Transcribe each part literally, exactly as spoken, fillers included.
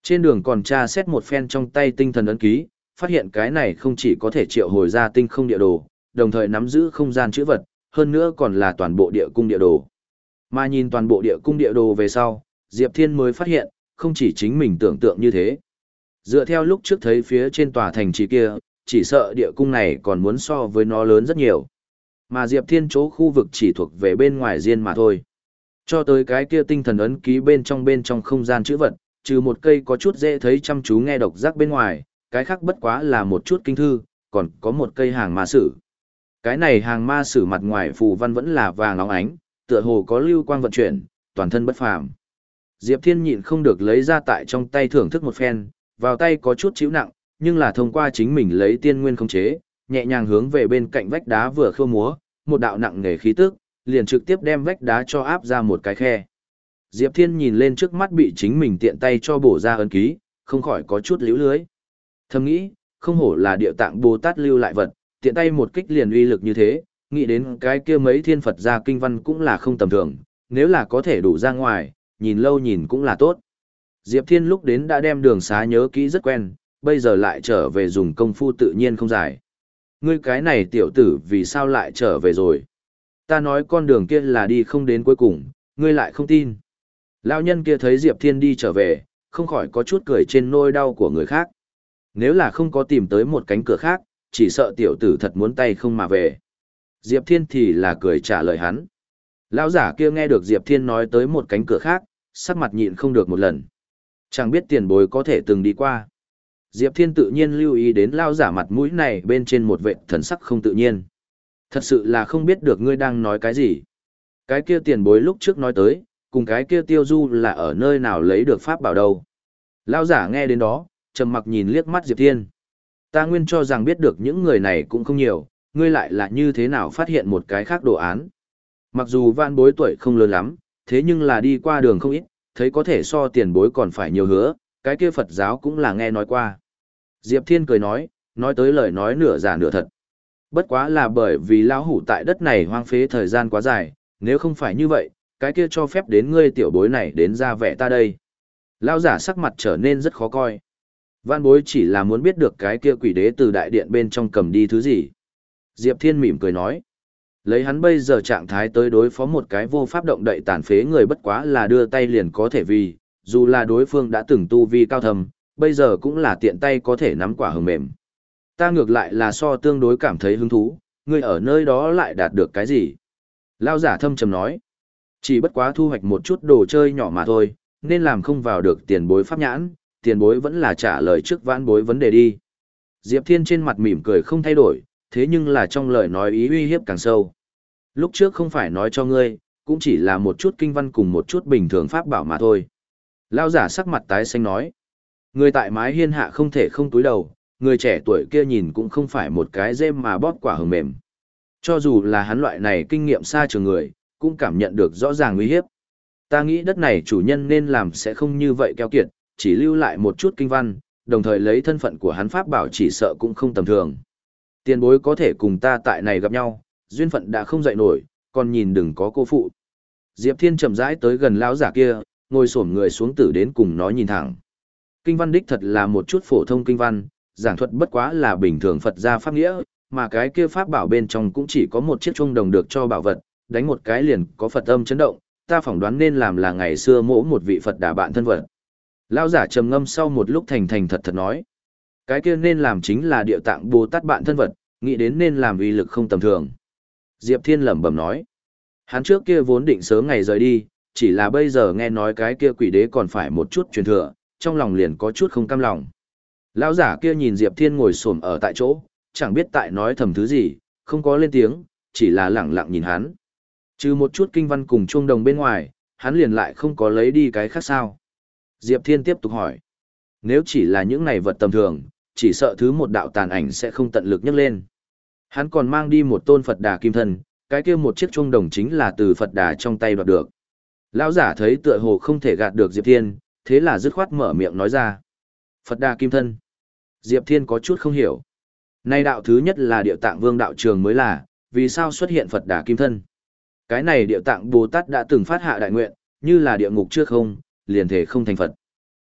Trên đường còn tra xét một phen trong tay tinh thần ấn ký, phát hiện cái này không chỉ có thể triệu hồi ra tinh không địa đồ, đồng thời nắm giữ không gian chữ vật, hơn nữa còn là toàn bộ địa cung địa đồ. Mà nhìn toàn bộ địa cung địa đồ về sau, Diệp Thiên mới phát hiện, không chỉ chính mình tưởng tượng như thế. Dựa theo lúc trước thấy phía trên tòa thành trì kia, chỉ sợ địa cung này còn muốn so với nó lớn rất nhiều. Mà Diệp Thiên chỗ khu vực chỉ thuộc về bên ngoài riêng mà thôi. Cho tới cái kia tinh thần ấn ký bên trong bên trong không gian chữ vật, trừ một cây có chút dễ thấy chăm chú nghe độc giác bên ngoài, cái khác bất quá là một chút kinh thư, còn có một cây hàng ma sử. Cái này hàng ma sử mặt ngoài phù văn vẫn là vàng óng ánh, tựa hồ có lưu quang vận chuyển, toàn thân bất phàm. Diệp Thiên nhịn không được lấy ra tại trong tay thưởng thức một phen, vào tay có chút chịu nặng, nhưng là thông qua chính mình lấy tiên nguyên khống chế, nhẹ nhàng hướng về bên cạnh vách đá vừa khêu múa, một đạo nặng nề khí tức, liền trực tiếp đem vách đá cho áp ra một cái khe. Diệp Thiên nhìn lên trước mắt bị chính mình tiện tay cho bổ ra ấn ký, không khỏi có chút liễu lưới. Thầm nghĩ, không hổ là địa tạng Bồ Tát lưu lại vật, tiện tay một kích liền uy lực như thế, nghĩ đến cái kia mấy thiên Phật gia kinh văn cũng là không tầm thường, nếu là có thể đủ ra ngoài, nhìn lâu nhìn cũng là tốt. Diệp Thiên lúc đến đã đem đường xá nhớ kỹ rất quen, bây giờ lại trở về dùng công phu tự nhiên không dài. Ngươi cái này tiểu tử vì sao lại trở về rồi? Ta nói con đường kia là đi không đến cuối cùng, ngươi lại không tin. Lão nhân kia thấy Diệp Thiên đi trở về, không khỏi có chút cười trên nỗi đau của người khác. Nếu là không có tìm tới một cánh cửa khác, chỉ sợ tiểu tử thật muốn tay không mà về. Diệp Thiên thì là cười trả lời hắn. Lão giả kia nghe được Diệp Thiên nói tới một cánh cửa khác, sắc mặt nhịn không được một lần. Chẳng biết tiền bối có thể từng đi qua. Diệp Thiên tự nhiên lưu ý đến lão giả mặt mũi này bên trên một vệt thần sắc không tự nhiên. Thật sự là không biết được ngươi đang nói cái gì. Cái kia tiền bối lúc trước nói tới, cùng cái kia tiêu du là ở nơi nào lấy được pháp bảo đâu. Lão giả nghe đến đó, trầm mặc nhìn liếc mắt Diệp Thiên. Ta nguyên cho rằng biết được những người này cũng không nhiều, ngươi lại là như thế nào phát hiện một cái khác đồ án. Mặc dù vạn bối tuổi không lớn lắm, thế nhưng là đi qua đường không ít, thấy có thể so tiền bối còn phải nhiều hứa, cái kia Phật giáo cũng là nghe nói qua. Diệp Thiên cười nói, nói tới lời nói nửa giả nửa thật. Bất quá là bởi vì lão hủ tại đất này hoang phế thời gian quá dài, nếu không phải như vậy, cái kia cho phép đến ngươi tiểu bối này đến ra vẻ ta đây. Lão giả sắc mặt trở nên rất khó coi. Vạn bối chỉ là muốn biết được cái kia quỷ đế từ đại điện bên trong cầm đi thứ gì. Diệp Thiên mỉm cười nói. Lấy hắn bây giờ trạng thái tới đối phó một cái vô pháp động đậy tàn phế người bất quá là đưa tay liền có thể vì, dù là đối phương đã từng tu vi cao thầm, bây giờ cũng là tiện tay có thể nắm quả hờ mềm. Ta ngược lại là so tương đối cảm thấy hứng thú, ngươi ở nơi đó lại đạt được cái gì? Lao giả thâm trầm nói. Chỉ bất quá thu hoạch một chút đồ chơi nhỏ mà thôi, nên làm không vào được tiền bối pháp nhãn, tiền bối vẫn là trả lời trước vãn bối vấn đề đi. Diệp Thiên trên mặt mỉm cười không thay đổi, thế nhưng là trong lời nói ý uy hiếp càng sâu. Lúc trước không phải nói cho ngươi, cũng chỉ là một chút kinh văn cùng một chút bình thường pháp bảo mà thôi. Lao giả sắc mặt tái xanh nói. Người tại mái hiên hạ không thể không túi đầu, người trẻ tuổi kia nhìn cũng không phải một cái dê mà bóp quả hờ mềm. Cho dù là hắn loại này kinh nghiệm xa trường người, cũng cảm nhận được rõ ràng uy hiếp. Ta nghĩ đất này chủ nhân nên làm sẽ không như vậy keo kiệt, chỉ lưu lại một chút kinh văn, đồng thời lấy thân phận của hắn pháp bảo chỉ sợ cũng không tầm thường. Tiền bối có thể cùng ta tại này gặp nhau, duyên phận đã không dậy nổi, còn nhìn đừng có cô phụ. Diệp Thiên chậm rãi tới gần lão giả kia, ngồi xổm người xuống tử đến cùng nó nhìn thẳng. Kinh văn đích thật là một chút phổ thông kinh văn, giảng thuật bất quá là bình thường Phật gia pháp nghĩa, mà cái kia pháp bảo bên trong cũng chỉ có một chiếc chuông đồng được cho bảo vật, đánh một cái liền có Phật âm chấn động, ta phỏng đoán nên làm là ngày xưa mỗ một vị Phật đà bạn thân vật. Lão giả trầm ngâm sau một lúc thành thành thật thật nói, cái kia nên làm chính là Địa Tạng Bồ Tát bạn thân vật, nghĩ đến nên làm uy lực không tầm thường. Diệp Thiên lẩm bẩm nói, hắn trước kia vốn định sớm ngày rời đi, chỉ là bây giờ nghe nói cái kia quỷ đế còn phải một chút truyền thừa, trong lòng liền có chút không cam lòng. Lão giả kia nhìn Diệp Thiên ngồi xổm ở tại chỗ, chẳng biết tại nói thầm thứ gì, không có lên tiếng, chỉ là lẳng lặng nhìn hắn. Trừ một chút kinh văn cùng chuông đồng bên ngoài, hắn liền lại không có lấy đi cái khác sao. Diệp Thiên tiếp tục hỏi. Nếu chỉ là những này vật tầm thường, chỉ sợ thứ một đạo tàn ảnh sẽ không tận lực nhấc lên. Hắn còn mang đi một tôn Phật Đà kim thân, cái kia một chiếc chuông đồng chính là từ Phật Đà trong tay đoạt được. Lão giả thấy tựa hồ không thể gạt được Diệp Thiên, thế là dứt khoát mở miệng nói ra. Phật Đà kim thân. Diệp Thiên có chút không hiểu. Nay đạo thứ nhất là Địa Tạng Vương đạo trường mới là, vì sao xuất hiện Phật Đà kim thân? Cái này Địa Tạng Bồ Tát đã từng phát hạ đại nguyện, như là địa ngục trước không, liền thể không thành Phật.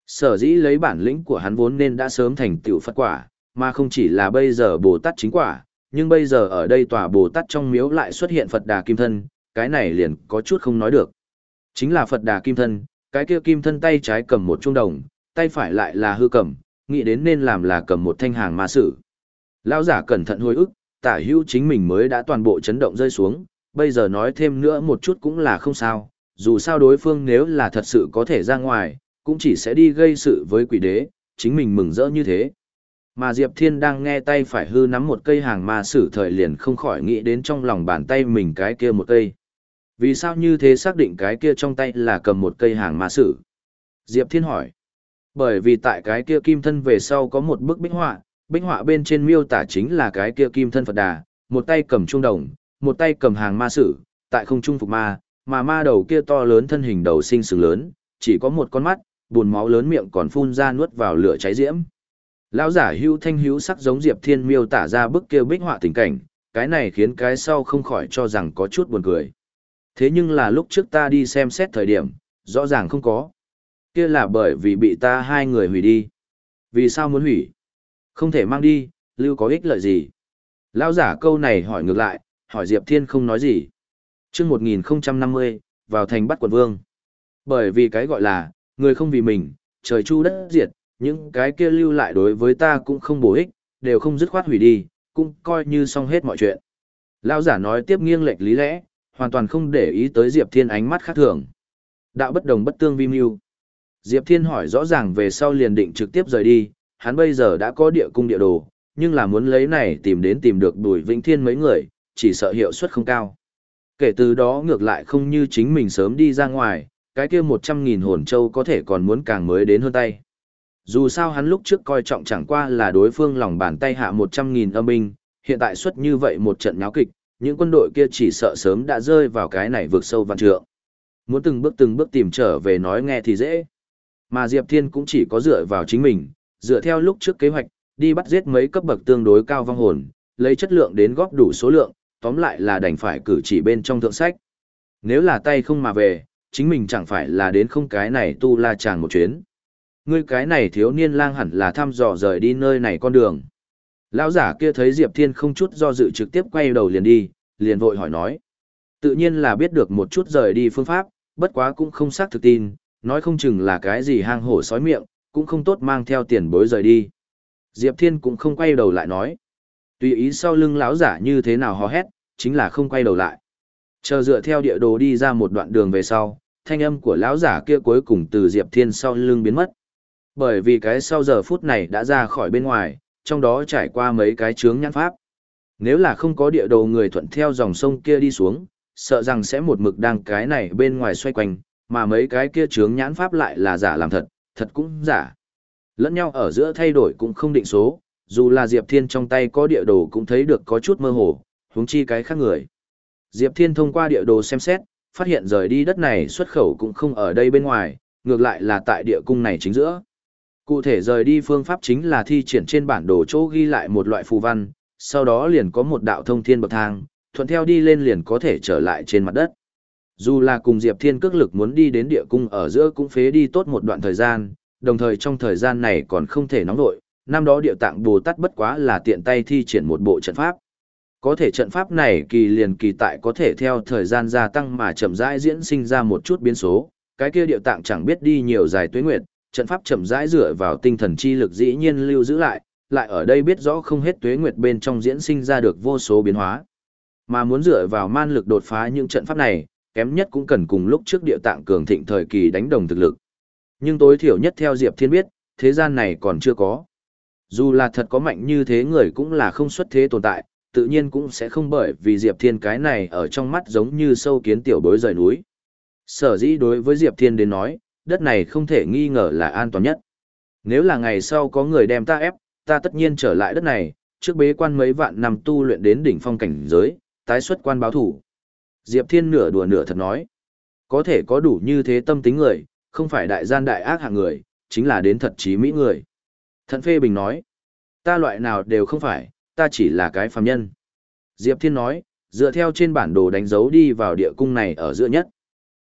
Sở dĩ lấy bản lĩnh của hắn vốn nên đã sớm thành tựu Phật quả, mà không chỉ là bây giờ Bồ Tát chính quả, nhưng bây giờ ở đây tòa Bồ Tát trong miếu lại xuất hiện Phật Đà Kim Thân, cái này liền có chút không nói được. Chính là Phật Đà Kim Thân, cái kia Kim Thân tay trái cầm một chuông đồng, tay phải lại là hư cầm, nghĩ đến nên làm là cầm một thanh hàng ma sử. Lão giả cẩn thận hồi ức, tả hữu chính mình mới đã toàn bộ chấn động rơi xuống, bây giờ nói thêm nữa một chút cũng là không sao, dù sao đối phương nếu là thật sự có thể ra ngoài, cũng chỉ sẽ đi gây sự với quỷ đế, chính mình mừng rỡ như thế. Mà Diệp Thiên đang nghe tay phải hư nắm một cây hàng ma sử thời liền không khỏi nghĩ đến trong lòng bàn tay mình cái kia một cây. Vì sao như thế xác định cái kia trong tay là cầm một cây hàng ma sử? Diệp Thiên hỏi. Bởi vì tại cái kia kim thân về sau có một bức bích họa, bích họa bên trên miêu tả chính là cái kia kim thân Phật Đà, một tay cầm chuông đồng, một tay cầm hàng ma sử, tại không trung phục ma, mà ma đầu kia to lớn thân hình đầu sinh sừng lớn, chỉ có một con mắt, buồn máu lớn miệng còn phun ra nuốt vào lửa cháy diễm. Lão giả hữu thanh hữu sắc giống Diệp Thiên miêu tả ra bức kia bích họa tình cảnh, cái này khiến cái sau không khỏi cho rằng có chút buồn cười. Thế nhưng là lúc trước ta đi xem xét thời điểm, rõ ràng không có. Kia là bởi vì bị ta hai người hủy đi. Vì sao muốn hủy? Không thể mang đi, lưu có ích lợi gì? Lão giả câu này hỏi ngược lại, hỏi Diệp Thiên không nói gì. Chương một nghìn năm mươi, vào thành bắt quận vương. Bởi vì cái gọi là, người không vì mình, trời chu đất diệt, những cái kia lưu lại đối với ta cũng không bổ ích, đều không dứt khoát hủy đi, cũng coi như xong hết mọi chuyện. Lão giả nói tiếp nghiêng lệch lý lẽ, hoàn toàn không để ý tới Diệp Thiên ánh mắt khác thường. Đạo bất đồng bất tương vi mưu. Diệp Thiên hỏi rõ ràng về sau liền định trực tiếp rời đi, hắn bây giờ đã có địa cung địa đồ, nhưng là muốn lấy này tìm đến tìm được Bùi Vĩnh Thiên mấy người, chỉ sợ hiệu suất không cao. Kể từ đó ngược lại không như chính mình sớm đi ra ngoài, cái kia một trăm nghìn hồn châu có thể còn muốn càng mới đến hơn tay. Dù sao hắn lúc trước coi trọng chẳng qua là đối phương lòng bàn tay hạ một trăm nghìn âm binh, hiện tại xuất như vậy một trận nháo kịch, những quân đội kia chỉ sợ sớm đã rơi vào cái này vượt sâu vạn trượng. Muốn từng bước từng bước tìm trở về nói nghe thì dễ. Mà Diệp Thiên cũng chỉ có dựa vào chính mình, dựa theo lúc trước kế hoạch, đi bắt giết mấy cấp bậc tương đối cao vong hồn, lấy chất lượng đến góp đủ số lượng, tóm lại là đành phải cử chỉ bên trong thượng sách. Nếu là tay không mà về, chính mình chẳng phải là đến không cái này tu la chàng một chuyến. Ngươi cái này thiếu niên lang hẳn là thăm dò rời đi nơi này con đường. Lão giả kia thấy Diệp Thiên không chút do dự trực tiếp quay đầu liền đi, liền vội hỏi nói. Tự nhiên là biết được một chút rời đi phương pháp, bất quá cũng không xác thực tin, nói không chừng là cái gì hang hổ sói miệng, cũng không tốt mang theo tiền bối rời đi. Diệp Thiên cũng không quay đầu lại nói. Tùy ý sau lưng lão giả như thế nào hò hét, chính là không quay đầu lại. Chờ dựa theo địa đồ đi ra một đoạn đường về sau, thanh âm của lão giả kia cuối cùng từ Diệp Thiên sau lưng biến mất. Bởi vì cái sau giờ phút này đã ra khỏi bên ngoài, trong đó trải qua mấy cái chướng nhãn pháp. Nếu là không có địa đồ người thuận theo dòng sông kia đi xuống, sợ rằng sẽ một mực đang cái này bên ngoài xoay quanh, mà mấy cái kia chướng nhãn pháp lại là giả làm thật, thật cũng giả. Lẫn nhau ở giữa thay đổi cũng không định số, dù là Diệp Thiên trong tay có địa đồ cũng thấy được có chút mơ hồ, huống chi cái khác người. Diệp Thiên thông qua địa đồ xem xét, phát hiện rời đi đất này xuất khẩu cũng không ở đây bên ngoài, ngược lại là tại địa cung này chính giữa. Cụ thể rời đi phương pháp chính là thi triển trên bản đồ chỗ ghi lại một loại phù văn, sau đó liền có một đạo thông thiên bậc thang, thuận theo đi lên liền có thể trở lại trên mặt đất. Dù là cùng Diệp Thiên cước lực muốn đi đến địa cung ở giữa cũng phế đi tốt một đoạn thời gian, đồng thời trong thời gian này còn không thể nóng nổi, năm đó Địa Tạng Bồ Tát bất quá là tiện tay thi triển một bộ trận pháp. Có thể trận pháp này kỳ liền kỳ tại có thể theo thời gian gia tăng mà chậm rãi diễn sinh ra một chút biến số, cái kia Địa Tạng chẳng biết đi nhiều dài tuế nguyệt, trận pháp chậm rãi dựa vào tinh thần chi lực dĩ nhiên lưu giữ lại, lại ở đây biết rõ không hết tuế nguyệt bên trong diễn sinh ra được vô số biến hóa. Mà muốn dựa vào man lực đột phá những trận pháp này, kém nhất cũng cần cùng lúc trước Địa Tạng cường thịnh thời kỳ đánh đồng thực lực. Nhưng tối thiểu nhất theo Diệp Thiên biết, thế gian này còn chưa có. Dù là thật có mạnh như thế người cũng là không xuất thế tồn tại, tự nhiên cũng sẽ không bởi vì Diệp Thiên cái này ở trong mắt giống như sâu kiến tiểu bối rời núi. Sở dĩ đối với Diệp Thiên đến nói, đất này không thể nghi ngờ là an toàn nhất. Nếu là ngày sau có người đem ta ép, ta tất nhiên trở lại đất này, trước bế quan mấy vạn năm tu luyện đến đỉnh phong cảnh giới, tái xuất quan báo thủ. Diệp Thiên nửa đùa nửa thật nói, có thể có đủ như thế tâm tính người, không phải đại gian đại ác hạng người, chính là đến thật chí mỹ người. Thận phê bình nói, ta loại nào đều không phải, ta chỉ là cái phàm nhân. Diệp Thiên nói, dựa theo trên bản đồ đánh dấu đi vào địa cung này ở giữa nhất.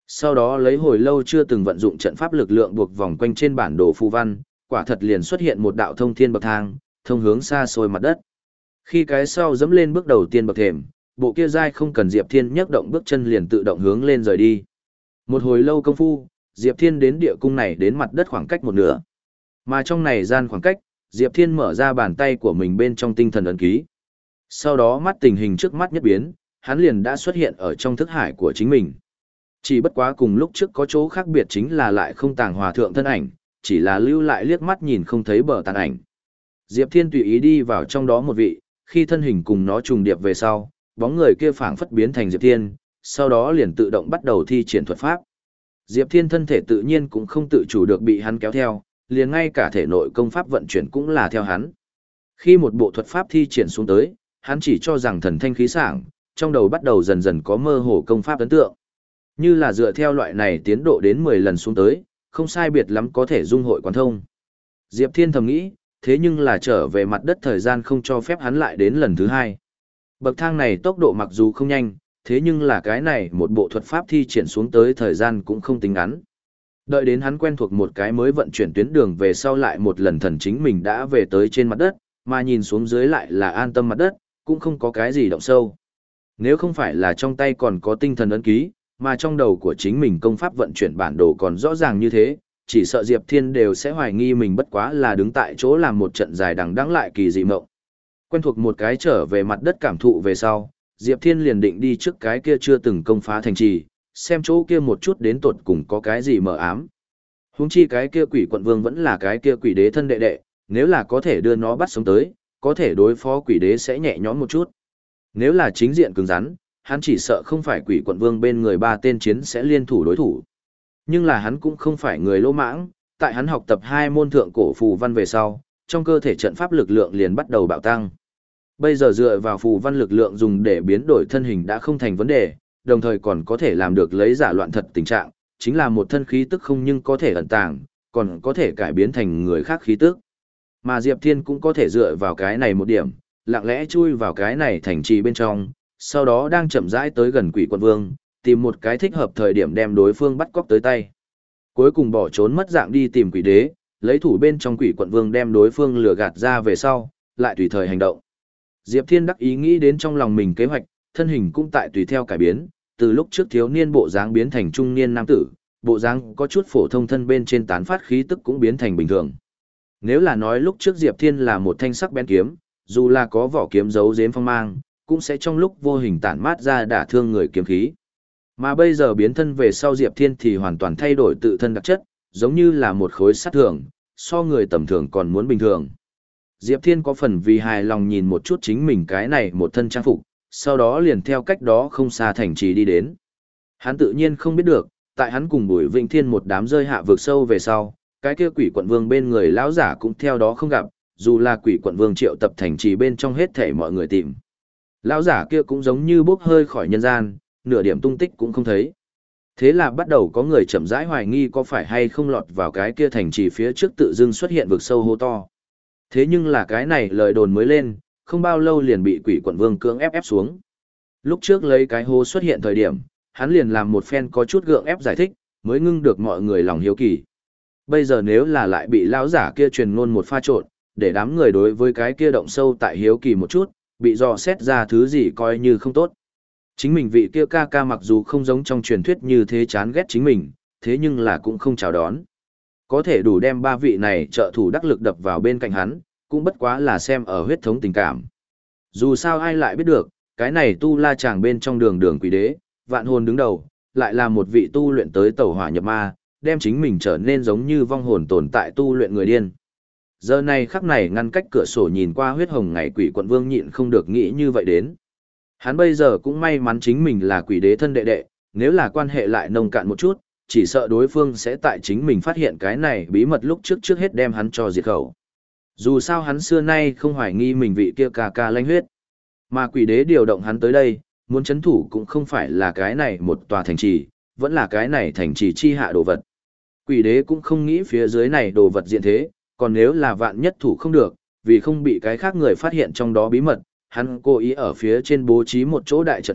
Sau đó lấy hồi lâu chưa từng vận dụng trận pháp lực lượng buộc vòng quanh trên bản đồ phù văn, quả thật liền xuất hiện một đạo thông thiên bậc thang, thông hướng xa xôi mặt đất. Khi cái sau dẫm lên bước đầu tiên bậc thềm, bộ kia dai không cần Diệp Thiên nhấc động bước chân liền tự động hướng lên rời đi. Một hồi lâu công phu, Diệp Thiên đến địa cung này đến mặt đất khoảng cách một nửa. Mà trong này gian khoảng cách, Diệp Thiên mở ra bàn tay của mình bên trong tinh thần ấn ký. Sau đó mắt tình hình trước mắt nhất biến, hắn liền đã xuất hiện ở trong thức hải của chính mình. Chỉ bất quá cùng lúc trước có chỗ khác biệt chính là lại không tàng hòa thượng thân ảnh, chỉ là lưu lại liếc mắt nhìn không thấy bờ tàn ảnh. Diệp Thiên tùy ý đi vào trong đó một vị, khi thân hình cùng nó trùng điệp về sau, bóng người kia phảng phất biến thành Diệp Thiên, sau đó liền tự động bắt đầu thi triển thuật pháp. Diệp Thiên thân thể tự nhiên cũng không tự chủ được bị hắn kéo theo, liền ngay cả thể nội công pháp vận chuyển cũng là theo hắn. Khi một bộ thuật pháp thi triển xuống tới, hắn chỉ cho rằng thần thanh khí sảng, trong đầu bắt đầu dần dần có mơ hồ công pháp ấn tượng. Như là dựa theo loại này tiến độ đến mười lần xuống tới, không sai biệt lắm có thể dung hội quán thông. Diệp Thiên thầm nghĩ, thế nhưng là trở về mặt đất thời gian không cho phép hắn lại đến lần thứ hai. Bậc thang này tốc độ mặc dù không nhanh, thế nhưng là cái này một bộ thuật pháp thi triển xuống tới thời gian cũng không tính ngắn. Đợi đến hắn quen thuộc một cái mới vận chuyển tuyến đường về sau lại một lần thần chính mình đã về tới trên mặt đất, mà nhìn xuống dưới lại là an tâm mặt đất, cũng không có cái gì động sâu. Nếu không phải là trong tay còn có tinh thần ấn ký, mà trong đầu của chính mình công pháp vận chuyển bản đồ còn rõ ràng như thế, chỉ sợ Diệp Thiên đều sẽ hoài nghi mình bất quá là đứng tại chỗ làm một trận dài đằng đẵng lại kỳ dị mộng. Quen thuộc một cái trở về mặt đất cảm thụ về sau, Diệp Thiên liền định đi trước cái kia chưa từng công phá thành trì, xem chỗ kia một chút đến tột cùng có cái gì mờ ám. Huống chi cái kia quỷ quận vương vẫn là cái kia quỷ đế thân đệ đệ, nếu là có thể đưa nó bắt sống tới, có thể đối phó quỷ đế sẽ nhẹ nhõm một chút. Nếu là chính diện cứng rắn, hắn chỉ sợ không phải quỷ quận vương bên người ba tên chiến sẽ liên thủ đối thủ. Nhưng là hắn cũng không phải người lỗ mãng, tại hắn học tập hai môn thượng cổ phù văn về sau, trong cơ thể trận pháp lực lượng liền bắt đầu bạo tăng. Bây giờ dựa vào phù văn lực lượng dùng để biến đổi thân hình đã không thành vấn đề, đồng thời còn có thể làm được lấy giả loạn thật tình trạng, chính là một thân khí tức không nhưng có thể ẩn tàng, còn có thể cải biến thành người khác khí tức. Mà Diệp Thiên cũng có thể dựa vào cái này một điểm, lặng lẽ chui vào cái này thành trì bên trong, sau đó đang chậm rãi tới gần quỷ quận vương, tìm một cái thích hợp thời điểm đem đối phương bắt cóc tới tay. Cuối cùng bỏ trốn mất dạng đi tìm quỷ đế, lấy thủ bên trong quỷ quận vương đem đối phương lừa gạt ra về sau, lại tùy thời hành động. Diệp Thiên đắc ý nghĩ đến trong lòng mình kế hoạch, thân hình cũng tại tùy theo cải biến, từ lúc trước thiếu niên bộ dáng biến thành trung niên nam tử, bộ dáng có chút phổ thông thân bên trên tán phát khí tức cũng biến thành bình thường. Nếu là nói lúc trước Diệp Thiên là một thanh sắc bén kiếm, dù là có vỏ kiếm giấu giếm phong mang, cũng sẽ trong lúc vô hình tản mát ra đả thương người kiếm khí. Mà bây giờ biến thân về sau Diệp Thiên thì hoàn toàn thay đổi tự thân đặc chất, giống như là một khối sắt thường, so người tầm thường còn muốn bình thường. Diệp Thiên có phần vì hài lòng nhìn một chút chính mình cái này một thân trang phục, sau đó liền theo cách đó không xa thành trì đi đến. Hắn tự nhiên không biết được, tại hắn cùng Bùi Vĩnh Thiên một đám rơi hạ vực sâu về sau, cái kia quỷ quận vương bên người lão giả cũng theo đó không gặp, dù là quỷ quận vương triệu tập thành trì bên trong hết thảy mọi người tìm. Lão giả kia cũng giống như bốc hơi khỏi nhân gian, nửa điểm tung tích cũng không thấy. Thế là bắt đầu có người chậm rãi hoài nghi có phải hay không lọt vào cái kia thành trì phía trước tự dưng xuất hiện vực sâu hô to. Thế nhưng là cái này lời đồn mới lên, không bao lâu liền bị quỷ quận vương cưỡng ép ép xuống. Lúc trước lấy cái hố xuất hiện thời điểm, hắn liền làm một phen có chút gượng ép giải thích, mới ngưng được mọi người lòng hiếu kỳ. Bây giờ nếu là lại bị lão giả kia truyền ngôn một pha trộn, để đám người đối với cái kia động sâu tại hiếu kỳ một chút, bị dò xét ra thứ gì coi như không tốt. Chính mình vị kia ca ca mặc dù không giống trong truyền thuyết như thế chán ghét chính mình, thế nhưng là cũng không chào đón. Có thể đủ đem ba vị này trợ thủ đắc lực đập vào bên cạnh hắn, cũng bất quá là xem ở huyết thống tình cảm. Dù sao ai lại biết được, cái này tu la chàng bên trong đường đường quỷ đế, vạn hồn đứng đầu, lại là một vị tu luyện tới tẩu hỏa nhập ma, đem chính mình trở nên giống như vong hồn tồn tại tu luyện người điên. Giờ này khắc này ngăn cách cửa sổ nhìn qua huyết hồng ngày quỷ quận vương nhịn không được nghĩ như vậy đến. Hắn bây giờ cũng may mắn chính mình là quỷ đế thân đệ đệ, nếu là quan hệ lại nông cạn một chút, chỉ sợ đối phương sẽ tại chính mình phát hiện cái này bí mật lúc trước trước hết đem hắn cho diệt khẩu. Dù sao hắn xưa nay không hoài nghi mình vị kia ca ca lanh huyết. Mà quỷ đế điều động hắn tới đây, muốn chấn thủ cũng không phải là cái này một tòa thành trì, vẫn là cái này thành trì chi hạ đồ vật. Quỷ đế cũng không nghĩ phía dưới này đồ vật diện thế, còn nếu là vạn nhất thủ không được, vì không bị cái khác người phát hiện trong đó bí mật, hắn cố ý ở phía trên bố trí một chỗ đại trận pháp,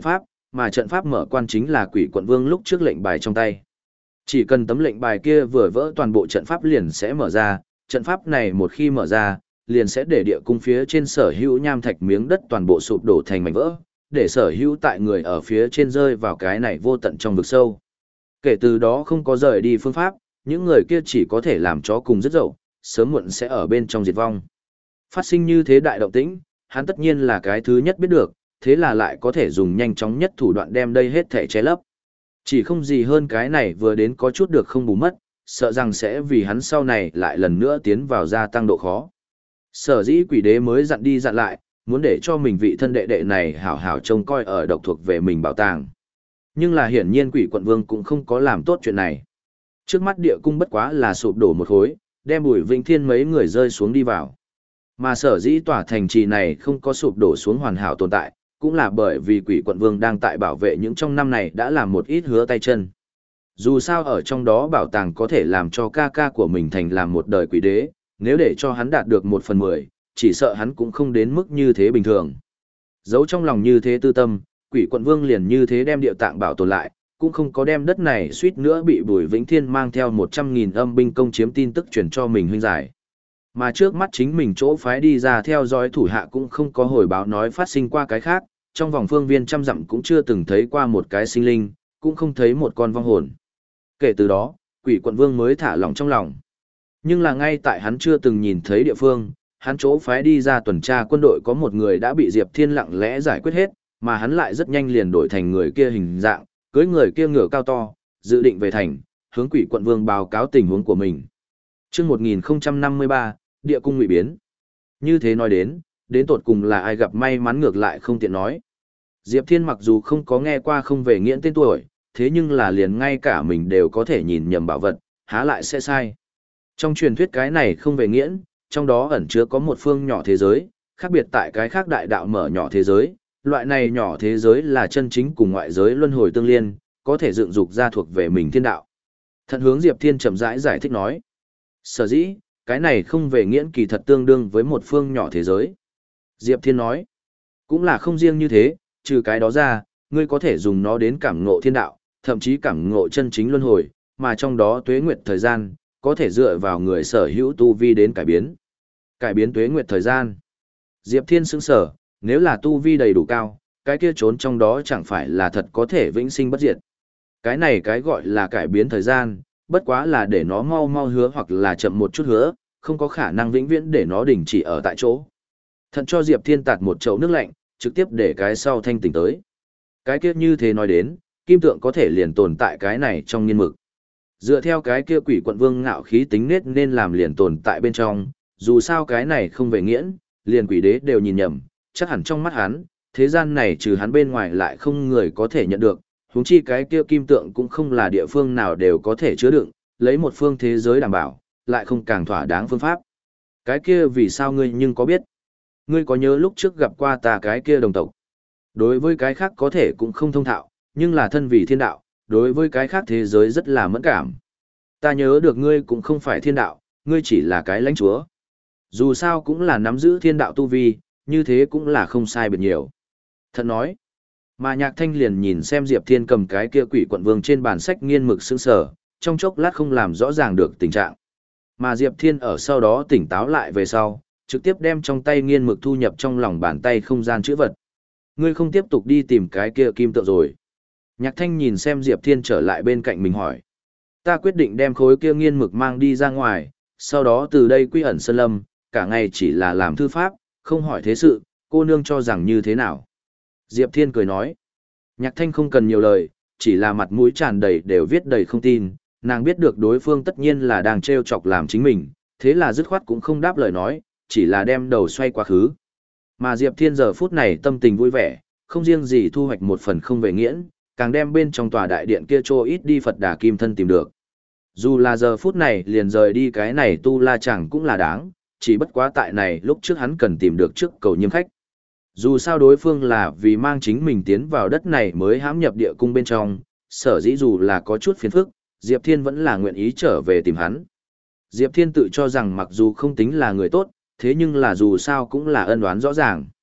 mà trận pháp mở quan chính là Quỷ Quận Vương lúc trước lệnh bài trong tay. Chỉ cần tấm lệnh bài kia vừa vỡ toàn bộ trận pháp liền sẽ mở ra, trận pháp này một khi mở ra, liền sẽ để địa cung phía trên sở hữu nham thạch miếng đất toàn bộ sụp đổ thành mảnh vỡ, để sở hữu tại người ở phía trên rơi vào cái này vô tận trong vực sâu. Kể từ đó không có rời đi phương pháp, những người kia chỉ có thể làm chó cùng rất dậu, sớm muộn sẽ ở bên trong diệt vong. Phát sinh như thế đại động tĩnh, hắn tất nhiên là cái thứ nhất biết được, thế là lại có thể dùng nhanh chóng nhất thủ đoạn đem đây hết thể che lấp. Chỉ không gì hơn cái này vừa đến có chút được không bù mất, sợ rằng sẽ vì hắn sau này lại lần nữa tiến vào gia tăng độ khó. Sở dĩ quỷ đế mới dặn đi dặn lại, muốn để cho mình vị thân đệ đệ này hảo hảo trông coi ở độc thuộc về mình bảo tàng. Nhưng là hiển nhiên Quỷ Quận Vương cũng không có làm tốt chuyện này. Trước mắt địa cung bất quá là sụp đổ một khối, đem Bùi Vĩnh Thiên mấy người rơi xuống đi vào. Mà sở dĩ tòa thành trì này không có sụp đổ xuống hoàn hảo tồn tại, cũng là bởi vì Quỷ Quận Vương đang tại bảo vệ những trong năm này đã làm một ít hứa tay chân. Dù sao ở trong đó bảo tàng có thể làm cho ca ca của mình thành làm một đời quỷ đế, nếu để cho hắn đạt được một phần mười, chỉ sợ hắn cũng không đến mức như thế bình thường. Giấu trong lòng như thế tư tâm, Quỷ Quận Vương liền như thế đem địa tạng bảo tồn lại, cũng không có đem đất này suýt nữa bị Bùi Vĩnh Thiên mang theo một trăm nghìn âm binh công chiếm tin tức truyền cho mình huynh giải. Mà trước mắt chính mình chỗ phái đi ra theo dõi thủ hạ cũng không có hồi báo nói phát sinh qua cái khác, trong vòng phương viên trăm dặm cũng chưa từng thấy qua một cái sinh linh, cũng không thấy một con vong hồn. Kể từ đó, Quỷ Quận Vương mới thả lòng trong lòng. Nhưng là ngay tại hắn chưa từng nhìn thấy địa phương, hắn chỗ phái đi ra tuần tra quân đội có một người đã bị Diệp Thiên lặng lẽ giải quyết hết, mà hắn lại rất nhanh liền đổi thành người kia hình dạng, cưới người kia ngựa cao to, dự định về thành, hướng Quỷ Quận Vương báo cáo tình huống của mình. Chương một nghìn không trăm năm mươi ba, địa cung ngụy biến. Như thế nói đến, đến tột cùng là ai gặp may mắn ngược lại không tiện nói. Diệp Thiên mặc dù không có nghe qua không về nghiễn tên tuổi, thế nhưng là liền ngay cả mình đều có thể nhìn nhầm bảo vật, há lại sẽ sai. Trong truyền thuyết cái này không về nghiễn, trong đó ẩn chứa có một phương nhỏ thế giới, khác biệt tại cái khác đại đạo mở nhỏ thế giới, loại này nhỏ thế giới là chân chính cùng ngoại giới luân hồi tương liên, có thể dựng dục ra thuộc về mình thiên đạo. Thận hướng Diệp Thiên chậm rãi giải thích nói. Sở dĩ, cái này không về nghiễn kỳ thật tương đương với một phương nhỏ thế giới. Diệp Thiên nói, cũng là không riêng như thế, trừ cái đó ra, ngươi có thể dùng nó đến cảm ngộ thiên đạo, thậm chí cảm ngộ chân chính luân hồi, mà trong đó tuế nguyệt thời gian, có thể dựa vào người sở hữu tu vi đến cải biến. Cải biến tuế nguyệt thời gian. Diệp Thiên sững sở, nếu là tu vi đầy đủ cao, cái kia trốn trong đó chẳng phải là thật có thể vĩnh sinh bất diệt. Cái này cái gọi là cải biến thời gian, bất quá là để nó mau mau hứa hoặc là chậm một chút hứa, không có khả năng vĩnh viễn để nó đình chỉ ở tại chỗ. Thận cho Diệp Thiên tạt một chậu nước lạnh, trực tiếp để cái sau thanh tỉnh tới. Cái kia như thế nói đến, kim tượng có thể liền tồn tại cái này trong nghiên mực. Dựa theo cái kia Quỷ Quận Vương ngạo khí tính nết nên làm liền tồn tại bên trong, dù sao cái này không về nghiễn, liền quỷ đế đều nhìn nhầm, chắc hẳn trong mắt hắn, thế gian này trừ hắn bên ngoài lại không người có thể nhận được, huống chi cái kia kim tượng cũng không là địa phương nào đều có thể chứa đựng, lấy một phương thế giới đảm bảo, lại không càng thỏa đáng phương pháp. Cái kia vì sao ngươi nhưng có biết? Ngươi có nhớ lúc trước gặp qua ta cái kia đồng tộc? Đối với cái khác có thể cũng không thông thạo, nhưng là thân vì thiên đạo, đối với cái khác thế giới rất là mẫn cảm. Ta nhớ được ngươi cũng không phải thiên đạo, ngươi chỉ là cái lãnh chúa. Dù sao cũng là nắm giữ thiên đạo tu vi, như thế cũng là không sai biệt nhiều. Thật nói, mà Nhạc Thanh liền nhìn xem Diệp Thiên cầm cái kia Quỷ Quận Vương trên bàn sách nghiên mực sững sờ, trong chốc lát không làm rõ ràng được tình trạng. Mà Diệp Thiên ở sau đó tỉnh táo lại về sau, trực tiếp đem trong tay nghiên mực thu nhập trong lòng bàn tay không gian chữ vật. Ngươi không tiếp tục đi tìm cái kia kim tượng rồi. Nhạc Thanh nhìn xem Diệp Thiên trở lại bên cạnh mình hỏi. Ta quyết định đem khối kia nghiên mực mang đi ra ngoài, sau đó từ đây quy ẩn sơn lâm, cả ngày chỉ là làm thư pháp, không hỏi thế sự, cô nương cho rằng như thế nào. Diệp Thiên cười nói. Nhạc Thanh không cần nhiều lời, chỉ là mặt mũi tràn đầy đều viết đầy không tin, nàng biết được đối phương tất nhiên là đang trêu chọc làm chính mình, thế là dứt khoát cũng không đáp lời nói, chỉ là đem đầu xoay quá khứ. Mà Diệp Thiên giờ phút này tâm tình vui vẻ, không riêng gì thu hoạch một phần không về nghiễn, càng đem bên trong tòa đại điện kia trô ít đi Phật Đà Kim Thân tìm được. Dù là giờ phút này liền rời đi cái này tu la chẳng cũng là đáng, chỉ bất quá tại này lúc trước hắn cần tìm được trước cầu nhiêm khách. Dù sao đối phương là vì mang chính mình tiến vào đất này mới hãm nhập địa cung bên trong, sở dĩ dù là có chút phiền phức, Diệp Thiên vẫn là nguyện ý trở về tìm hắn. Diệp Thiên tự cho rằng mặc dù không tính là người tốt, thế nhưng là dù sao cũng là ân oán rõ ràng.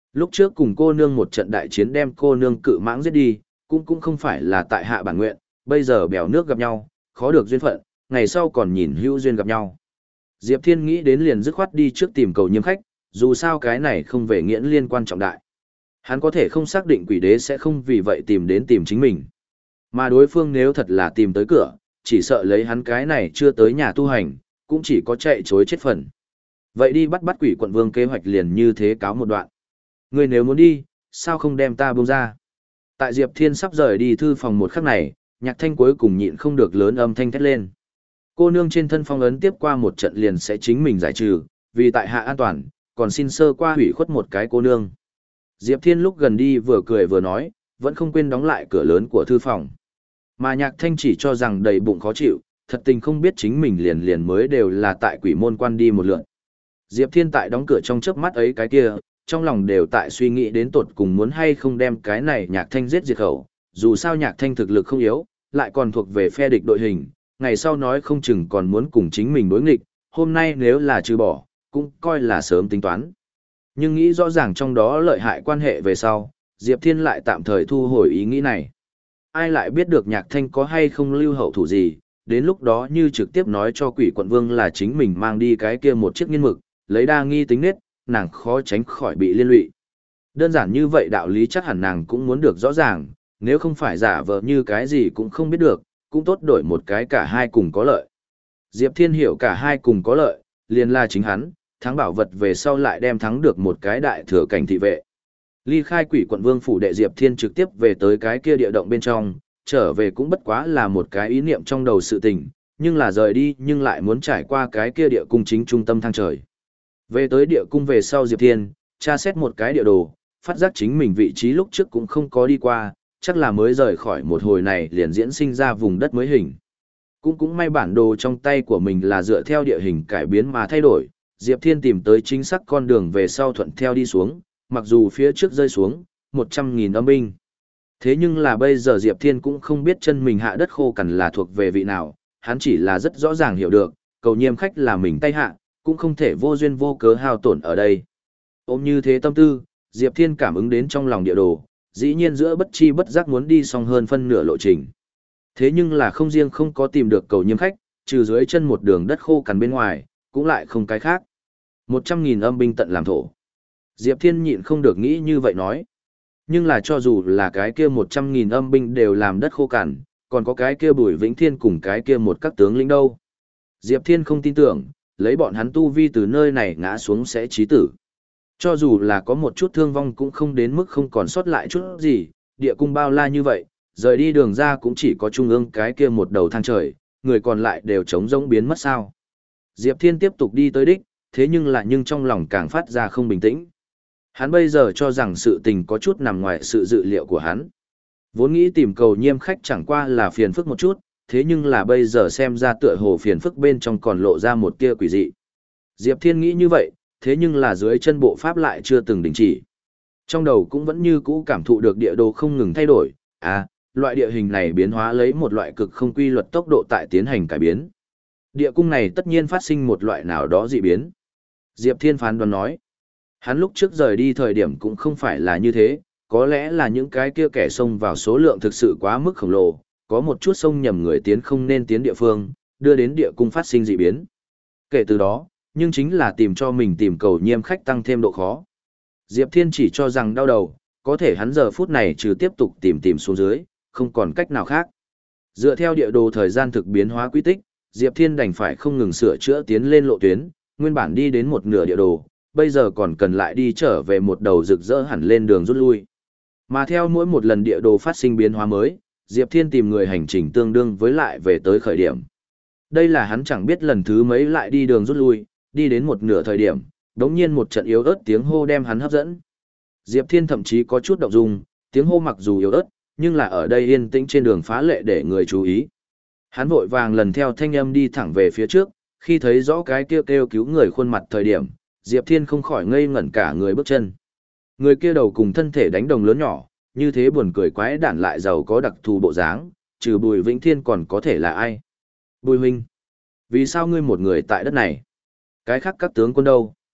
Lúc trước cùng cô nương một trận đại chiến đem cô nương cự mãng giết đi, cũng cũng không phải là tại hạ bản nguyện, bây giờ bèo nước gặp nhau, khó được duyên phận, ngày sau còn nhìn hữu duyên gặp nhau. Diệp Thiên nghĩ đến liền dứt khoát đi trước tìm cầu nhiễm khách, dù sao cái này không về nghiễn liên quan trọng đại. Hắn có thể không xác định quỷ đế sẽ không vì vậy tìm đến tìm chính mình. Mà đối phương nếu thật là tìm tới cửa, chỉ sợ lấy hắn cái này chưa tới nhà tu hành, cũng chỉ có chạy chối chết phần. Vậy đi bắt bắt quỷ quận vương kế hoạch liền như thế cáo một đoạn. Ngươi nếu muốn đi, sao không đem ta buông ra? Tại Diệp Thiên sắp rời đi thư phòng một khắc này, Nhạc Thanh cuối cùng nhịn không được lớn âm thanh thét lên. Cô nương trên thân phong ấn tiếp qua một trận liền sẽ chính mình giải trừ, vì tại hạ an toàn, còn xin sơ qua hủy khuất một cái cô nương. Diệp Thiên lúc gần đi vừa cười vừa nói, vẫn không quên đóng lại cửa lớn của thư phòng. Mà Nhạc Thanh chỉ cho rằng đầy bụng khó chịu, thật tình không biết chính mình liền liền mới đều là tại quỷ môn quan đi một lượt. Diệp Thiên tại đóng cửa trong chớp mắt ấy cái kia, trong lòng đều tại suy nghĩ đến tột cùng muốn hay không đem cái này Nhạc Thanh giết diệt khẩu, dù sao Nhạc Thanh thực lực không yếu, lại còn thuộc về phe địch đội hình, ngày sau nói không chừng còn muốn cùng chính mình đối nghịch, hôm nay nếu là trừ bỏ, cũng coi là sớm tính toán. Nhưng nghĩ rõ ràng trong đó lợi hại quan hệ về sau, Diệp Thiên lại tạm thời thu hồi ý nghĩ này. Ai lại biết được Nhạc Thanh có hay không lưu hậu thủ gì, đến lúc đó như trực tiếp nói cho quỷ quận vương là chính mình mang đi cái kia một chiếc nghiên mực, lấy đa nghi tính nết, nàng khó tránh khỏi bị liên lụy. Đơn giản như vậy đạo lý chắc hẳn nàng cũng muốn được rõ ràng, nếu không phải giả vờ như cái gì cũng không biết được, cũng tốt đổi một cái cả hai cùng có lợi. Diệp Thiên hiểu cả hai cùng có lợi, liền là chính hắn, thắng bảo vật về sau lại đem thắng được một cái đại thừa cảnh thị vệ. Ly khai quỷ quận vương phủ đệ Diệp Thiên trực tiếp về tới cái kia địa động bên trong, trở về cũng bất quá là một cái ý niệm trong đầu sự tình, nhưng là rời đi nhưng lại muốn trải qua cái kia địa cung chính trung tâm thang trời. Về tới địa cung về sau Diệp Thiên, tra xét một cái địa đồ, phát giác chính mình vị trí lúc trước cũng không có đi qua, chắc là mới rời khỏi một hồi này liền diễn sinh ra vùng đất mới hình. Cũng cũng may bản đồ trong tay của mình là dựa theo địa hình cải biến mà thay đổi, Diệp Thiên tìm tới chính xác con đường về sau thuận theo đi xuống, mặc dù phía trước rơi xuống, một trăm nghìn âm binh. Thế nhưng là bây giờ Diệp Thiên cũng không biết chân mình hạ đất khô cằn là thuộc về vị nào, hắn chỉ là rất rõ ràng hiểu được, cầu nhiêm khách là mình tay hạ, cũng không thể vô duyên vô cớ hao tổn ở đây. Ôm như thế tâm tư, Diệp Thiên cảm ứng đến trong lòng địa đồ, dĩ nhiên giữa bất chi bất giác muốn đi xong hơn phân nửa lộ trình. Thế nhưng là không riêng không có tìm được cầu nhiêm khách, trừ dưới chân một đường đất khô cằn bên ngoài, cũng lại không cái khác. Một trăm nghìn âm binh tận làm thổ. Diệp Thiên nhịn không được nghĩ như vậy nói. Nhưng là cho dù là cái kia một trăm nghìn âm binh đều làm đất khô cằn, còn có cái kia Bùi Vĩnh Thiên cùng cái kia một các tướng lĩnh đâu. Diệp Thiên không tin tưởng, lấy bọn hắn tu vi từ nơi này ngã xuống sẽ chí tử. Cho dù là có một chút thương vong cũng không đến mức không còn sót lại chút gì, địa cung bao la như vậy, rời đi đường ra cũng chỉ có trung ương cái kia một đầu thang trời, người còn lại đều trống rỗng biến mất sao. Diệp Thiên tiếp tục đi tới đích, thế nhưng lại nhưng trong lòng càng phát ra không bình tĩnh. Hắn bây giờ cho rằng sự tình có chút nằm ngoài sự dự liệu của hắn. Vốn nghĩ tìm cầu nhiêm khách chẳng qua là phiền phức một chút, thế nhưng là bây giờ xem ra tựa hồ phiền phức bên trong còn lộ ra một tia quỷ dị. Diệp Thiên nghĩ như vậy, thế nhưng là dưới chân bộ pháp lại chưa từng đình chỉ. Trong đầu cũng vẫn như cũ cảm thụ được địa đồ không ngừng thay đổi, à, loại địa hình này biến hóa lấy một loại cực không quy luật tốc độ tại tiến hành cải biến. Địa cung này tất nhiên phát sinh một loại nào đó dị biến. Diệp Thiên phán đoán nói, hắn lúc trước rời đi thời điểm cũng không phải là như thế, có lẽ là những cái kia kẻ xông vào số lượng thực sự quá mức khổng lồ, có một chút xông nhầm người tiến không nên tiến địa phương, đưa đến địa cung phát sinh dị biến. Kể từ đó, nhưng chính là tìm cho mình tìm cầu nhiêm khách tăng thêm độ khó. Diệp Thiên chỉ cho rằng đau đầu, có thể hắn giờ phút này trừ tiếp tục tìm tìm xuống dưới, không còn cách nào khác. Dựa theo địa đồ thời gian thực biến hóa quy tích, Diệp Thiên đành phải không ngừng sửa chữa tiến lên lộ tuyến, nguyên bản đi đến một nửa địa đồ, bây giờ còn cần lại đi trở về một đầu rực rỡ hẳn lên đường rút lui. Mà theo mỗi một lần địa đồ phát sinh biến hóa mới, Diệp Thiên tìm người hành trình tương đương với lại về tới khởi điểm. Đây là hắn chẳng biết lần thứ mấy lại đi đường rút lui, đi đến một nửa thời điểm, đống nhiên một trận yếu ớt tiếng hô đem hắn hấp dẫn. Diệp Thiên thậm chí có chút động dung, tiếng hô mặc dù yếu ớt, nhưng là ở đây yên tĩnh trên đường phá lệ để người chú ý. Hắn vội vàng lần theo thanh âm đi thẳng về phía trước, khi thấy rõ cái kêu kêu cứu người khuôn mặt thời điểm, Diệp Thiên không khỏi ngây ngẩn cả người bước chân. Người kia đầu cùng thân thể đánh đồng lớn nhỏ, như thế buồn cười quái đản lại giàu có đặc thù bộ dáng, trừ Bùi Vĩnh Thiên còn có thể là ai? Bùi huynh, vì sao ngươi một người tại đất này? Cái khác các tướng quân đâu?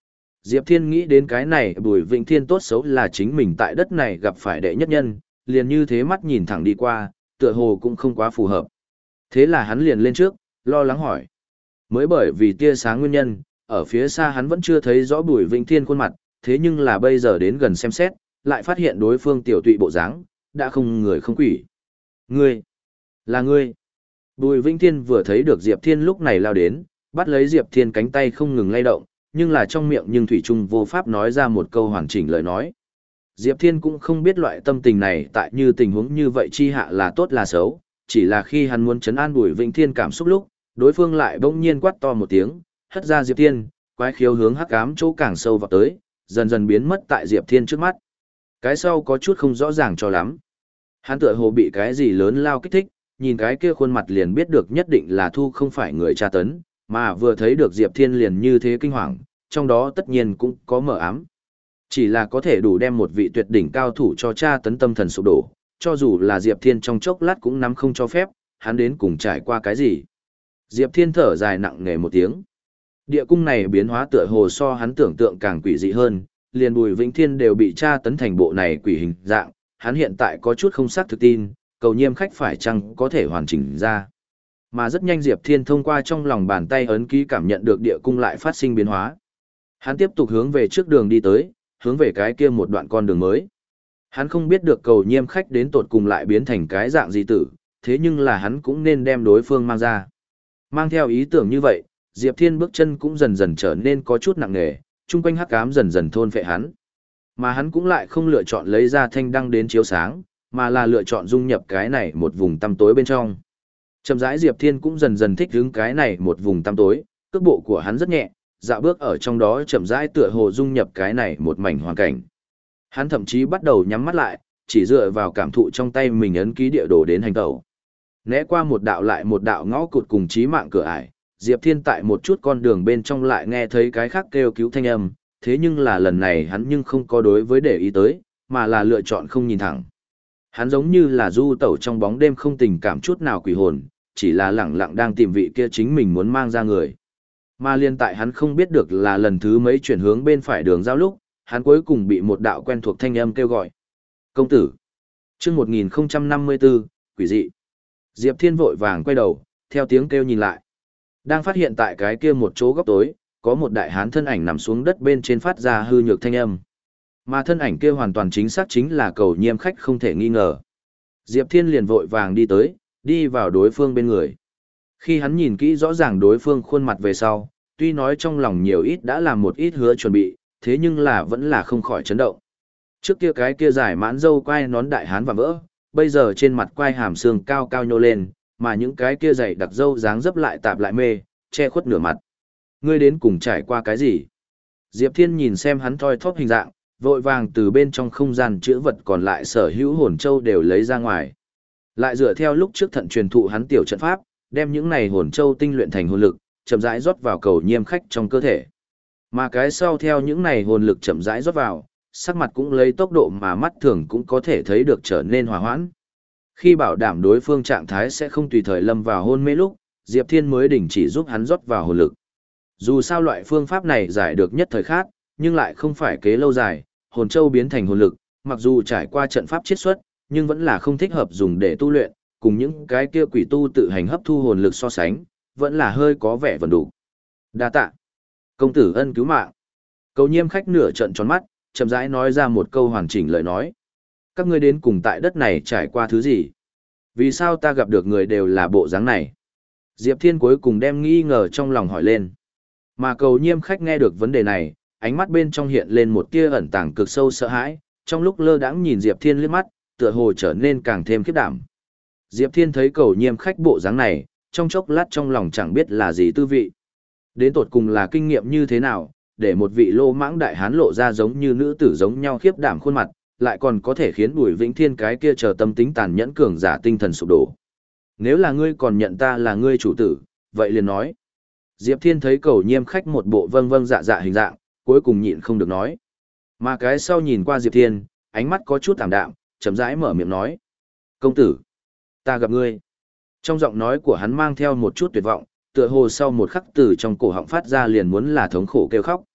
Diệp Thiên nghĩ đến cái này Bùi Vĩnh Thiên tốt xấu là chính mình tại đất này gặp phải đệ nhất nhân, liền như thế mắt nhìn thẳng đi qua, tựa hồ cũng không quá phù hợp. Thế là hắn liền lên trước, lo lắng hỏi. Mới bởi vì tia sáng nguyên nhân, ở phía xa hắn vẫn chưa thấy rõ Bùi Vĩnh Thiên khuôn mặt, thế nhưng là bây giờ đến gần xem xét, lại phát hiện đối phương tiểu tụy bộ dáng, đã không người không quỷ. Ngươi, là ngươi. Bùi Vĩnh Thiên vừa thấy được Diệp Thiên lúc này lao đến, bắt lấy Diệp Thiên cánh tay không ngừng lay động, nhưng là trong miệng nhưng Thủy Trung vô pháp nói ra một câu hoàn chỉnh lời nói. Diệp Thiên cũng không biết loại tâm tình này tại như tình huống như vậy chi hạ là tốt là xấu, chỉ là khi hắn muốn trấn an Bùi Vĩnh Thiên cảm xúc lúc, đối phương lại bỗng nhiên quát to một tiếng, hất ra Diệp Thiên, quái khiếu hướng hắc ám chỗ càng sâu vào tới, dần dần biến mất tại Diệp Thiên trước mắt. Cái sau có chút không rõ ràng cho lắm. Hắn tựa hồ bị cái gì lớn lao kích thích, nhìn cái kia khuôn mặt liền biết được nhất định là Thu không phải người tra tấn, mà vừa thấy được Diệp Thiên liền như thế kinh hoàng, trong đó tất nhiên cũng có mờ ám. Chỉ là có thể đủ đem một vị tuyệt đỉnh cao thủ cho tra tấn tâm thần sụp đổ, cho dù là Diệp Thiên trong chốc lát cũng nắm không cho phép, hắn đến cùng trải qua cái gì. Diệp Thiên thở dài nặng nề một tiếng. Địa cung này biến hóa tựa hồ so hắn tưởng tượng càng quỷ dị hơn, liền Bùi Vĩnh Thiên đều bị tra tấn thành bộ này quỷ hình dạng, hắn hiện tại có chút không xác thực tin, cầu nhiêm khách phải chăng có thể hoàn chỉnh ra. Mà rất nhanh Diệp Thiên thông qua trong lòng bàn tay ấn ký cảm nhận được địa cung lại phát sinh biến hóa. Hắn tiếp tục hướng về trước đường đi tới, hướng về cái kia một đoạn con đường mới. Hắn không biết được cầu nhiêm khách đến tột cùng lại biến thành cái dạng gì tử, thế nhưng là hắn cũng nên đem đối phương mang ra. Mang theo ý tưởng như vậy, Diệp Thiên bước chân cũng dần dần trở nên có chút nặng nề, chung quanh hắc ám dần dần thôn phệ hắn. Mà hắn cũng lại không lựa chọn lấy ra thanh đăng đến chiếu sáng, mà là lựa chọn dung nhập cái này một vùng tăm tối bên trong. Chậm rãi Diệp Thiên cũng dần dần thích ứng cái này một vùng tăm tối, cước bộ của hắn rất nhẹ, dạo bước ở trong đó chậm rãi tựa hồ dung nhập cái này một mảnh hoàn cảnh. Hắn thậm chí bắt đầu nhắm mắt lại, chỉ dựa vào cảm thụ trong tay mình ấn ký địa đồ đến hành tẩu. Né qua một đạo lại một đạo ngõ cụt cùng chí mạng cửa ải, Diệp Thiên tại một chút con đường bên trong lại nghe thấy cái khác kêu cứu thanh âm, thế nhưng là lần này hắn nhưng không có đối với để ý tới, mà là lựa chọn không nhìn thẳng. Hắn giống như là du tẩu trong bóng đêm không tình cảm chút nào quỷ hồn, chỉ là lẳng lặng đang tìm vị kia chính mình muốn mang ra người. Mà liên tại hắn không biết được là lần thứ mấy chuyển hướng bên phải đường giao lúc, hắn cuối cùng bị một đạo quen thuộc thanh âm kêu gọi. Công tử. chương một nghìn năm mươi tư, quỷ dị. Diệp Thiên vội vàng quay đầu, theo tiếng kêu nhìn lại. Đang phát hiện tại cái kia một chỗ góc tối, có một đại hán thân ảnh nằm xuống đất bên trên phát ra hư nhược thanh âm. Mà thân ảnh kia hoàn toàn chính xác chính là cầu nhiêm khách không thể nghi ngờ. Diệp Thiên liền vội vàng đi tới, đi vào đối phương bên người. Khi hắn nhìn kỹ rõ ràng đối phương khuôn mặt về sau, tuy nói trong lòng nhiều ít đã làm một ít hứa chuẩn bị, thế nhưng là vẫn là không khỏi chấn động. Trước kia cái kia dài mãn râu quai nón đại hán và vỡ, bây giờ trên mặt quai hàm xương cao cao nhô lên, mà những cái kia dày đặc râu dáng dấp lại tạp lại mê, che khuất nửa mặt. Ngươi đến cùng trải qua cái gì? Diệp Thiên nhìn xem hắn thoi thóp hình dạng, vội vàng từ bên trong không gian chữ vật còn lại sở hữu hồn châu đều lấy ra ngoài. Lại dựa theo lúc trước thận truyền thụ hắn tiểu trận pháp, đem những này hồn châu tinh luyện thành hồn lực, chậm rãi rót vào cầu nhiêm khách trong cơ thể. Mà cái sau theo những này hồn lực chậm rãi rót vào, sắc mặt cũng lấy tốc độ mà mắt thường cũng có thể thấy được trở nên hòa hoãn. Khi bảo đảm đối phương trạng thái sẽ không tùy thời lâm vào hôn mê lúc, Diệp Thiên mới đình chỉ giúp hắn rót vào hồn lực. Dù sao loại phương pháp này giải được nhất thời khát, nhưng lại không phải kế lâu dài, hồn châu biến thành hồn lực, mặc dù trải qua trận pháp chiết xuất, nhưng vẫn là không thích hợp dùng để tu luyện, cùng những cái kia quỷ tu tự hành hấp thu hồn lực so sánh, vẫn là hơi có vẻ vần đủ. Đa tạ. Công tử ân cứu mạng. Cầu nhiêm khách nửa trận tròn mắt, chậm rãi nói ra một câu hoàn chỉnh lời nói. Các ngươi đến cùng tại đất này trải qua thứ gì? Vì sao ta gặp được người đều là bộ dáng này? Diệp Thiên cuối cùng đem nghi ngờ trong lòng hỏi lên. Mà cầu nhiêm khách nghe được vấn đề này, ánh mắt bên trong hiện lên một tia ẩn tàng cực sâu sợ hãi, trong lúc lơ đãng nhìn Diệp Thiên liếc mắt, tựa hồ trở nên càng thêm khiếp đảm. Diệp Thiên thấy cầu nhiêm khách bộ dáng này, trong chốc lát trong lòng chẳng biết là gì tư vị. Đến tột cùng là kinh nghiệm như thế nào, để một vị lô mãng đại hán lộ ra giống như nữ tử giống nhau khiếp đảm khuôn mặt, lại còn có thể khiến Bùi Vĩnh Thiên cái kia chờ tâm tính tàn nhẫn cường giả tinh thần sụp đổ. Nếu là ngươi còn nhận ta là ngươi chủ tử, vậy liền nói. Diệp Thiên thấy cầu nhiêm khách một bộ vâng vâng dạ dạ hình dạng, cuối cùng nhịn không được nói. Mà cái sau nhìn qua Diệp Thiên, ánh mắt có chút tạm đạm, chậm rãi mở miệng nói. Công tử, ta gặp ngươi. Trong giọng nói của hắn mang theo một chút tuyệt vọng, tựa hồ sau một khắc từ trong cổ họng phát ra liền muốn là thống khổ kêu khóc.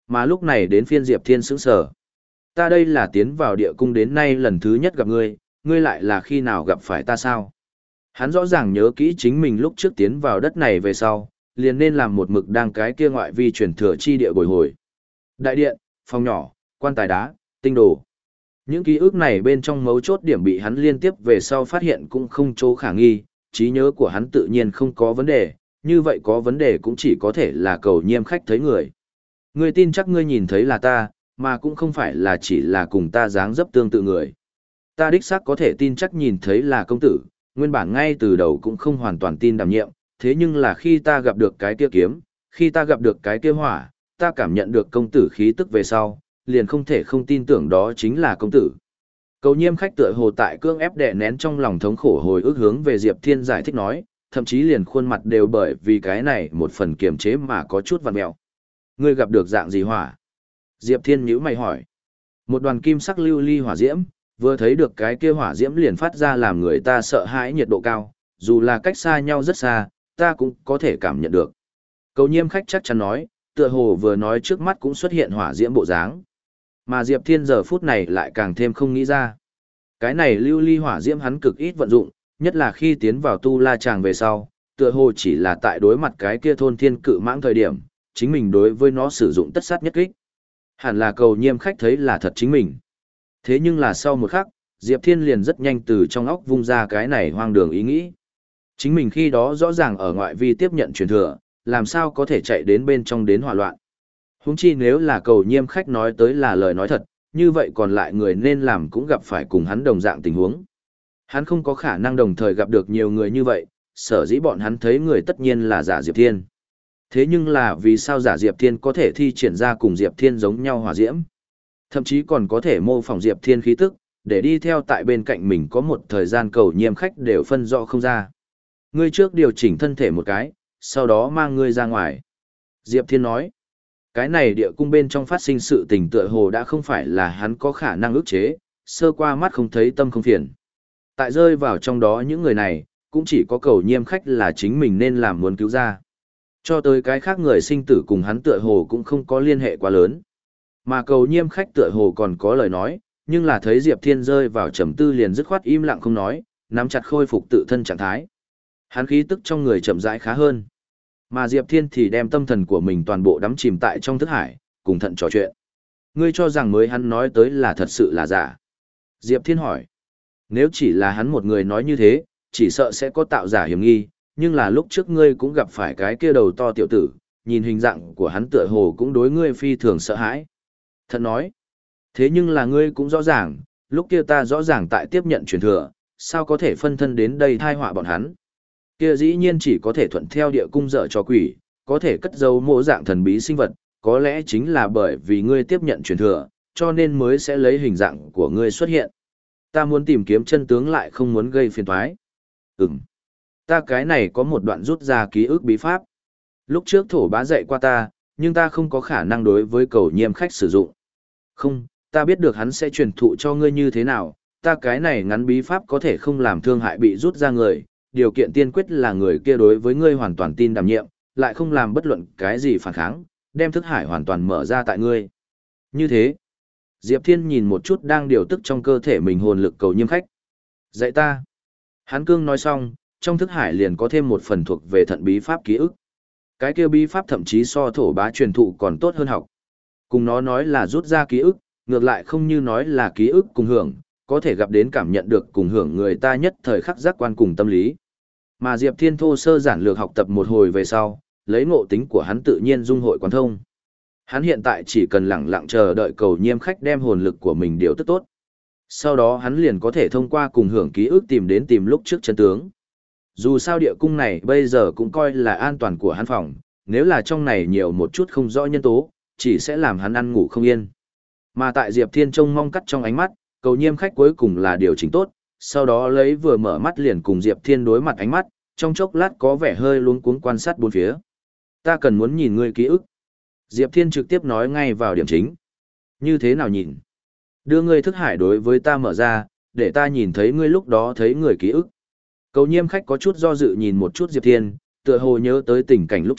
Mà lúc này đến phiên Diệp Thiên sững sờ. Ta đây là tiến vào địa cung đến nay lần thứ nhất gặp ngươi, ngươi lại là khi nào gặp phải ta sao? Hắn rõ ràng nhớ kỹ chính mình lúc trước tiến vào đất này về sau, liền nên làm một mực đang cái kia ngoại vi chuyển thừa chi địa bồi hồi. Đại điện, phòng nhỏ, quan tài đá, tinh đồ. Những ký ức này bên trong mấu chốt điểm bị hắn liên tiếp về sau phát hiện cũng không chỗ khả nghi, trí nhớ của hắn tự nhiên không có vấn đề, như vậy có vấn đề cũng chỉ có thể là cầu nhiêm khách thấy người. Ngươi tin chắc ngươi nhìn thấy là ta, mà cũng không phải là chỉ là cùng ta dáng dấp tương tự người. Ta đích xác có thể tin chắc nhìn thấy là công tử, nguyên bản ngay từ đầu cũng không hoàn toàn tin đảm nhiệm, thế nhưng là khi ta gặp được cái kia kiếm, khi ta gặp được cái kia hỏa, ta cảm nhận được công tử khí tức về sau, liền không thể không tin tưởng đó chính là công tử. Cầu nhiêm khách tựa hồ tại cương ép đè nén trong lòng thống khổ hồi ức hướng về Diệp Thiên giải thích nói, thậm chí liền khuôn mặt đều bởi vì cái này một phần kiềm chế mà có chút vằn mẹo. Ngươi gặp được dạng gì hỏa? Diệp Thiên nhíu mày hỏi. Một đoàn kim sắc lưu ly hỏa diễm, vừa thấy được cái kia hỏa diễm liền phát ra làm người ta sợ hãi nhiệt độ cao, dù là cách xa nhau rất xa, ta cũng có thể cảm nhận được. Cầu nhiêm khách chắc chắn nói, tựa hồ vừa nói trước mắt cũng xuất hiện hỏa diễm bộ dáng. Mà Diệp Thiên giờ phút này lại càng thêm không nghĩ ra. Cái này lưu ly hỏa diễm hắn cực ít vận dụng, nhất là khi tiến vào tu la tràng về sau, tựa hồ chỉ là tại đối mặt cái kia thôn thiên cự mãng thời điểm, chính mình đối với nó sử dụng tất sát nhất kích. Hẳn là cầu nhiêm khách thấy là thật chính mình. Thế nhưng là sau một khắc, Diệp Thiên liền rất nhanh từ trong óc vung ra cái này hoang đường ý nghĩ. Chính mình khi đó rõ ràng ở ngoại vi tiếp nhận truyền thừa, làm sao có thể chạy đến bên trong đến hỏa loạn. Huống chi nếu là cầu nhiêm khách nói tới là lời nói thật, như vậy còn lại người nên làm cũng gặp phải cùng hắn đồng dạng tình huống. Hắn không có khả năng đồng thời gặp được nhiều người như vậy, sở dĩ bọn hắn thấy người tất nhiên là giả Diệp Thiên. Thế nhưng là vì sao giả Diệp Thiên có thể thi triển ra cùng Diệp Thiên giống nhau hỏa diễm? Thậm chí còn có thể mô phỏng Diệp Thiên khí tức, để đi theo tại bên cạnh mình có một thời gian cầu nhiêm khách đều phân rõ không ra. Ngươi trước điều chỉnh thân thể một cái, sau đó mang ngươi ra ngoài. Diệp Thiên nói, cái này địa cung bên trong phát sinh sự tình tựa hồ đã không phải là hắn có khả năng ức chế, sơ qua mắt không thấy tâm không phiền. Tại rơi vào trong đó những người này, cũng chỉ có cầu nhiêm khách là chính mình nên làm muốn cứu ra. Cho tới cái khác người sinh tử cùng hắn tựa hồ cũng không có liên hệ quá lớn. Mà cầu nhiêm khách tựa hồ còn có lời nói, nhưng là thấy Diệp Thiên rơi vào trầm tư liền dứt khoát im lặng không nói, nắm chặt khôi phục tự thân trạng thái. Hắn khí tức trong người chậm rãi khá hơn. Mà Diệp Thiên thì đem tâm thần của mình toàn bộ đắm chìm tại trong thức hải, cùng thận trò chuyện. Ngươi cho rằng mới hắn nói tới là thật sự là giả. Diệp Thiên hỏi. Nếu chỉ là hắn một người nói như thế, chỉ sợ sẽ có tạo giả hiểm nghi, nhưng là lúc trước ngươi cũng gặp phải cái kia đầu to tiểu tử, nhìn hình dạng của hắn tựa hồ cũng đối ngươi phi thường sợ hãi. Thật nói. Thế nhưng là ngươi cũng rõ ràng, lúc kia ta rõ ràng tại tiếp nhận truyền thừa, sao có thể phân thân đến đây thai họa bọn hắn. Kia dĩ nhiên chỉ có thể thuận theo địa cung dở cho quỷ, có thể cất giấu mô dạng thần bí sinh vật, có lẽ chính là bởi vì ngươi tiếp nhận truyền thừa, cho nên mới sẽ lấy hình dạng của ngươi xuất hiện. Ta muốn tìm kiếm chân tướng lại không muốn gây phiền toái. Ừm. Ta cái này có một đoạn rút ra ký ức bí pháp. Lúc trước thổ bá dạy qua ta, nhưng ta không có khả năng đối với cầu nhiêm khách sử dụng. Không, ta biết được hắn sẽ truyền thụ cho ngươi như thế nào, ta cái này ngắn bí pháp có thể không làm thương hại bị rút ra người, điều kiện tiên quyết là người kia đối với ngươi hoàn toàn tin đảm nhiệm, lại không làm bất luận cái gì phản kháng, đem thức hải hoàn toàn mở ra tại ngươi. Như thế, Diệp Thiên nhìn một chút đang điều tức trong cơ thể mình hồn lực cầu nhiêm khách. Dạy ta. Hắn cương nói xong, trong thức hải liền có thêm một phần thuộc về thận bí pháp ký ức. Cái kia bí pháp thậm chí so thổ bá truyền thụ còn tốt hơn học. Cùng nó nói là rút ra ký ức, ngược lại không như nói là ký ức cùng hưởng, có thể gặp đến cảm nhận được cùng hưởng người ta nhất thời khắc giác quan cùng tâm lý. Mà Diệp Thiên thô sơ giản lược học tập một hồi về sau, lấy ngộ tính của hắn tự nhiên dung hội quán thông. Hắn hiện tại chỉ cần lặng lặng chờ đợi cầu nhiêm khách đem hồn lực của mình điều tức tốt. Sau đó hắn liền có thể thông qua cùng hưởng ký ức tìm đến tìm lúc trước chân tướng. Dù sao địa cung này bây giờ cũng coi là an toàn của hắn phòng, nếu là trong này nhiều một chút không rõ nhân tố, chỉ sẽ làm hắn ăn ngủ không yên. Mà tại Diệp Thiên trông mong cắt trong ánh mắt, cầu nhiêm khách cuối cùng là điều chỉnh tốt, sau đó lấy vừa mở mắt liền cùng Diệp Thiên đối mặt ánh mắt, trong chốc lát có vẻ hơi luống cuống quan sát bốn phía. Ta cần muốn nhìn ngươi ký ức. Diệp Thiên trực tiếp nói ngay vào điểm chính. Như thế nào nhìn? Đưa ngươi thức hải đối với ta mở ra, để ta nhìn thấy ngươi lúc đó thấy người ký ức. Cầu nhiêm khách có chút do dự nhìn một chút Diệp Thiên, tựa hồ nhớ tới tình cảnh lúc trước,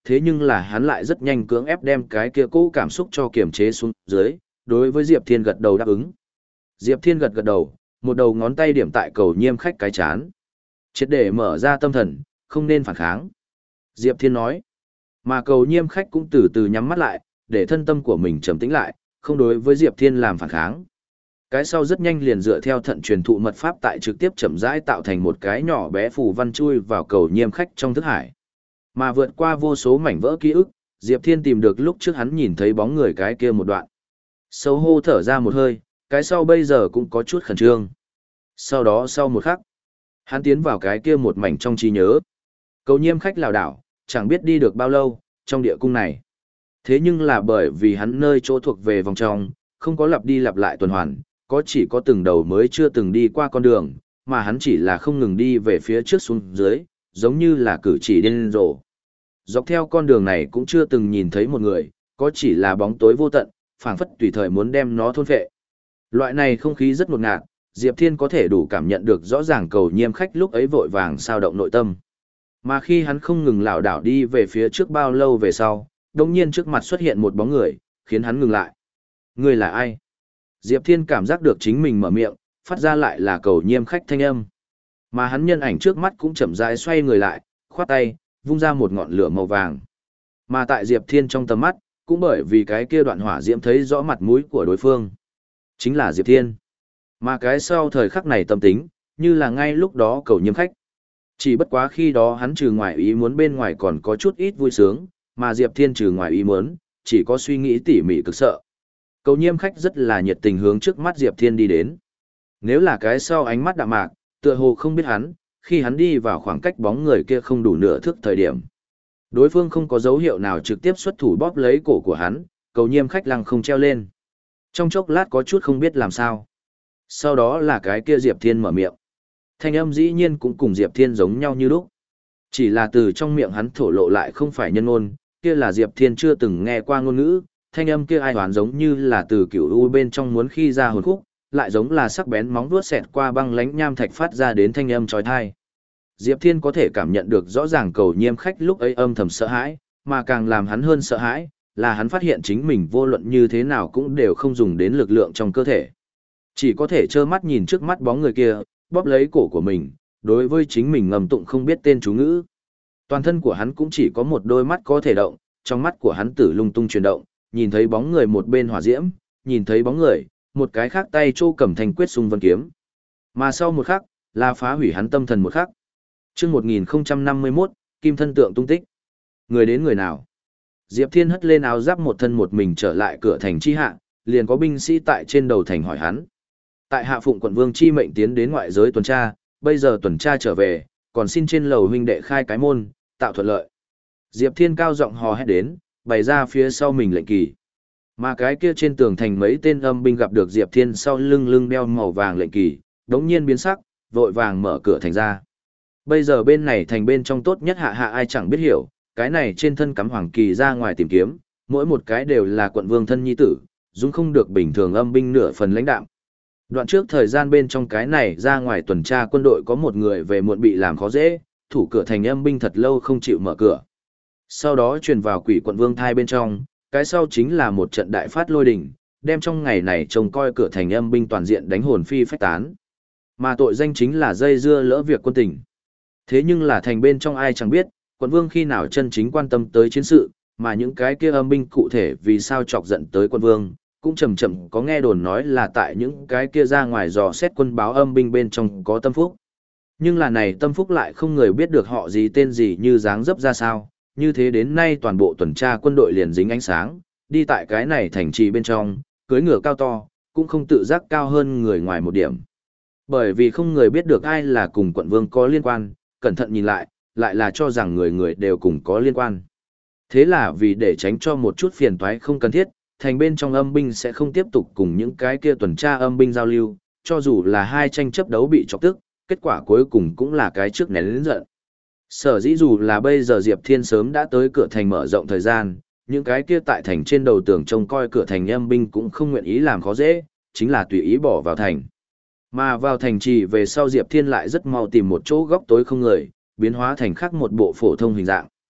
thế nhưng là hắn lại rất nhanh cưỡng ép đem cái kia cũ cảm xúc cho kiềm chế xuống dưới, đối với Diệp Thiên gật đầu đáp ứng. Diệp Thiên gật gật đầu, một đầu ngón tay điểm tại cầu nhiêm khách cái chán. Triệt để mở ra tâm thần, không nên phản kháng. Diệp Thiên nói, mà cầu nhiêm khách cũng từ từ nhắm mắt lại, để thân tâm của mình trầm tĩnh lại, không đối với Diệp Thiên làm phản kháng. Cái sau rất nhanh liền dựa theo thận truyền thụ mật pháp tại trực tiếp chậm rãi tạo thành một cái nhỏ bé phù văn chui vào cầu nhiêm khách trong thức hải. Mà vượt qua vô số mảnh vỡ ký ức, Diệp Thiên tìm được lúc trước hắn nhìn thấy bóng người cái kia một đoạn. Sâu hô thở ra một hơi, cái sau bây giờ cũng có chút khẩn trương. Sau đó sau một khắc, hắn tiến vào cái kia một mảnh trong trí nhớ. Cầu nhiêm khách lảo đảo, chẳng biết đi được bao lâu, trong địa cung này. Thế nhưng là bởi vì hắn nơi chỗ thuộc về vòng trong, không có lặp đi lặp lại tuần hoàn, có chỉ có từng đầu mới chưa từng đi qua con đường, mà hắn chỉ là không ngừng đi về phía trước xuống dưới, giống như là cử chỉ điên rồ. Dọc theo con đường này cũng chưa từng nhìn thấy một người, có chỉ là bóng tối vô tận, phảng phất tùy thời muốn đem nó thôn phệ. Loại này không khí rất ngột ngạt, Diệp Thiên có thể đủ cảm nhận được rõ ràng cầu nhiêm khách lúc ấy vội vàng sao động nội tâm. Mà khi hắn không ngừng lảo đảo đi về phía trước bao lâu về sau, đồng nhiên trước mặt xuất hiện một bóng người, khiến hắn ngừng lại. Người là ai? Diệp Thiên cảm giác được chính mình mở miệng, phát ra lại là cầu nhiêm khách thanh âm. Mà hắn nhân ảnh trước mắt cũng chậm rãi xoay người lại, khoát tay, vung ra một ngọn lửa màu vàng. Mà tại Diệp Thiên trong tầm mắt, cũng bởi vì cái kia đoạn hỏa diễm thấy rõ mặt mũi của đối phương. Chính là Diệp Thiên. Mà cái sau thời khắc này tâm tính, như là ngay lúc đó cầu nhiêm khách. Chỉ bất quá khi đó hắn trừ ngoài ý muốn bên ngoài còn có chút ít vui sướng, mà Diệp Thiên trừ ngoài ý muốn, chỉ có suy nghĩ tỉ mỉ cực sợ. Cầu nhiêm khách rất là nhiệt tình hướng trước mắt Diệp Thiên đi đến. Nếu là cái sau ánh mắt đạm mạc, tựa hồ không biết hắn, khi hắn đi vào khoảng cách bóng người kia không đủ nửa thước thời điểm. Đối phương không có dấu hiệu nào trực tiếp xuất thủ bóp lấy cổ của hắn, cầu nhiêm khách lăng không treo lên. Trong chốc lát có chút không biết làm sao. Sau đó là cái kia Diệp Thiên mở miệng. Thanh âm dĩ nhiên cũng cùng Diệp Thiên giống nhau như lúc. Chỉ là từ trong miệng hắn thổ lộ lại không phải nhân ngôn, kia là Diệp Thiên chưa từng nghe qua ngôn ngữ, thanh âm kia ai đoán giống như là từ cửu u bên trong muốn khi ra hồn khúc, lại giống là sắc bén móng vuốt xẹt qua băng lãnh nham thạch phát ra đến thanh âm chói tai. Diệp Thiên có thể cảm nhận được rõ ràng cầu nhiêm khách lúc ấy âm thầm sợ hãi, mà càng làm hắn hơn sợ hãi, là hắn phát hiện chính mình vô luận như thế nào cũng đều không dùng đến lực lượng trong cơ thể. Chỉ có thể trơ mắt nhìn trước mắt bóng người kia, bóp lấy cổ của mình, đối với chính mình ngầm tụng không biết tên chú ngữ. Toàn thân của hắn cũng chỉ có một đôi mắt có thể động, trong mắt của hắn tử lung tung chuyển động, nhìn thấy bóng người một bên hỏa diễm, nhìn thấy bóng người, một cái khác tay châu cầm thành quyết xung vân kiếm. Mà sau một khắc, là phá hủy hắn tâm thần một khắc. Chương một nghìn không trăm năm mươi mốt, Kim thân tượng tung tích. Người đến người nào? Diệp Thiên hất lên áo giáp một thân một mình trở lại cửa thành chi hạ, liền có binh sĩ tại trên đầu thành hỏi hắn. Tại hạ phụng quận vương chi mệnh tiến đến ngoại giới tuần tra, bây giờ tuần tra trở về, còn xin trên lầu huynh đệ khai cái môn, tạo thuận lợi. Diệp Thiên cao giọng hò hét đến, bày ra phía sau mình lệnh kỳ. Mà cái kia trên tường thành mấy tên âm binh gặp được Diệp Thiên sau lưng lưng đeo màu vàng lệnh kỳ, đống nhiên biến sắc, vội vàng mở cửa thành ra. Bây giờ bên này thành bên trong tốt nhất hạ hạ ai chẳng biết hiểu, cái này trên thân cắm hoàng kỳ ra ngoài tìm kiếm, mỗi một cái đều là quận vương thân nhi tử, dung không được bình thường âm binh nửa phần lãnh đạm. Đoạn trước thời gian bên trong cái này ra ngoài tuần tra quân đội có một người về muộn bị làm khó dễ, thủ cửa thành âm binh thật lâu không chịu mở cửa. Sau đó truyền vào quỷ quận vương thai bên trong, cái sau chính là một trận đại phát lôi đình, đem trong ngày này trông coi cửa thành âm binh toàn diện đánh hồn phi phách tán. Mà tội danh chính là dây dưa lỡ việc quân tình. Thế nhưng là thành bên trong ai chẳng biết, quận vương khi nào chân chính quan tâm tới chiến sự, mà những cái kia âm binh cụ thể vì sao chọc giận tới quận vương, cũng chậm chậm có nghe đồn nói là tại những cái kia ra ngoài dò xét quân báo âm binh bên trong có tâm phúc. Nhưng là này tâm phúc lại không người biết được họ gì tên gì như dáng dấp ra sao, như thế đến nay toàn bộ tuần tra quân đội liền dính ánh sáng, đi tại cái này thành trì bên trong, cưới ngựa cao to, cũng không tự giác cao hơn người ngoài một điểm. Bởi vì không người biết được ai là cùng quận vương có liên quan, cẩn thận nhìn lại, lại là cho rằng người người đều cùng có liên quan. Thế là vì để tránh cho một chút phiền toái không cần thiết, thành bên trong âm binh sẽ không tiếp tục cùng những cái kia tuần tra âm binh giao lưu, cho dù là hai tranh chấp đấu bị chọc tức, kết quả cuối cùng cũng là cái trước nén lớn giận. Sở dĩ dù là bây giờ Diệp Thiên sớm đã tới cửa thành mở rộng thời gian, những cái kia tại thành trên đầu tường trông coi cửa thành âm binh cũng không nguyện ý làm khó dễ, chính là tùy ý bỏ vào thành. Mà vào thành trì về sau Diệp Thiên lại rất mau tìm một chỗ góc tối không người, biến hóa thành khác một bộ phổ thông hình dạng.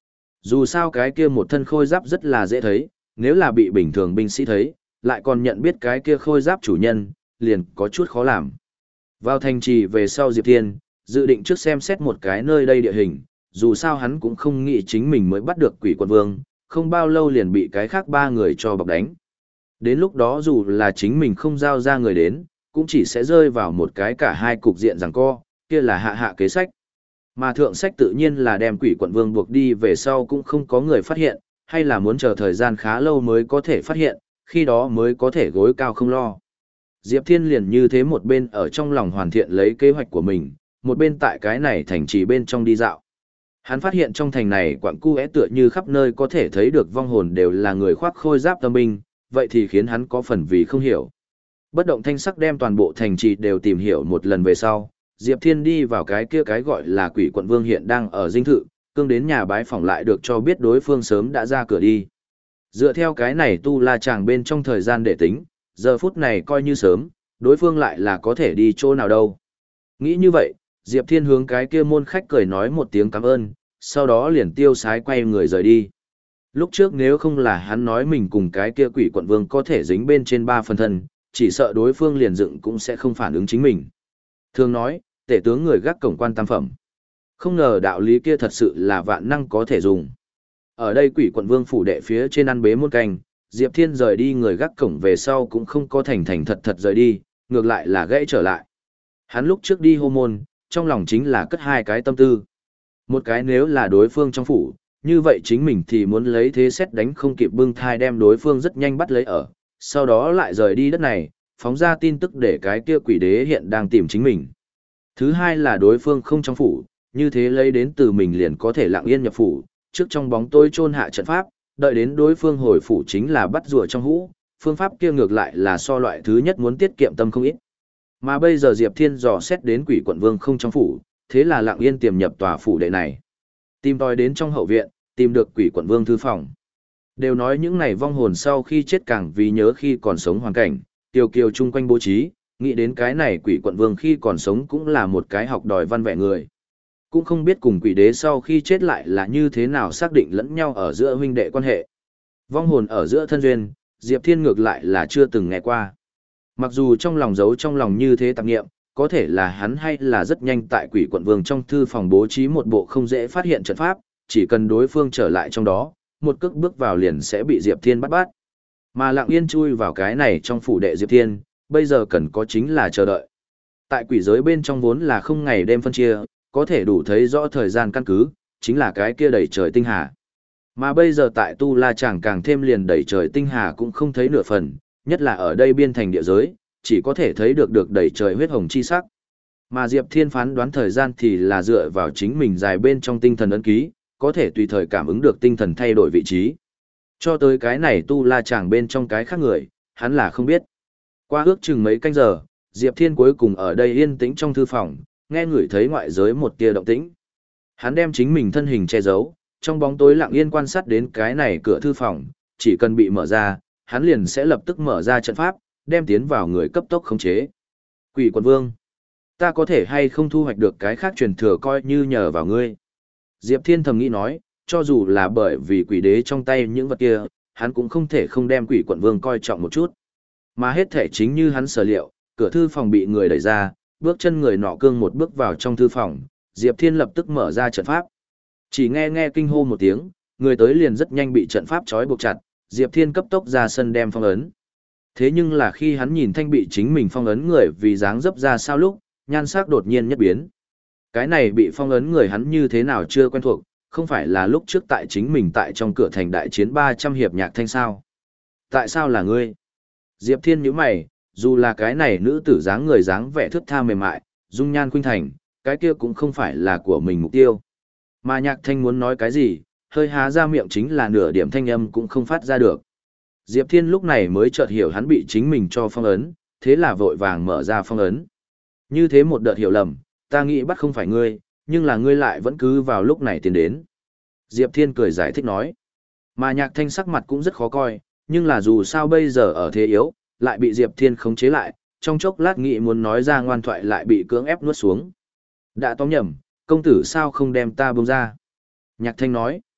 Dù sao cái kia một thân khôi giáp rất là dễ thấy, nếu là bị bình thường binh sĩ thấy, lại còn nhận biết cái kia khôi giáp chủ nhân, liền có chút khó làm. Vào thành trì về sau Diệp Thiên, dự định trước xem xét một cái nơi đây địa hình, dù sao hắn cũng không nghĩ chính mình mới bắt được quỷ quận vương, không bao lâu liền bị cái khác ba người cho bọc đánh. Đến lúc đó dù là chính mình không giao ra người đến, cũng chỉ sẽ rơi vào một cái cả hai cục diện giằng co, kia là hạ hạ kế sách. Mà thượng sách tự nhiên là đem quỷ quận vương buộc đi về sau cũng không có người phát hiện, hay là muốn chờ thời gian khá lâu mới có thể phát hiện, khi đó mới có thể gối cao không lo. Diệp Thiên liền như thế một bên ở trong lòng hoàn thiện lấy kế hoạch của mình, một bên tại cái này thành trì bên trong đi dạo. Hắn phát hiện trong thành này quặng cu é tựa như khắp nơi có thể thấy được vong hồn đều là người khoác khôi giáp tâm binh, vậy thì khiến hắn có phần vì không hiểu. Bất động thanh sắc đem toàn bộ thành trì đều tìm hiểu một lần về sau, Diệp Thiên đi vào cái kia cái gọi là quỷ quận vương hiện đang ở dinh thự, cương đến nhà bái phỏng lại được cho biết đối phương sớm đã ra cửa đi. Dựa theo cái này tu la chàng bên trong thời gian để tính, giờ phút này coi như sớm, đối phương lại là có thể đi chỗ nào đâu. Nghĩ như vậy, Diệp Thiên hướng cái kia môn khách cười nói một tiếng cảm ơn, sau đó liền tiêu sái quay người rời đi. Lúc trước nếu không là hắn nói mình cùng cái kia quỷ quận vương có thể dính bên trên ba phần thân, chỉ sợ đối phương liền dựng cũng sẽ không phản ứng chính mình. Thường nói, tể tướng người gác cổng quan tam phẩm. Không ngờ đạo lý kia thật sự là vạn năng có thể dùng. Ở đây quỷ quận vương phủ đệ phía trên ăn bế muôn canh, Diệp Thiên rời đi người gác cổng về sau cũng không có thành thành thật thật rời đi, ngược lại là gãy trở lại. Hắn lúc trước đi hô môn, trong lòng chính là cất hai cái tâm tư. Một cái nếu là đối phương trong phủ, như vậy chính mình thì muốn lấy thế xét đánh không kịp bưng thai đem đối phương rất nhanh bắt lấy ở, sau đó lại rời đi đất này, phóng ra tin tức để cái kia quỷ đế hiện đang tìm chính mình. Thứ hai là đối phương không trong phủ, như thế lấy đến từ mình liền có thể lặng yên nhập phủ, trước trong bóng tối chôn hạ trận pháp, đợi đến đối phương hồi phủ chính là bắt rùa trong hũ, phương pháp kia ngược lại là so loại thứ nhất muốn tiết kiệm tâm không ít. Mà bây giờ Diệp Thiên dò xét đến quỷ quận vương không trong phủ, thế là lặng yên tiềm nhập tòa phủ đệ này. Tìm tòi đến trong hậu viện, tìm được quỷ quận vương thư phòng. Đều nói những này vong hồn sau khi chết càng vì nhớ khi còn sống hoàn cảnh, tiêu kiều chung quanh bố trí, nghĩ đến cái này quỷ quận vương khi còn sống cũng là một cái học đòi văn vẻ người. Cũng không biết cùng quỷ đế sau khi chết lại là như thế nào xác định lẫn nhau ở giữa huynh đệ quan hệ. Vong hồn ở giữa thân duyên, Diệp Thiên ngược lại là chưa từng nghe qua. Mặc dù trong lòng giấu trong lòng như thế tạp nghiệm, có thể là hắn hay là rất nhanh tại quỷ quận vương trong thư phòng bố trí một bộ không dễ phát hiện trận pháp, chỉ cần đối phương trở lại trong đó, một cước bước vào liền sẽ bị Diệp Thiên bắt bắt. Mà lặng yên chui vào cái này trong phủ đệ Diệp Thiên, bây giờ cần có chính là chờ đợi. Tại quỷ giới bên trong vốn là không ngày đêm phân chia, có thể đủ thấy rõ thời gian căn cứ, chính là cái kia đầy trời tinh hà. Mà bây giờ tại Tu La Tràng càng thêm liền đầy trời tinh hà cũng không thấy nửa phần, nhất là ở đây biên thành địa giới, chỉ có thể thấy được được đầy trời huyết hồng chi sắc. Mà Diệp Thiên phán đoán thời gian thì là dựa vào chính mình dài bên trong tinh thần ấn ký, có thể tùy thời cảm ứng được tinh thần thay đổi vị trí. Cho tới cái này Tu La Tràng bên trong cái khác người, hắn là không biết. Qua ước chừng mấy canh giờ, Diệp Thiên cuối cùng ở đây yên tĩnh trong thư phòng, nghe ngửi thấy ngoại giới một tia động tĩnh. Hắn đem chính mình thân hình che giấu, trong bóng tối lặng yên quan sát đến cái này cửa thư phòng, chỉ cần bị mở ra, hắn liền sẽ lập tức mở ra trận pháp, đem tiến vào người cấp tốc khống chế. Quỷ quận vương, ta có thể hay không thu hoạch được cái khác truyền thừa coi như nhờ vào ngươi. Diệp Thiên thầm nghĩ nói, cho dù là bởi vì quỷ đế trong tay những vật kia, hắn cũng không thể không đem quỷ quận vương coi trọng một chút. Mà hết thể chính như hắn sở liệu, cửa thư phòng bị người đẩy ra, bước chân người nọ cương một bước vào trong thư phòng, Diệp Thiên lập tức mở ra trận pháp. Chỉ nghe nghe kinh hô một tiếng, người tới liền rất nhanh bị trận pháp trói buộc chặt, Diệp Thiên cấp tốc ra sân đem phong ấn. Thế nhưng là khi hắn nhìn thanh bị chính mình phong ấn người vì dáng dấp ra sao lúc, nhan sắc đột nhiên nhất biến. Cái này bị phong ấn người hắn như thế nào chưa quen thuộc, không phải là lúc trước tại chính mình tại trong cửa thành đại chiến ba trăm hiệp nhạc thanh sao. Tại sao là ngươi? Diệp Thiên nhíu mày, dù là cái này nữ tử dáng người dáng vẻ thướt tha mềm mại, dung nhan khuynh thành, cái kia cũng không phải là của mình mục tiêu. Mà nhạc thanh muốn nói cái gì, hơi há ra miệng chính là nửa điểm thanh âm cũng không phát ra được. Diệp Thiên lúc này mới chợt hiểu hắn bị chính mình cho phong ấn, thế là vội vàng mở ra phong ấn. Như thế một đợt hiểu lầm, ta nghĩ bắt không phải ngươi, nhưng là ngươi lại vẫn cứ vào lúc này tiến đến. Diệp Thiên cười giải thích nói. Mà nhạc thanh sắc mặt cũng rất khó coi, nhưng là dù sao bây giờ ở thế yếu, lại bị Diệp Thiên khống chế lại, trong chốc lát nghĩ muốn nói ra ngoan thoại lại bị cưỡng ép nuốt xuống. Đã tóm nhầm, công tử sao không đem ta buông ra? Nhạc thanh nói.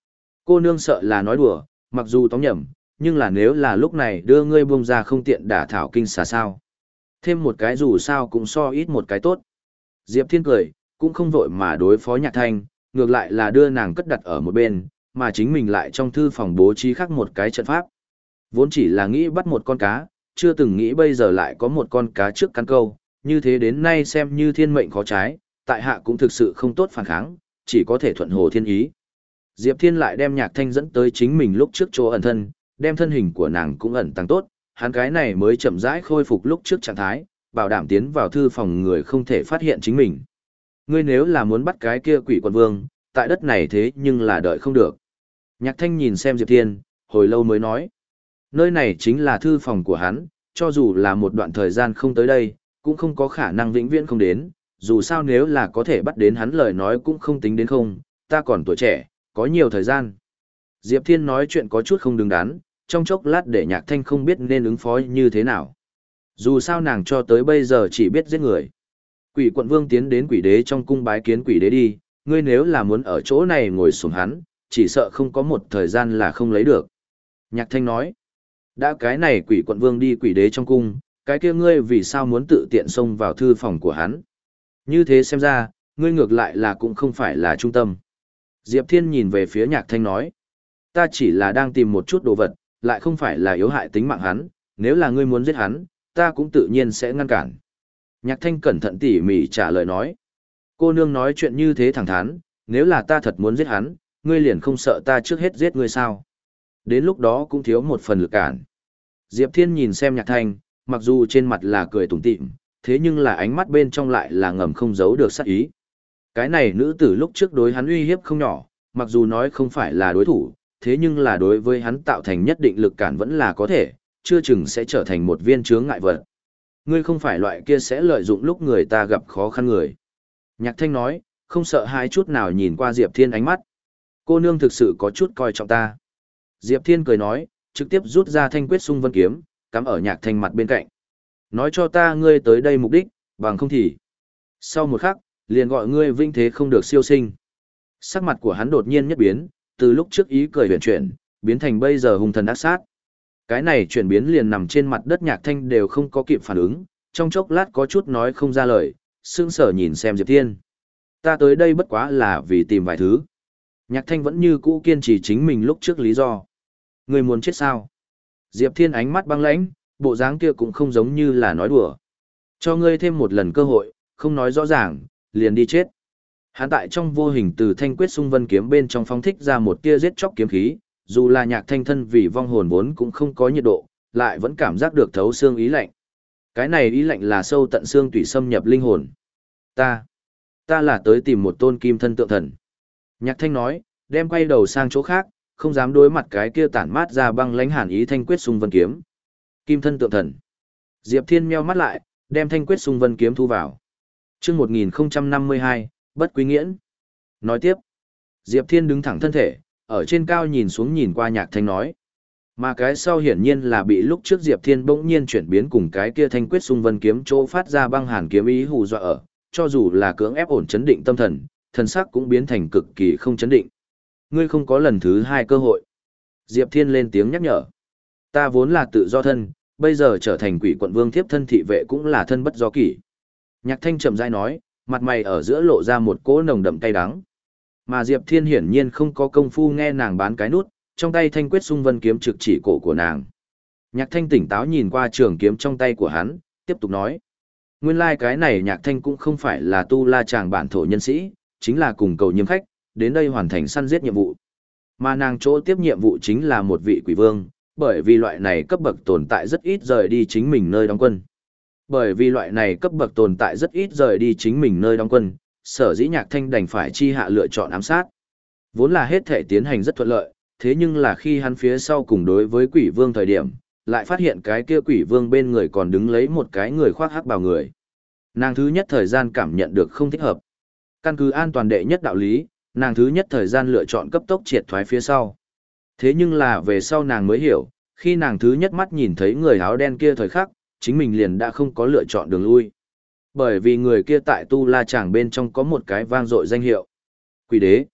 Cô nương sợ là nói đùa, mặc dù tóm nhầm, nhưng là nếu là lúc này đưa ngươi buông ra không tiện đả thảo kinh xà sao. Thêm một cái dù sao cũng so ít một cái tốt. Diệp Thiên cười, cũng không vội mà đối phó Nhạc Thanh, ngược lại là đưa nàng cất đặt ở một bên, mà chính mình lại trong thư phòng bố trí khác một cái trận pháp. Vốn chỉ là nghĩ bắt một con cá, chưa từng nghĩ bây giờ lại có một con cá trước cắn câu, như thế đến nay xem như thiên mệnh khó trái, tại hạ cũng thực sự không tốt phản kháng, chỉ có thể thuận hồ thiên ý. Diệp Thiên lại đem Nhạc Thanh dẫn tới chính mình lúc trước chỗ ẩn thân, đem thân hình của nàng cũng ẩn tăng tốt, hắn cái này mới chậm rãi khôi phục lúc trước trạng thái, bảo đảm tiến vào thư phòng người không thể phát hiện chính mình. Ngươi nếu là muốn bắt cái kia quỷ quần vương, tại đất này thế nhưng là đợi không được. Nhạc Thanh nhìn xem Diệp Thiên, hồi lâu mới nói. Nơi này chính là thư phòng của hắn, cho dù là một đoạn thời gian không tới đây, cũng không có khả năng vĩnh viễn không đến, dù sao nếu là có thể bắt đến hắn lời nói cũng không tính đến không, ta còn tuổi trẻ, có nhiều thời gian. Diệp Thiên nói chuyện có chút không đứng đắn, trong chốc lát để Nhạc Thanh không biết nên ứng phó như thế nào. Dù sao nàng cho tới bây giờ chỉ biết giết người. Quỷ quận vương tiến đến quỷ đế trong cung bái kiến quỷ đế đi, ngươi nếu là muốn ở chỗ này ngồi xuống hắn, chỉ sợ không có một thời gian là không lấy được. Nhạc Thanh nói, đã cái này quỷ quận vương đi quỷ đế trong cung, cái kia ngươi vì sao muốn tự tiện xông vào thư phòng của hắn? Như thế xem ra, ngươi ngược lại là cũng không phải là trung tâm. Diệp Thiên nhìn về phía Nhạc Thanh nói, ta chỉ là đang tìm một chút đồ vật, lại không phải là yếu hại tính mạng hắn, nếu là ngươi muốn giết hắn, ta cũng tự nhiên sẽ ngăn cản. Nhạc Thanh cẩn thận tỉ mỉ trả lời nói, cô nương nói chuyện như thế thẳng thắn, nếu là ta thật muốn giết hắn, ngươi liền không sợ ta trước hết giết ngươi sao? Đến lúc đó cũng thiếu một phần lực cản. Diệp Thiên nhìn xem Nhạc Thanh, mặc dù trên mặt là cười tủm tỉm, thế nhưng là ánh mắt bên trong lại là ngầm không giấu được sát ý. Cái này nữ tử lúc trước đối hắn uy hiếp không nhỏ, mặc dù nói không phải là đối thủ, thế nhưng là đối với hắn tạo thành nhất định lực cản vẫn là có thể, chưa chừng sẽ trở thành một viên chướng ngại vật. Ngươi không phải loại kia sẽ lợi dụng lúc người ta gặp khó khăn người. Nhạc Thanh nói, không sợ hãi chút nào nhìn qua Diệp Thiên ánh mắt. Cô nương thực sự có chút coi trọng ta. Diệp Thiên cười nói, trực tiếp rút ra thanh quyết xung vân kiếm, cắm ở Nhạc Thanh mặt bên cạnh. Nói cho ta ngươi tới đây mục đích, bằng không thì. Sau một khắc, liền gọi ngươi vinh thế không được siêu sinh. Sắc mặt của hắn đột nhiên nhất biến, từ lúc trước ý cười huyền chuyển, biến thành bây giờ hung thần ác sát. Cái này chuyển biến liền nằm trên mặt đất Nhạc Thanh đều không có kịp phản ứng, trong chốc lát có chút nói không ra lời, sững sờ nhìn xem Diệp Thiên. Ta tới đây bất quá là vì tìm vài thứ. Nhạc Thanh vẫn như cũ kiên trì chính mình lúc trước lý do. Ngươi muốn chết sao? Diệp Thiên ánh mắt băng lãnh, bộ dáng kia cũng không giống như là nói đùa. Cho ngươi thêm một lần cơ hội, không nói rõ ràng, liền đi chết. Hắn tại trong vô hình từ thanh quyết xung vân kiếm bên trong phóng thích ra một tia giết chóc kiếm khí, dù là Nhạc Thanh thân vì vong hồn vốn cũng không có nhiệt độ, lại vẫn cảm giác được thấu xương ý lạnh. Cái này ý lạnh là sâu tận xương tủy xâm nhập linh hồn. Ta, ta là tới tìm một tôn kim thân tượng thần. Nhạc Thanh nói, đem quay đầu sang chỗ khác, không dám đối mặt cái kia tản mát ra băng lãnh hàn ý thanh quyết xung vân kiếm. Kim thân tượng thần. Diệp Thiên meo mắt lại, đem thanh quyết xung vân kiếm thu vào. Chương một nghìn năm mươi hai, bất quý nghiễn. Nói tiếp, Diệp Thiên đứng thẳng thân thể, ở trên cao nhìn xuống nhìn qua Nhạc Thanh nói. Mà cái sau hiển nhiên là bị lúc trước Diệp Thiên bỗng nhiên chuyển biến cùng cái kia thanh quyết xung vân kiếm chỗ phát ra băng hàn kiếm ý hù dọa ở, cho dù là cưỡng ép ổn chấn định tâm thần, thần sắc cũng biến thành cực kỳ không chấn định. Ngươi không có lần thứ hai cơ hội. Diệp Thiên lên tiếng nhắc nhở. Ta vốn là tự do thân, bây giờ trở thành quỷ quận vương thiếp thân thị vệ cũng là thân bất do kỷ. Nhạc Thanh chậm rãi nói, mặt mày ở giữa lộ ra một cỗ nồng đậm cay đắng. Mà Diệp Thiên hiển nhiên không có công phu nghe nàng bán cái nút, trong tay thanh quyết xung vân kiếm trực chỉ cổ của nàng. Nhạc Thanh tỉnh táo nhìn qua trường kiếm trong tay của hắn, tiếp tục nói. Nguyên lai like cái này Nhạc Thanh cũng không phải là tu la chàng bản thổ nhân sĩ, chính là cùng cầu nhiễm khách, đến đây hoàn thành săn giết nhiệm vụ. Mà nàng chỗ tiếp nhiệm vụ chính là một vị quỷ vương, bởi vì loại này cấp bậc tồn tại rất ít rời đi chính mình nơi đóng quân. Bởi vì loại này cấp bậc tồn tại rất ít rời đi chính mình nơi đóng quân, sở dĩ Nhạc Thanh đành phải chi hạ lựa chọn ám sát. Vốn là hết thể tiến hành rất thuận lợi, thế nhưng là khi hắn phía sau cùng đối với quỷ vương thời điểm, lại phát hiện cái kia quỷ vương bên người còn đứng lấy một cái người khoác hắc bào người. Nàng thứ nhất thời gian cảm nhận được không thích hợp. Căn cứ an toàn đệ nhất đạo lý, nàng thứ nhất thời gian lựa chọn cấp tốc triệt thoái phía sau. Thế nhưng là về sau nàng mới hiểu, khi nàng thứ nhất mắt nhìn thấy người áo đen kia thời khắc, chính mình liền đã không có lựa chọn đường lui. Bởi vì người kia tại tu la chàng bên trong có một cái vang dội danh hiệu. Quỷ đế.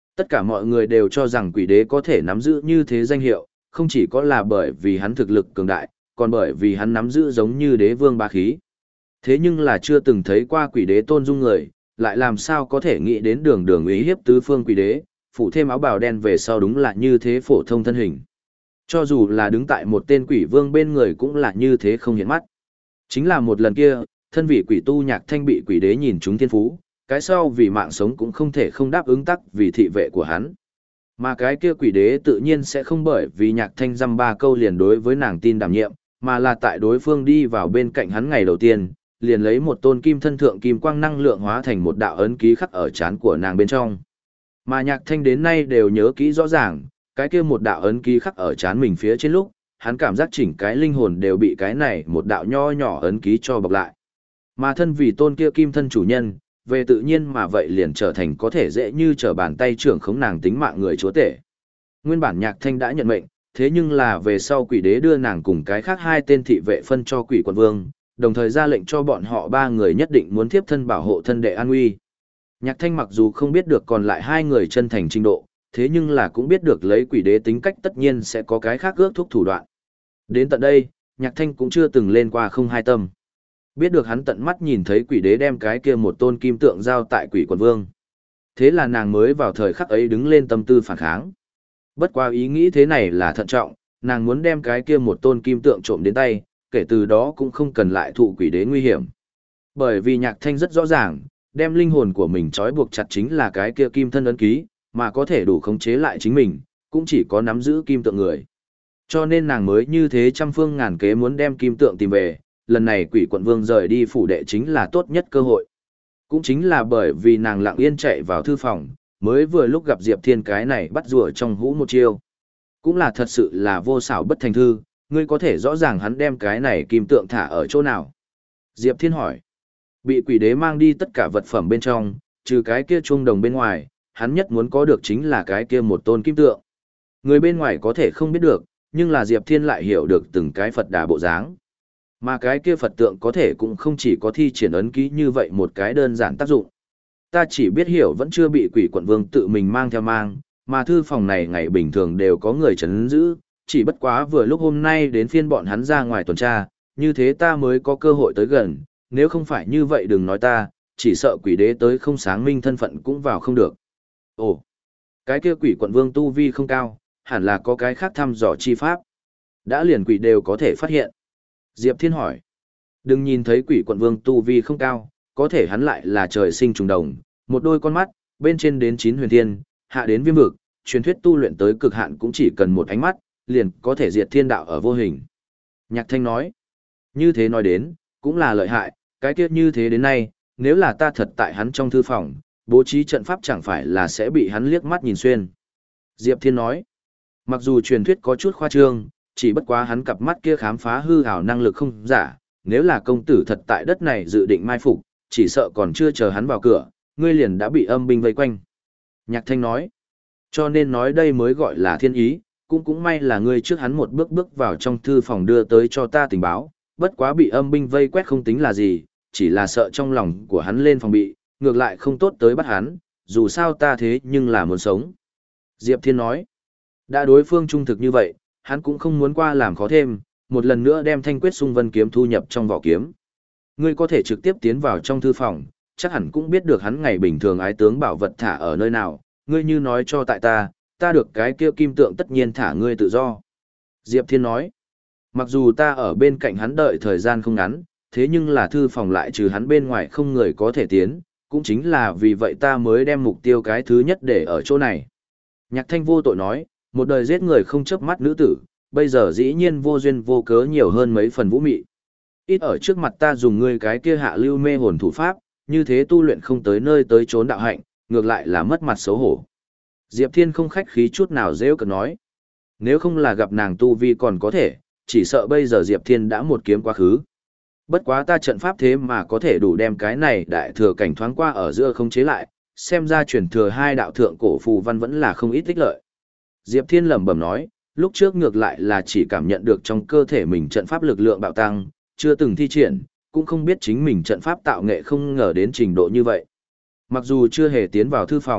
Tất cả mọi người đều cho rằng quỷ đế có thể nắm giữ như thế danh hiệu, không chỉ có là bởi vì hắn thực lực cường đại, còn bởi vì hắn nắm giữ giống như đế vương bá khí. Thế nhưng là chưa từng thấy qua quỷ đế tôn dung người, lại làm sao có thể nghĩ đến đường đường ý hiếp tứ phương quỷ đế, phủ thêm áo bào đen về sau đúng là như thế phổ thông thân hình. Cho dù là đứng tại một tên quỷ vương bên người cũng là như thế không hiện mắt. Chính là một lần kia, thân vị quỷ tu Nhạc Thanh bị quỷ đế nhìn trúng thiên phú, cái sau vì mạng sống cũng không thể không đáp ứng tắc vì thị vệ của hắn. Mà cái kia quỷ đế tự nhiên sẽ không bởi vì Nhạc Thanh dăm ba câu liền đối với nàng tin đảm nhiệm, mà là tại đối phương đi vào bên cạnh hắn ngày đầu tiên, liền lấy một tôn kim thân thượng kim quang năng lượng hóa thành một đạo ấn ký khắc ở trán của nàng bên trong. Mà Nhạc Thanh đến nay đều nhớ kỹ rõ ràng, cái kia một đạo ấn ký khắc ở trán mình phía trên lúc, hắn cảm giác chỉnh cái linh hồn đều bị cái này một đạo nho nhỏ ấn ký cho bọc lại. Mà thân vì tôn kia kim thân chủ nhân, về tự nhiên mà vậy liền trở thành có thể dễ như trở bàn tay trưởng khống nàng tính mạng người chúa tể. Nguyên bản Nhạc Thanh đã nhận mệnh, thế nhưng là về sau quỷ đế đưa nàng cùng cái khác hai tên thị vệ phân cho quỷ quận vương, đồng thời ra lệnh cho bọn họ ba người nhất định muốn tiếp thân bảo hộ thân đệ an nguy. Nhạc Thanh mặc dù không biết được còn lại hai người chân thành trình độ, thế nhưng là cũng biết được lấy quỷ đế tính cách tất nhiên sẽ có cái khác ước thúc thủ đoạn. Đến tận đây, Nhạc Thanh cũng chưa từng lên qua không hai tâm. Biết được hắn tận mắt nhìn thấy quỷ đế đem cái kia một tôn kim tượng giao tại quỷ quận vương. Thế là nàng mới vào thời khắc ấy đứng lên tâm tư phản kháng. Bất qua ý nghĩ thế này là thận trọng, nàng muốn đem cái kia một tôn kim tượng trộm đến tay, kể từ đó cũng không cần lại thụ quỷ đế nguy hiểm. Bởi vì Nhạc Thanh rất rõ ràng, đem linh hồn của mình trói buộc chặt chính là cái kia kim thân ấn ký, mà có thể đủ khống chế lại chính mình, cũng chỉ có nắm giữ kim tượng người. Cho nên nàng mới như thế trăm phương ngàn kế muốn đem kim tượng tìm về, lần này quỷ quận vương rời đi phủ đệ chính là tốt nhất cơ hội. Cũng chính là bởi vì nàng lặng yên chạy vào thư phòng, mới vừa lúc gặp Diệp Thiên cái này bắt rùa trong hũ một chiêu. Cũng là thật sự là vô xảo bất thành thư, ngươi có thể rõ ràng hắn đem cái này kim tượng thả ở chỗ nào. Diệp Thiên hỏi, bị quỷ đế mang đi tất cả vật phẩm bên trong, trừ cái kia chuông đồng bên ngoài, hắn nhất muốn có được chính là cái kia một tôn kim tượng. Người bên ngoài có thể không biết được, nhưng là Diệp Thiên lại hiểu được từng cái Phật đà bộ dáng. Mà cái kia Phật tượng có thể cũng không chỉ có thi triển ấn ký như vậy một cái đơn giản tác dụng. Ta chỉ biết hiểu vẫn chưa bị quỷ quận vương tự mình mang theo mang, mà thư phòng này ngày bình thường đều có người trấn giữ, chỉ bất quá vừa lúc hôm nay đến phiên bọn hắn ra ngoài tuần tra, như thế ta mới có cơ hội tới gần, nếu không phải như vậy đừng nói ta, chỉ sợ quỷ đế tới không sáng minh thân phận cũng vào không được. Ồ, cái kia quỷ quận vương tu vi không cao, hẳn là có cái khác thăm dò chi pháp. Đã liền quỷ đều có thể phát hiện. Diệp Thiên hỏi, đừng nhìn thấy quỷ quận vương tu vi không cao, có thể hắn lại là trời sinh trùng đồng, một đôi con mắt, bên trên đến chín huyền thiên, hạ đến viêm vực, truyền thuyết tu luyện tới cực hạn cũng chỉ cần một ánh mắt, liền có thể diệt thiên đạo ở vô hình. Nhạc Thanh nói, như thế nói đến, cũng là lợi hại, cái kia như thế đến nay, nếu là ta thật tại hắn trong thư phòng, bố trí trận pháp chẳng phải là sẽ bị hắn liếc mắt nhìn xuyên. Diệp Thiên nói, mặc dù truyền thuyết có chút khoa trương, chỉ bất quá hắn cặp mắt kia khám phá hư ảo năng lực không giả, nếu là công tử thật tại đất này dự định mai phục, chỉ sợ còn chưa chờ hắn vào cửa, ngươi liền đã bị âm binh vây quanh. Nhạc Thanh nói, cho nên nói đây mới gọi là thiên ý, cũng cũng may là ngươi trước hắn một bước bước vào trong thư phòng đưa tới cho ta tình báo, bất quá bị âm binh vây quét không tính là gì, chỉ là sợ trong lòng của hắn lên phòng bị, ngược lại không tốt tới bắt hắn, dù sao ta thế nhưng là muốn sống. Diệp Thiên nói, đã đối phương trung thực như vậy, hắn cũng không muốn qua làm khó thêm, một lần nữa đem thanh quyết xung vân kiếm thu nhập trong vỏ kiếm. Ngươi có thể trực tiếp tiến vào trong thư phòng, chắc hẳn cũng biết được hắn ngày bình thường ái tướng bảo vật thả ở nơi nào, ngươi như nói cho tại ta, ta được cái kia kim tượng tất nhiên thả ngươi tự do. Diệp Thiên nói, mặc dù ta ở bên cạnh hắn đợi thời gian không ngắn, thế nhưng là thư phòng lại trừ hắn bên ngoài không người có thể tiến, cũng chính là vì vậy ta mới đem mục tiêu cái thứ nhất để ở chỗ này. Nhạc Thanh vô tội nói, một đời giết người không chớp mắt nữ tử, bây giờ dĩ nhiên vô duyên vô cớ nhiều hơn mấy phần vũ mị. Ít ở trước mặt ta dùng ngươi cái kia hạ lưu mê hồn thủ pháp, như thế tu luyện không tới nơi tới trốn đạo hạnh, ngược lại là mất mặt xấu hổ. Diệp Thiên không khách khí chút nào rêu cực nói. Nếu không là gặp nàng tu vi còn có thể, chỉ sợ bây giờ Diệp Thiên đã một kiếm quá khứ. Bất quá ta trận pháp thế mà có thể đủ đem cái này đại thừa cảnh thoáng qua ở giữa không chế lại, xem ra truyền thừa hai đạo thượng cổ phù văn vẫn là không ít tích lợi. Diệp Thiên lẩm bẩm nói, lúc trước ngược lại là chỉ cảm nhận được trong cơ thể mình trận pháp lực lượng bạo tăng, chưa từng thi triển, cũng không biết chính mình trận pháp tạo nghệ không ngờ đến trình độ như vậy. Mặc dù chưa hề tiến vào thư phòng,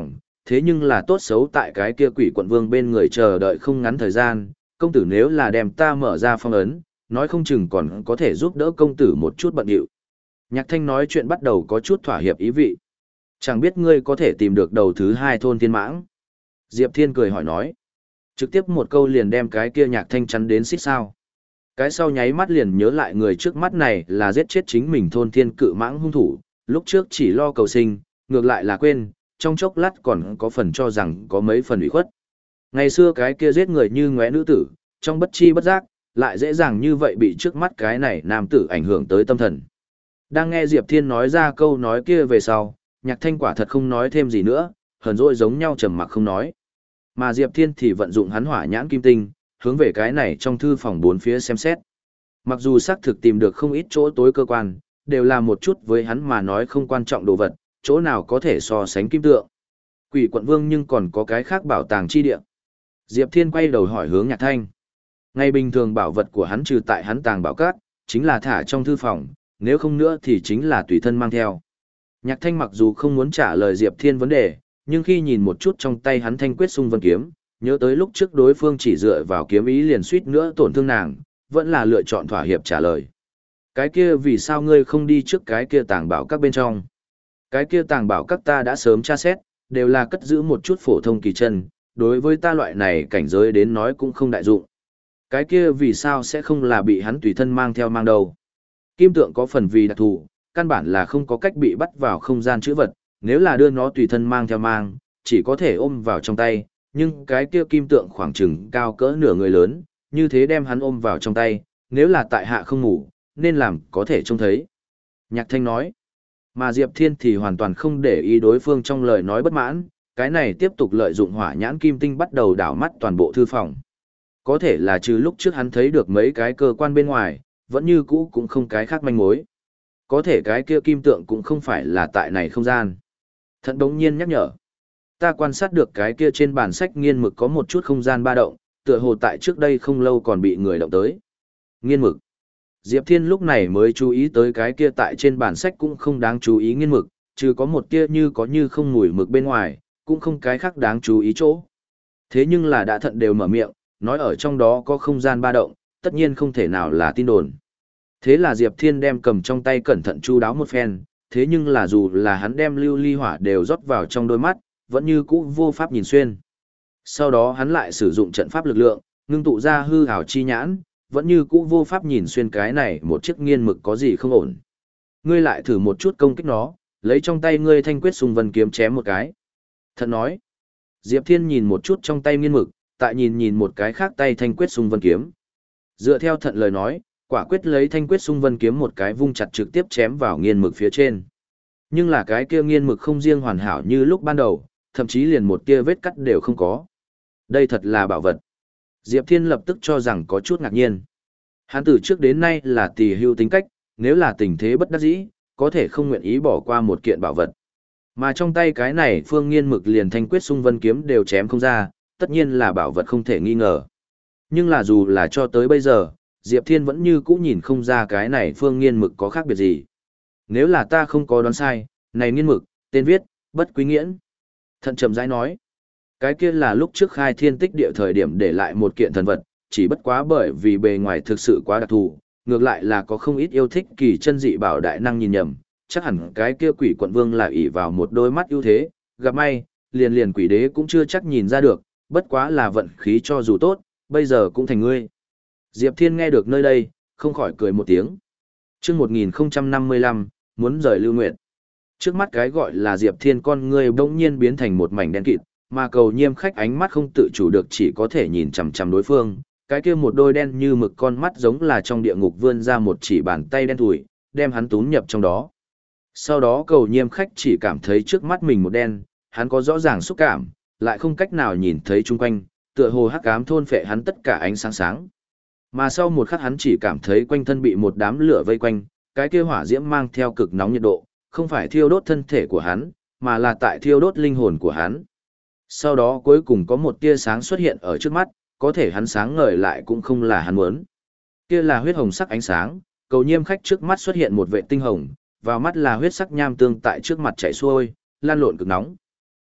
thế nhưng là tốt xấu tại cái kia quỷ quận vương bên người chờ đợi không ngắn thời gian, công tử nếu là đem ta mở ra phong ấn, nói không chừng còn có thể giúp đỡ công tử một chút bận điệu. Nhạc Thanh nói chuyện bắt đầu có chút thỏa hiệp ý vị. Chẳng biết ngươi có thể tìm được đầu thứ hai thôn thiên mãng. Diệp Thiên cười hỏi nói. Trực tiếp một câu liền đem cái kia Nhạc Thanh chắn đến xích sao. Cái sau nháy mắt liền nhớ lại người trước mắt này là giết chết chính mình thôn thiên cự mãng hung thủ, lúc trước chỉ lo cầu sinh, ngược lại là quên, trong chốc lát còn có phần cho rằng có mấy phần ủy khuất. Ngày xưa cái kia giết người như ngóe nữ tử, trong bất chi bất giác, lại dễ dàng như vậy bị trước mắt cái này nam tử ảnh hưởng tới tâm thần. Đang nghe Diệp Thiên nói ra câu nói kia về sau, Nhạc Thanh quả thật không nói thêm gì nữa, hờn dỗi giống nhau trầm mặc không nói. Mà Diệp Thiên thì vận dụng hắn hỏa nhãn kim tinh, hướng về cái này trong thư phòng bốn phía xem xét. Mặc dù xác thực tìm được không ít chỗ tối cơ quan, đều là một chút với hắn mà nói không quan trọng đồ vật, chỗ nào có thể so sánh kim tượng. Quỷ quận vương nhưng còn có cái khác bảo tàng chi địa. Diệp Thiên quay đầu hỏi hướng Nhạc Thanh. Ngày bình thường bảo vật của hắn trừ tại hắn tàng bảo cát, chính là thả trong thư phòng, nếu không nữa thì chính là tùy thân mang theo. Nhạc Thanh mặc dù không muốn trả lời Diệp Thiên vấn đề, nhưng khi nhìn một chút trong tay hắn thanh quyết xung vân kiếm, nhớ tới lúc trước đối phương chỉ dựa vào kiếm ý liền suýt nữa tổn thương nàng, vẫn là lựa chọn thỏa hiệp trả lời. Cái kia vì sao ngươi không đi trước cái kia tàng bảo các bên trong? Cái kia tàng bảo các ta đã sớm tra xét, đều là cất giữ một chút phổ thông kỳ chân, đối với ta loại này cảnh giới đến nói cũng không đại dụng. Cái kia vì sao sẽ không là bị hắn tùy thân mang theo mang đầu? Kim tượng có phần vì đặc thù, căn bản là không có cách bị bắt vào không gian chữ vật, nếu là đưa nó tùy thân mang theo mang, chỉ có thể ôm vào trong tay, nhưng cái kia kim tượng khoảng chừng cao cỡ nửa người lớn, như thế đem hắn ôm vào trong tay, nếu là tại hạ không ngủ, nên làm có thể trông thấy. Nhạc Thanh nói, mà Diệp Thiên thì hoàn toàn không để ý đối phương trong lời nói bất mãn, cái này tiếp tục lợi dụng hỏa nhãn kim tinh bắt đầu đảo mắt toàn bộ thư phòng. Có thể là trừ lúc trước hắn thấy được mấy cái cơ quan bên ngoài, vẫn như cũ cũng không cái khác manh mối. Có thể cái kia kim tượng cũng không phải là tại này không gian. Thận đống nhiên nhắc nhở. Ta quan sát được cái kia trên bản sách nghiên mực có một chút không gian ba động, tựa hồ tại trước đây không lâu còn bị người động tới. Nghiên mực. Diệp Thiên lúc này mới chú ý tới cái kia tại trên bản sách cũng không đáng chú ý nghiên mực, trừ có một kia như có như không mùi mực bên ngoài, cũng không cái khác đáng chú ý chỗ. Thế nhưng là đã thận đều mở miệng, nói ở trong đó có không gian ba động, tất nhiên không thể nào là tin đồn. Thế là Diệp Thiên đem cầm trong tay cẩn thận chu đáo một phen, thế nhưng là dù là hắn đem lưu ly hỏa đều rót vào trong đôi mắt, vẫn như cũ vô pháp nhìn xuyên. Sau đó hắn lại sử dụng trận pháp lực lượng, ngưng tụ ra hư ảo chi nhãn, vẫn như cũ vô pháp nhìn xuyên cái này một chiếc nghiên mực có gì không ổn. Ngươi lại thử một chút công kích nó, lấy trong tay ngươi thanh quyết xung vân kiếm chém một cái. Thận nói. Diệp Thiên nhìn một chút trong tay nghiên mực, tại nhìn nhìn một cái khác tay thanh quyết xung vân kiếm. Dựa theo thận lời nói, quả quyết lấy thanh quyết xung vân kiếm một cái vung chặt trực tiếp chém vào nghiên mực phía trên. Nhưng là cái kia nghiên mực không riêng hoàn hảo như lúc ban đầu, thậm chí liền một tia vết cắt đều không có. Đây thật là bảo vật. Diệp Thiên lập tức cho rằng có chút ngạc nhiên. Hắn từ trước đến nay là tỳ hưu tính cách, nếu là tình thế bất đắc dĩ, có thể không nguyện ý bỏ qua một kiện bảo vật. Mà trong tay cái này phương nghiên mực liền thanh quyết xung vân kiếm đều chém không ra, tất nhiên là bảo vật không thể nghi ngờ. Nhưng là dù là cho tới bây giờ, Diệp Thiên vẫn như cũ nhìn không ra cái này phương nghiên mực có khác biệt gì. Nếu là ta không có đoán sai, này nghiên mực, tên viết, bất quý nghiễn. Thận trầm rãi nói, cái kia là lúc trước khai thiên tích địa thời điểm để lại một kiện thần vật, chỉ bất quá bởi vì bề ngoài thực sự quá đặc thù, ngược lại là có không ít yêu thích kỳ chân dị bảo đại năng nhìn nhầm, chắc hẳn cái kia quỷ quận vương là ỷ vào một đôi mắt ưu thế, gặp may, liền liền quỷ đế cũng chưa chắc nhìn ra được, bất quá là vận khí cho dù tốt, bây giờ cũng thành ngươi. Diệp Thiên nghe được nơi đây, không khỏi cười một tiếng. Trước một nghìn không trăm năm mươi lăm, muốn rời Lưu Nguyệt. Trước mắt cái gọi là Diệp Thiên con ngươi bỗng nhiên biến thành một mảnh đen kịt, mà cầu nhiêm khách ánh mắt không tự chủ được chỉ có thể nhìn chằm chằm đối phương. Cái kia một đôi đen như mực con mắt giống là trong địa ngục vươn ra một chỉ bàn tay đen thủi, đem hắn túm nhập trong đó. Sau đó cầu nhiêm khách chỉ cảm thấy trước mắt mình một đen, hắn có rõ ràng xúc cảm, lại không cách nào nhìn thấy chung quanh, tựa hồ hắc ám thôn phệ hắn tất cả ánh sáng sáng. Mà sau một khắc hắn chỉ cảm thấy quanh thân bị một đám lửa vây quanh, cái kia hỏa diễm mang theo cực nóng nhiệt độ, không phải thiêu đốt thân thể của hắn, mà là tại thiêu đốt linh hồn của hắn. Sau đó cuối cùng có một tia sáng xuất hiện ở trước mắt, có thể hắn sáng ngời lại cũng không là hắn muốn. Kia là huyết hồng sắc ánh sáng, cầu nhiêm khách trước mắt xuất hiện một vệ tinh hồng, vào mắt là huyết sắc nham tương tại trước mặt chảy xuôi, lan lộn cực nóng.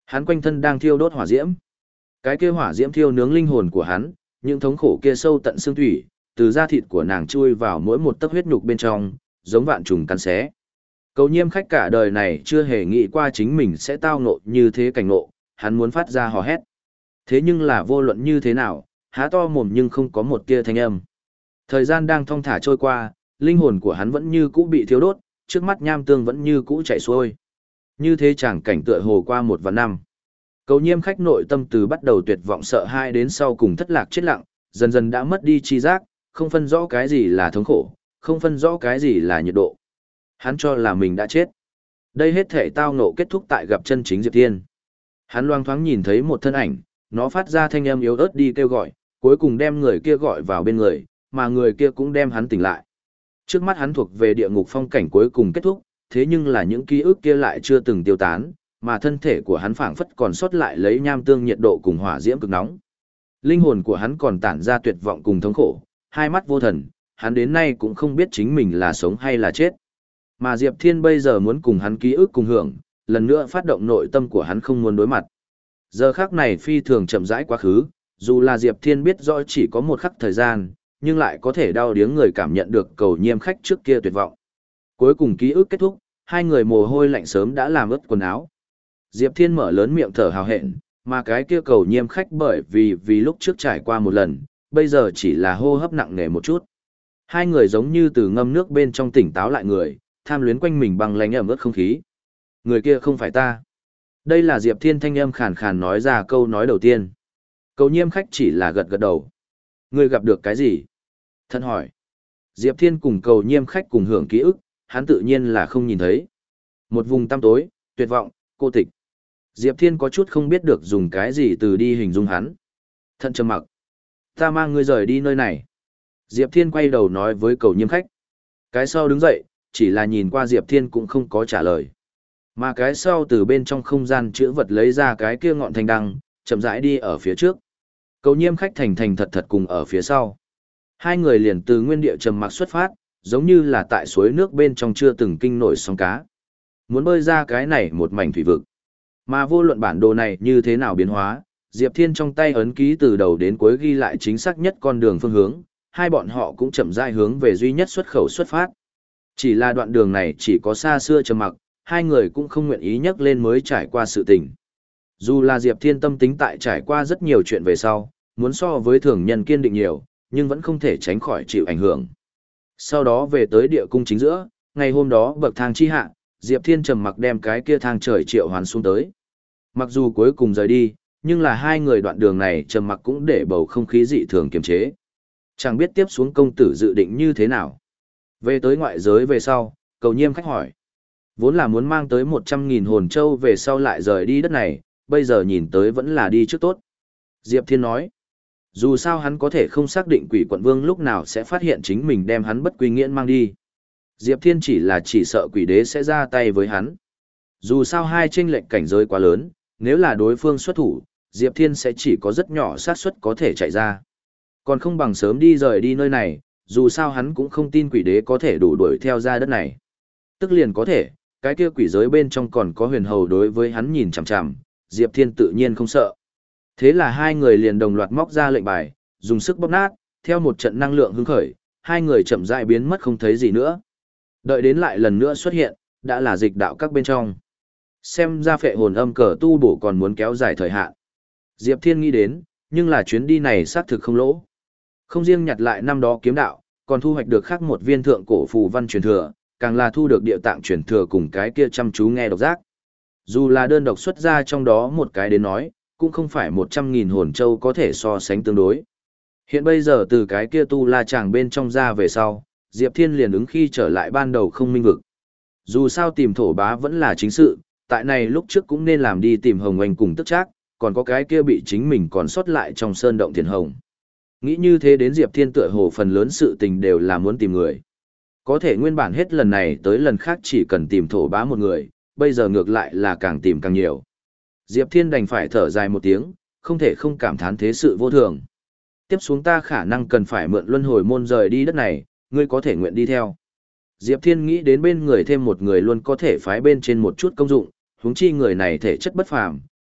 Hắn quanh thân đang thiêu đốt hỏa diễm. Cái kia hỏa diễm thiêu nướng linh hồn của hắn, những thống khổ kia sâu tận xương thủy, từ da thịt của nàng chui vào mỗi một tấc huyết nhục bên trong, giống vạn trùng cắn xé. Cầu Nhiêm khách cả đời này chưa hề nghĩ qua chính mình sẽ tao ngộ như thế cảnh ngộ, hắn muốn phát ra hò hét. Thế nhưng là vô luận như thế nào, há to mồm nhưng không có một tia thanh âm. Thời gian đang thong thả trôi qua, linh hồn của hắn vẫn như cũ bị thiêu đốt, trước mắt nham tương vẫn như cũ chảy xuôi. Như thế chẳng cảnh tựa hồ qua một vạn năm. Cầu Nhiêm khách nội tâm từ bắt đầu tuyệt vọng sợ hãi đến sau cùng thất lạc chết lặng, dần dần đã mất đi chi giác, không phân rõ cái gì là thống khổ, không phân rõ cái gì là nhiệt độ. Hắn cho là mình đã chết. Đây hết thể tao ngộ kết thúc tại gặp chân chính Diệp Thiên. Hắn loang thoáng nhìn thấy một thân ảnh, nó phát ra thanh âm yếu ớt đi kêu gọi, cuối cùng đem người kia gọi vào bên người, mà người kia cũng đem hắn tỉnh lại. Trước mắt hắn thuộc về địa ngục phong cảnh cuối cùng kết thúc, thế nhưng là những ký ức kia lại chưa từng tiêu tán, mà thân thể của hắn phảng phất còn sót lại lấy nham tương nhiệt độ cùng hỏa diễm cực nóng. Linh hồn của hắn còn tản ra tuyệt vọng cùng thống khổ, hai mắt vô thần, hắn đến nay cũng không biết chính mình là sống hay là chết. Mà Diệp Thiên bây giờ muốn cùng hắn ký ức cùng hưởng, lần nữa phát động nội tâm của hắn không muốn đối mặt. Giờ khắc này phi thường chậm rãi quá khứ, dù là Diệp Thiên biết rõ chỉ có một khắc thời gian, nhưng lại có thể đau điếng người cảm nhận được Cầu Nhiêm khách trước kia tuyệt vọng. Cuối cùng ký ức kết thúc, hai người mồ hôi lạnh sớm đã làm ướt quần áo. Diệp Thiên mở lớn miệng thở hào hẹn, mà cái kia Cầu Nhiêm khách bởi vì vì lúc trước trải qua một lần, bây giờ chỉ là hô hấp nặng nề một chút. Hai người giống như từ ngâm nước bên trong tỉnh táo lại người, tham luyến quanh mình bằng lánh ẩm ướt không khí. Người kia không phải ta. Đây là Diệp Thiên thanh âm khàn khàn nói ra câu nói đầu tiên. Cầu Nhiêm khách chỉ là gật gật đầu. Người gặp được cái gì? Thân hỏi. Diệp Thiên cùng Cầu Nhiêm khách cùng hưởng ký ức, hắn tự nhiên là không nhìn thấy. Một vùng tăm tối, tuyệt vọng, cô tịch. Diệp Thiên có chút không biết được dùng cái gì từ đi hình dung hắn. Thận trầm mặc. Ta mang ngươi rời đi nơi này. Diệp Thiên quay đầu nói với Cầu Nhiêm khách. Cái sau đứng dậy, chỉ là nhìn qua Diệp Thiên cũng không có trả lời. Mà cái sau từ bên trong không gian chữ vật lấy ra cái kia ngọn thanh đăng, chậm rãi đi ở phía trước. Cầu Nhiêm khách thành thành thật thật cùng ở phía sau. Hai người liền từ nguyên địa trầm mặc xuất phát, giống như là tại suối nước bên trong chưa từng kinh nổi sóng cá. Muốn bơi ra cái này một mảnh thủy vực. Mà vô luận bản đồ này như thế nào biến hóa, Diệp Thiên trong tay ấn ký từ đầu đến cuối ghi lại chính xác nhất con đường phương hướng, hai bọn họ cũng chậm rãi hướng về duy nhất xuất khẩu xuất phát. Chỉ là đoạn đường này chỉ có xa xưa trầm mặc, hai người cũng không nguyện ý nhắc lên mới trải qua sự tình. Dù là Diệp Thiên tâm tính tại trải qua rất nhiều chuyện về sau, muốn so với thường nhân kiên định nhiều, nhưng vẫn không thể tránh khỏi chịu ảnh hưởng. Sau đó về tới địa cung chính giữa, ngày hôm đó bậc thang chi hạ, Diệp Thiên trầm mặc đem cái kia thang trời triệu hoán xuống tới. Mặc dù cuối cùng rời đi, nhưng là hai người đoạn đường này trầm mặc cũng để bầu không khí dị thường kiềm chế. Chẳng biết tiếp xuống công tử dự định như thế nào. Về tới ngoại giới về sau, Cầu Nhiêm khách hỏi. Vốn là muốn mang tới một trăm nghìn hồn châu về sau lại rời đi đất này, bây giờ nhìn tới vẫn là đi trước tốt. Diệp Thiên nói. Dù sao hắn có thể không xác định quỷ quận vương lúc nào sẽ phát hiện chính mình đem hắn bất quy nghiễn mang đi. Diệp Thiên chỉ là chỉ sợ quỷ đế sẽ ra tay với hắn. Dù sao hai chênh lệch cảnh giới quá lớn, nếu là đối phương xuất thủ, Diệp Thiên sẽ chỉ có rất nhỏ xác suất có thể chạy ra. Còn không bằng sớm đi rời đi nơi này, dù sao hắn cũng không tin quỷ đế có thể đủ đuổi theo ra đất này. Tức liền có thể, cái kia quỷ giới bên trong còn có huyền hầu đối với hắn nhìn chằm chằm, Diệp Thiên tự nhiên không sợ. Thế là hai người liền đồng loạt móc ra lệnh bài, dùng sức bóp nát, theo một trận năng lượng hứng khởi, hai người chậm rãi biến mất không thấy gì nữa. Đợi đến lại lần nữa xuất hiện, đã là dịch đạo các bên trong. Xem ra phệ hồn âm cờ tu bổ còn muốn kéo dài thời hạn. Diệp Thiên nghĩ đến, nhưng là chuyến đi này xác thực không lỗ. Không riêng nhặt lại năm đó kiếm đạo, còn thu hoạch được khác một viên thượng cổ phù văn truyền thừa, càng là thu được địa tạng truyền thừa cùng cái kia chăm chú nghe độc giác. Dù là đơn độc xuất ra trong đó một cái đến nói, cũng không phải một trăm nghìn hồn châu có thể so sánh tương đối. Hiện bây giờ từ cái kia tu la chàng bên trong ra về sau, Diệp Thiên liền ứng khi trở lại ban đầu không minh vực. Dù sao tìm thổ bá vẫn là chính sự, tại này lúc trước cũng nên làm đi tìm Hồng Anh cùng tức chắc, còn có cái kia bị chính mình còn sót lại trong sơn động thiền hồng. Nghĩ như thế đến Diệp Thiên tựa hồ phần lớn sự tình đều là muốn tìm người. Có thể nguyên bản hết lần này tới lần khác chỉ cần tìm thổ bá một người, bây giờ ngược lại là càng tìm càng nhiều. Diệp Thiên đành phải thở dài một tiếng, không thể không cảm thán thế sự vô thường. Tiếp xuống ta khả năng cần phải mượn luân hồi môn rời đi đất này, ngươi có thể nguyện đi theo. Diệp Thiên nghĩ đến bên người thêm một người luôn có thể phái bên trên một chút công dụng, huống chi người này thể chất bất phàm,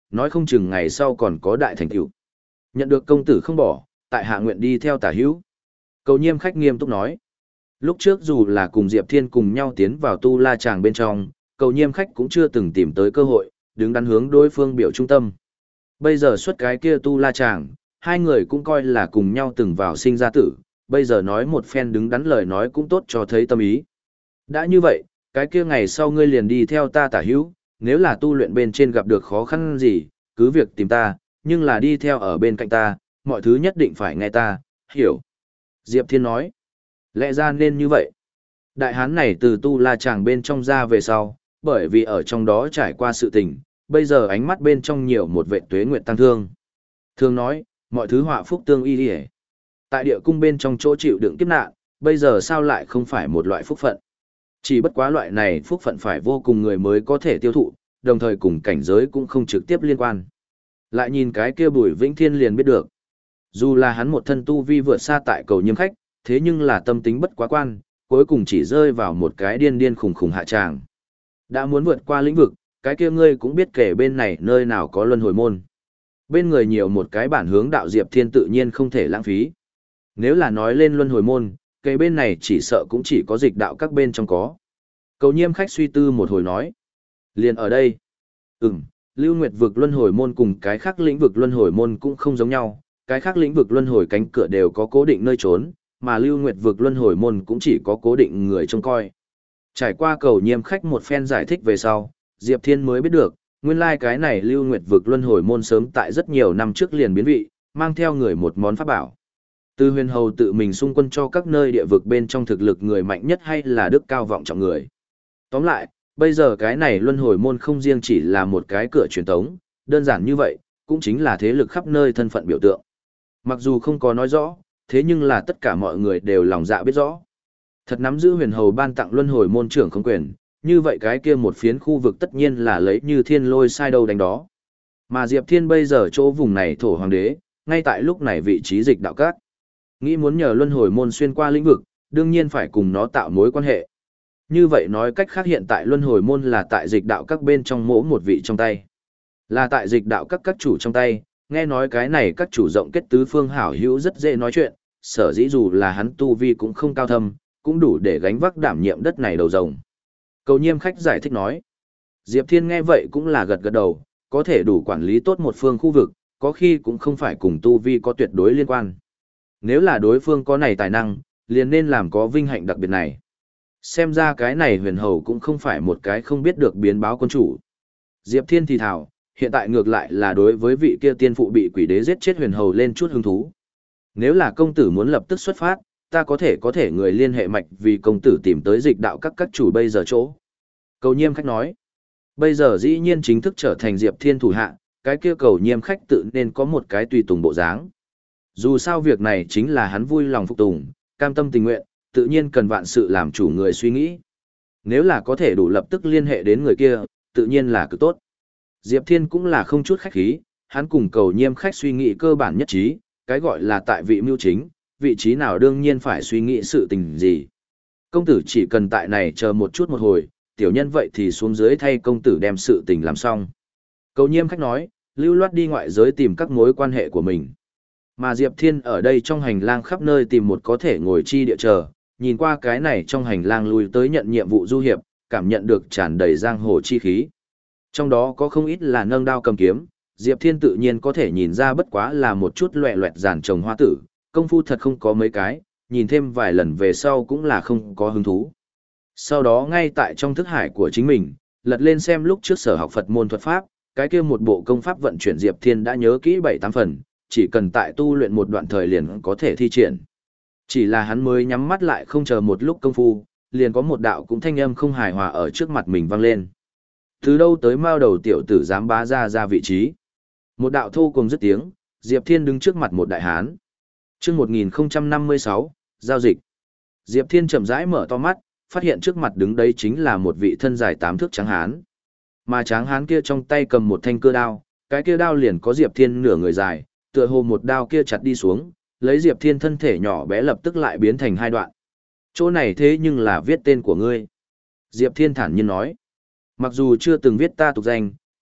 nói không chừng ngày sau còn có đại thành tựu. Nhận được công tử không bỏ, tại hạ nguyện đi theo tả hữu. Cầu Nhiêm khách nghiêm túc nói. Lúc trước dù là cùng Diệp Thiên cùng nhau tiến vào tu la tràng bên trong, Cầu Nhiêm khách cũng chưa từng tìm tới cơ hội, đứng đắn hướng đối phương biểu trung tâm. Bây giờ xuất cái kia tu la tràng, hai người cũng coi là cùng nhau từng vào sinh ra tử, bây giờ nói một phen đứng đắn lời nói cũng tốt cho thấy tâm ý. Đã như vậy, cái kia ngày sau ngươi liền đi theo ta tả hữu, nếu là tu luyện bên trên gặp được khó khăn gì, cứ việc tìm ta, nhưng là đi theo ở bên cạnh ta, mọi thứ nhất định phải nghe ta, hiểu. Diệp Thiên nói, lẽ ra nên như vậy. Đại hán này từ tu la tràng bên trong ra về sau, bởi vì ở trong đó trải qua sự tình, bây giờ ánh mắt bên trong nhiều một vệ tuế nguyện tăng thương. Thường nói, mọi thứ họa phúc tương y đi. Tại địa cung bên trong chỗ chịu đựng kiếp nạn, bây giờ sao lại không phải một loại phúc phận. Chỉ bất quá loại này phúc phận phải vô cùng người mới có thể tiêu thụ, đồng thời cùng cảnh giới cũng không trực tiếp liên quan. Lại nhìn cái kia Bùi Vĩnh Thiên liền biết được. Dù là hắn một thân tu vi vượt xa tại Cầu Nhiêm khách, thế nhưng là tâm tính bất quá quan, cuối cùng chỉ rơi vào một cái điên điên khủng khủng hạ tràng. Đã muốn vượt qua lĩnh vực, cái kia ngươi cũng biết kể bên này nơi nào có luân hồi môn. Bên người nhiều một cái bản hướng đạo Diệp Thiên tự nhiên không thể lãng phí. Nếu là nói lên luân hồi môn, cái bên này chỉ sợ cũng chỉ có dịch đạo các bên trong có. Cầu Nhiêm khách suy tư một hồi nói. Liền ở đây. Ừm, Lưu Nguyệt vực luân hồi môn cùng cái khác lĩnh vực luân hồi môn cũng không giống nhau. Cái khác lĩnh vực luân hồi cánh cửa đều có cố định nơi trốn, mà Lưu Nguyệt vực luân hồi môn cũng chỉ có cố định người trông coi. Trải qua Cầu Nhiêm khách một phen giải thích về sau, Diệp Thiên mới biết được, nguyên lai cái này Lưu Nguyệt vực luân hồi môn sớm tại rất nhiều năm trước liền biến vị, mang theo người một món pháp bảo. Từ huyền hầu tự mình xung quân cho các nơi địa vực bên trong thực lực người mạnh nhất hay là đức cao vọng trọng người. Tóm lại, bây giờ cái này luân hồi môn không riêng chỉ là một cái cửa truyền tống, đơn giản như vậy, cũng chính là thế lực khắp nơi thân phận biểu tượng. Mặc dù không có nói rõ, thế nhưng là tất cả mọi người đều lòng dạ biết rõ. Thật nắm giữ huyền hầu ban tặng luân hồi môn trưởng không quyền, như vậy cái kia một phiến khu vực tất nhiên là lấy như thiên lôi sai đâu đánh đó. Mà Diệp Thiên bây giờ chỗ vùng này thổ hoàng đế, ngay tại lúc này vị trí dịch đạo các. Nghĩ muốn nhờ luân hồi môn xuyên qua lĩnh vực, đương nhiên phải cùng nó tạo mối quan hệ. Như vậy nói cách khác hiện tại luân hồi môn là tại dịch đạo các bên trong mỗi một vị trong tay. Là tại dịch đạo các các chủ trong tay, nghe nói cái này các chủ rộng kết tứ phương hảo hữu rất dễ nói chuyện, sở dĩ dù là hắn tu vi cũng không cao thâm, cũng đủ để gánh vác đảm nhiệm đất này đầu rồng. Cầu Nhiêm khách giải thích nói. Diệp Thiên nghe vậy cũng là gật gật đầu, có thể đủ quản lý tốt một phương khu vực, có khi cũng không phải cùng tu vi có tuyệt đối liên quan. Nếu là đối phương có này tài năng, liền nên làm có vinh hạnh đặc biệt này. Xem ra cái này huyền hầu cũng không phải một cái không biết được biến báo quân chủ. Diệp Thiên thì thảo, hiện tại ngược lại là đối với vị kia tiên phụ bị quỷ đế giết chết huyền hầu lên chút hứng thú. Nếu là công tử muốn lập tức xuất phát, ta có thể có thể người liên hệ mạch vì công tử tìm tới dịch đạo các các chủ bây giờ chỗ. Cầu Nhiêm khách nói, bây giờ dĩ nhiên chính thức trở thành Diệp Thiên thủ hạ, cái kia Cầu Nhiêm khách tự nên có một cái tùy tùng bộ dáng. Dù sao việc này chính là hắn vui lòng phục tùng, cam tâm tình nguyện, tự nhiên cần vạn sự làm chủ người suy nghĩ. Nếu là có thể đủ lập tức liên hệ đến người kia, tự nhiên là cực tốt. Diệp Thiên cũng là không chút khách khí, hắn cùng Cầu Nhiêm khách suy nghĩ cơ bản nhất trí, cái gọi là tại vị mưu chính, vị trí nào đương nhiên phải suy nghĩ sự tình gì. Công tử chỉ cần tại này chờ một chút một hồi, tiểu nhân vậy thì xuống dưới thay công tử đem sự tình làm xong. Cầu Nhiêm khách nói, lưu loát đi ngoại giới tìm các mối quan hệ của mình. Mà Diệp Thiên ở đây trong hành lang khắp nơi tìm một có thể ngồi chi địa chờ, nhìn qua cái này trong hành lang lui tới nhận nhiệm vụ du hiệp, cảm nhận được tràn đầy giang hồ chi khí. Trong đó có không ít là nâng đao cầm kiếm, Diệp Thiên tự nhiên có thể nhìn ra bất quá là một chút loẹ loẹt giàn trồng hoa tử, công phu thật không có mấy cái, nhìn thêm vài lần về sau cũng là không có hứng thú. Sau đó ngay tại trong thức hải của chính mình, lật lên xem lúc trước sở học Phật môn thuật pháp, cái kia một bộ công pháp vận chuyển Diệp Thiên đã nhớ kỹ bảy tám phần, chỉ cần tại tu luyện một đoạn thời liền có thể thi triển. Chỉ là hắn mới nhắm mắt lại không chờ một lúc công phu, liền có một đạo cũng thanh âm không hài hòa ở trước mặt mình vang lên. Từ đâu tới mao đầu tiểu tử dám bá ra ra vị trí. Một đạo thô cùng dứt tiếng, Diệp Thiên đứng trước mặt một đại hán. Chương một nghìn năm mươi sáu, giao dịch. Diệp Thiên chậm rãi mở to mắt, phát hiện trước mặt đứng đấy chính là một vị thân dài tám thước tráng hán. Mà tráng hán kia trong tay cầm một thanh cưa đao, cái kia đao liền có Diệp Thiên nửa người dài, tựa hồ một đao kia chặt đi xuống, lấy Diệp Thiên thân thể nhỏ bé lập tức lại biến thành hai đoạn. Chỗ này thế nhưng là viết tên của ngươi. Diệp Thiên thản nhiên nói. Mặc dù chưa từng viết ta tục danh,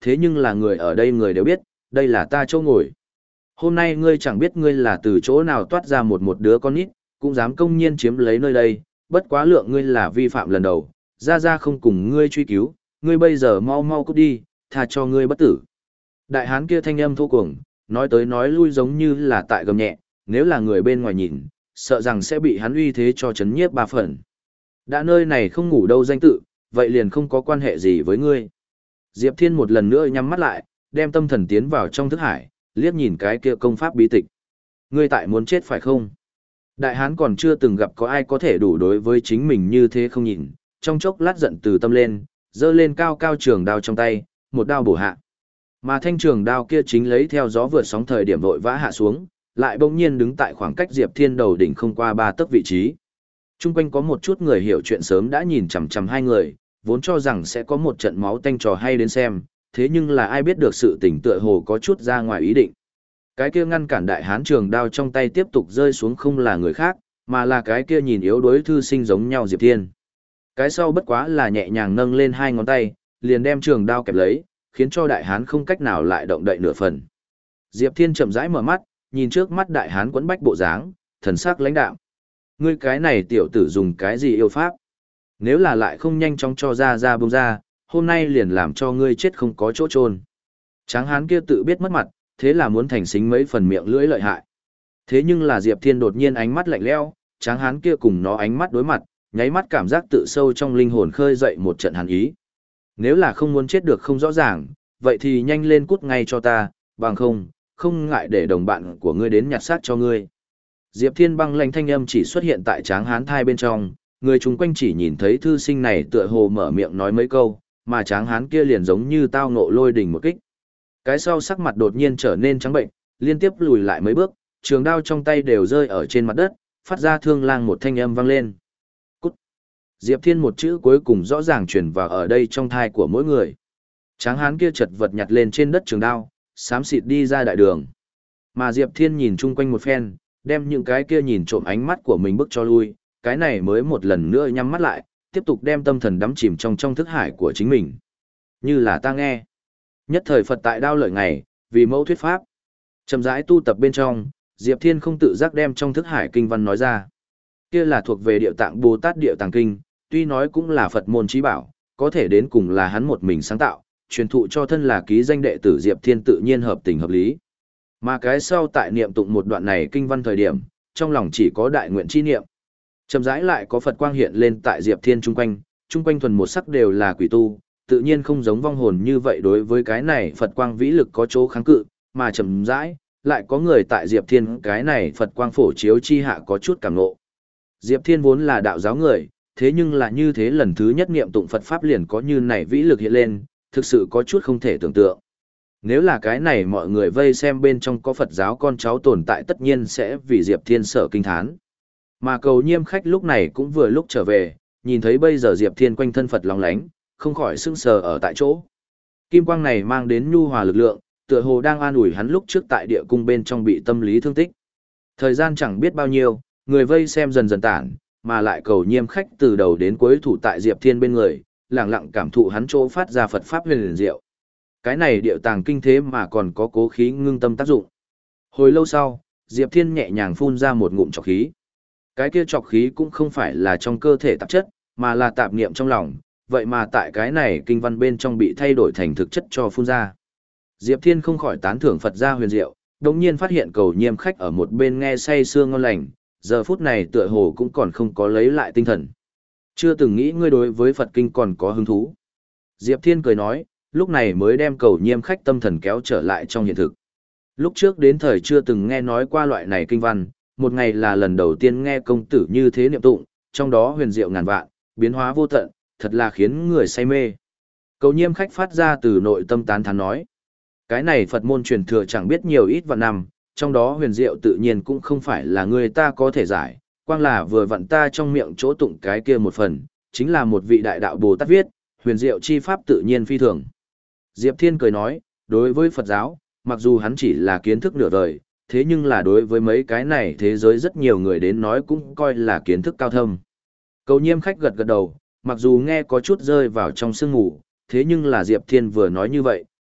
thế nhưng là người ở đây người đều biết, đây là ta chỗ ngồi. Hôm nay ngươi chẳng biết ngươi là từ chỗ nào toát ra một một đứa con nít, cũng dám công nhiên chiếm lấy nơi đây, bất quá lượng ngươi là vi phạm lần đầu, ra ra không cùng ngươi truy cứu, ngươi bây giờ mau mau cút đi, tha cho ngươi bất tử. Đại hán kia thanh âm thô cuồng, nói tới nói lui giống như là tại gầm nhẹ, nếu là người bên ngoài nhìn, sợ rằng sẽ bị hắn uy thế cho chấn nhiếp ba phần. Đã nơi này không ngủ đâu danh tự, vậy liền không có quan hệ gì với ngươi. Diệp Thiên một lần nữa nhắm mắt lại, đem tâm thần tiến vào trong thức hải, liếc nhìn cái kia công pháp bí tịch. Ngươi tại muốn chết phải không? Đại hán còn chưa từng gặp có ai có thể đủ đối với chính mình như thế không nhìn, trong chốc lát giận từ tâm lên, giơ lên cao cao trường đao trong tay, một đao bổ hạ. Mà thanh trường đao kia chính lấy theo gió vượt sóng thời điểm vội vã hạ xuống, lại bỗng nhiên đứng tại khoảng cách Diệp Thiên đầu đỉnh không qua ba tấc vị trí. Trung quanh có một chút người hiểu chuyện sớm đã nhìn chằm chằm hai người, vốn cho rằng sẽ có một trận máu tanh trò hay đến xem, thế nhưng là ai biết được sự tình tựa hồ có chút ra ngoài ý định. Cái kia ngăn cản đại hán trường đao trong tay tiếp tục rơi xuống không là người khác, mà là cái kia nhìn yếu đuối thư sinh giống nhau Diệp Thiên. Cái sau bất quá là nhẹ nhàng nâng lên hai ngón tay, liền đem trường đao kẹp lấy, khiến cho đại hán không cách nào lại động đậy nửa phần. Diệp Thiên chậm rãi mở mắt, nhìn trước mắt đại hán quấn bách bộ dáng, thần sắc lãnh đạm. Ngươi cái này tiểu tử dùng cái gì yêu pháp? Nếu là lại không nhanh chóng cho ra ra bông ra, hôm nay liền làm cho ngươi chết không có chỗ chôn. Tráng hán kia tự biết mất mặt, thế là muốn thành xính mấy phần miệng lưỡi lợi hại. Thế nhưng là Diệp Thiên đột nhiên ánh mắt lạnh lẽo, tráng hán kia cùng nó ánh mắt đối mặt, nháy mắt cảm giác tự sâu trong linh hồn khơi dậy một trận hàn ý. Nếu là không muốn chết được không rõ ràng, vậy thì nhanh lên cút ngay cho ta, bằng không, không ngại để đồng bạn của ngươi đến nhặt xác cho ngươi. Diệp Thiên băng lãnh thanh âm chỉ xuất hiện tại tráng hán thai bên trong, người chung quanh chỉ nhìn thấy thư sinh này tựa hồ mở miệng nói mấy câu, mà tráng hán kia liền giống như tao ngộ lôi đỉnh một kích. Cái sau sắc mặt đột nhiên trở nên trắng bệnh, liên tiếp lùi lại mấy bước, trường đao trong tay đều rơi ở trên mặt đất, phát ra thương lang một thanh âm vang lên. Cút! Diệp Thiên một chữ cuối cùng rõ ràng truyền vào ở đây trong thai của mỗi người. Tráng hán kia chật vật nhặt lên trên đất trường đao, xám xịt đi ra đại đường. Mà Diệp Thiên nhìn chung quanh một phen, đem những cái kia nhìn trộm ánh mắt của mình bức cho lui, cái này mới một lần nữa nhắm mắt lại, tiếp tục đem tâm thần đắm chìm trong trong thức hải của chính mình. Như là ta nghe. Nhất thời Phật tại đao lợi ngày, vì mẫu thuyết pháp. Chậm rãi tu tập bên trong, Diệp Thiên không tự giác đem trong thức hải kinh văn nói ra. Kia là thuộc về Địa Tạng Bồ Tát Địa Tạng Kinh, tuy nói cũng là Phật môn trí bảo, có thể đến cùng là hắn một mình sáng tạo, truyền thụ cho thân là ký danh đệ tử Diệp Thiên tự nhiên hợp tình hợp lý. Mà cái sau tại niệm tụng một đoạn này kinh văn thời điểm, trong lòng chỉ có đại nguyện chi niệm. Chậm rãi lại có Phật quang hiện lên tại Diệp Thiên chung quanh, chung quanh thuần một sắc đều là quỷ tu, tự nhiên không giống vong hồn như vậy đối với cái này Phật quang vĩ lực có chỗ kháng cự, mà chậm rãi lại có người tại Diệp Thiên cái này Phật quang phổ chiếu chi hạ có chút cảm ngộ. Diệp Thiên vốn là đạo giáo người, thế nhưng là như thế lần thứ nhất niệm tụng Phật pháp liền có như này vĩ lực hiện lên, thực sự có chút không thể tưởng tượng. Nếu là cái này mọi người vây xem bên trong có Phật giáo con cháu tồn tại tất nhiên sẽ vì Diệp Thiên sợ kinh thán. Mà cầu nhiêm khách lúc này cũng vừa lúc trở về, nhìn thấy bây giờ Diệp Thiên quanh thân Phật lóng lánh, không khỏi sững sờ ở tại chỗ. Kim quang này mang đến nhu hòa lực lượng, tựa hồ đang an ủi hắn lúc trước tại địa cung bên trong bị tâm lý thương tích. Thời gian chẳng biết bao nhiêu, người vây xem dần dần tản, mà lại cầu nhiêm khách từ đầu đến cuối thủ tại Diệp Thiên bên người, lặng lặng cảm thụ hắn chỗ phát ra Phật pháp huyền liền diệu. Cái này điệu tàng kinh thế mà còn có cố khí ngưng tâm tác dụng. Hồi lâu sau, Diệp Thiên nhẹ nhàng phun ra một ngụm trọc khí. Cái kia trọc khí cũng không phải là trong cơ thể tạp chất, mà là tạp niệm trong lòng, vậy mà tại cái này kinh văn bên trong bị thay đổi thành thực chất cho phun ra. Diệp Thiên không khỏi tán thưởng Phật gia huyền diệu, đồng nhiên phát hiện cầu nhiêm khách ở một bên nghe say sưa ngon lành, giờ phút này tựa hồ cũng còn không có lấy lại tinh thần. Chưa từng nghĩ ngươi đối với Phật kinh còn có hứng thú. Diệp Thiên cười nói, lúc này mới đem cầu nhiêm khách tâm thần kéo trở lại trong hiện thực. Lúc trước đến thời chưa từng nghe nói qua loại này kinh văn, một ngày là lần đầu tiên nghe công tử như thế niệm tụng, trong đó huyền diệu ngàn vạn, biến hóa vô tận, thật là khiến người say mê. Cầu nhiêm khách phát ra từ nội tâm tán thán nói. Cái này Phật môn truyền thừa chẳng biết nhiều ít vạn năm, trong đó huyền diệu tự nhiên cũng không phải là người ta có thể giải, quang là vừa vặn ta trong miệng chỗ tụng cái kia một phần, chính là một vị đại đạo Bồ Tát viết, huyền diệu chi pháp tự nhiên phi thường. Diệp Thiên cười nói, đối với Phật giáo, mặc dù hắn chỉ là kiến thức nửa đời, thế nhưng là đối với mấy cái này thế giới rất nhiều người đến nói cũng coi là kiến thức cao thâm. Cầu nhiêm khách gật gật đầu, mặc dù nghe có chút rơi vào trong sương ngủ, thế nhưng là Diệp Thiên vừa nói như vậy,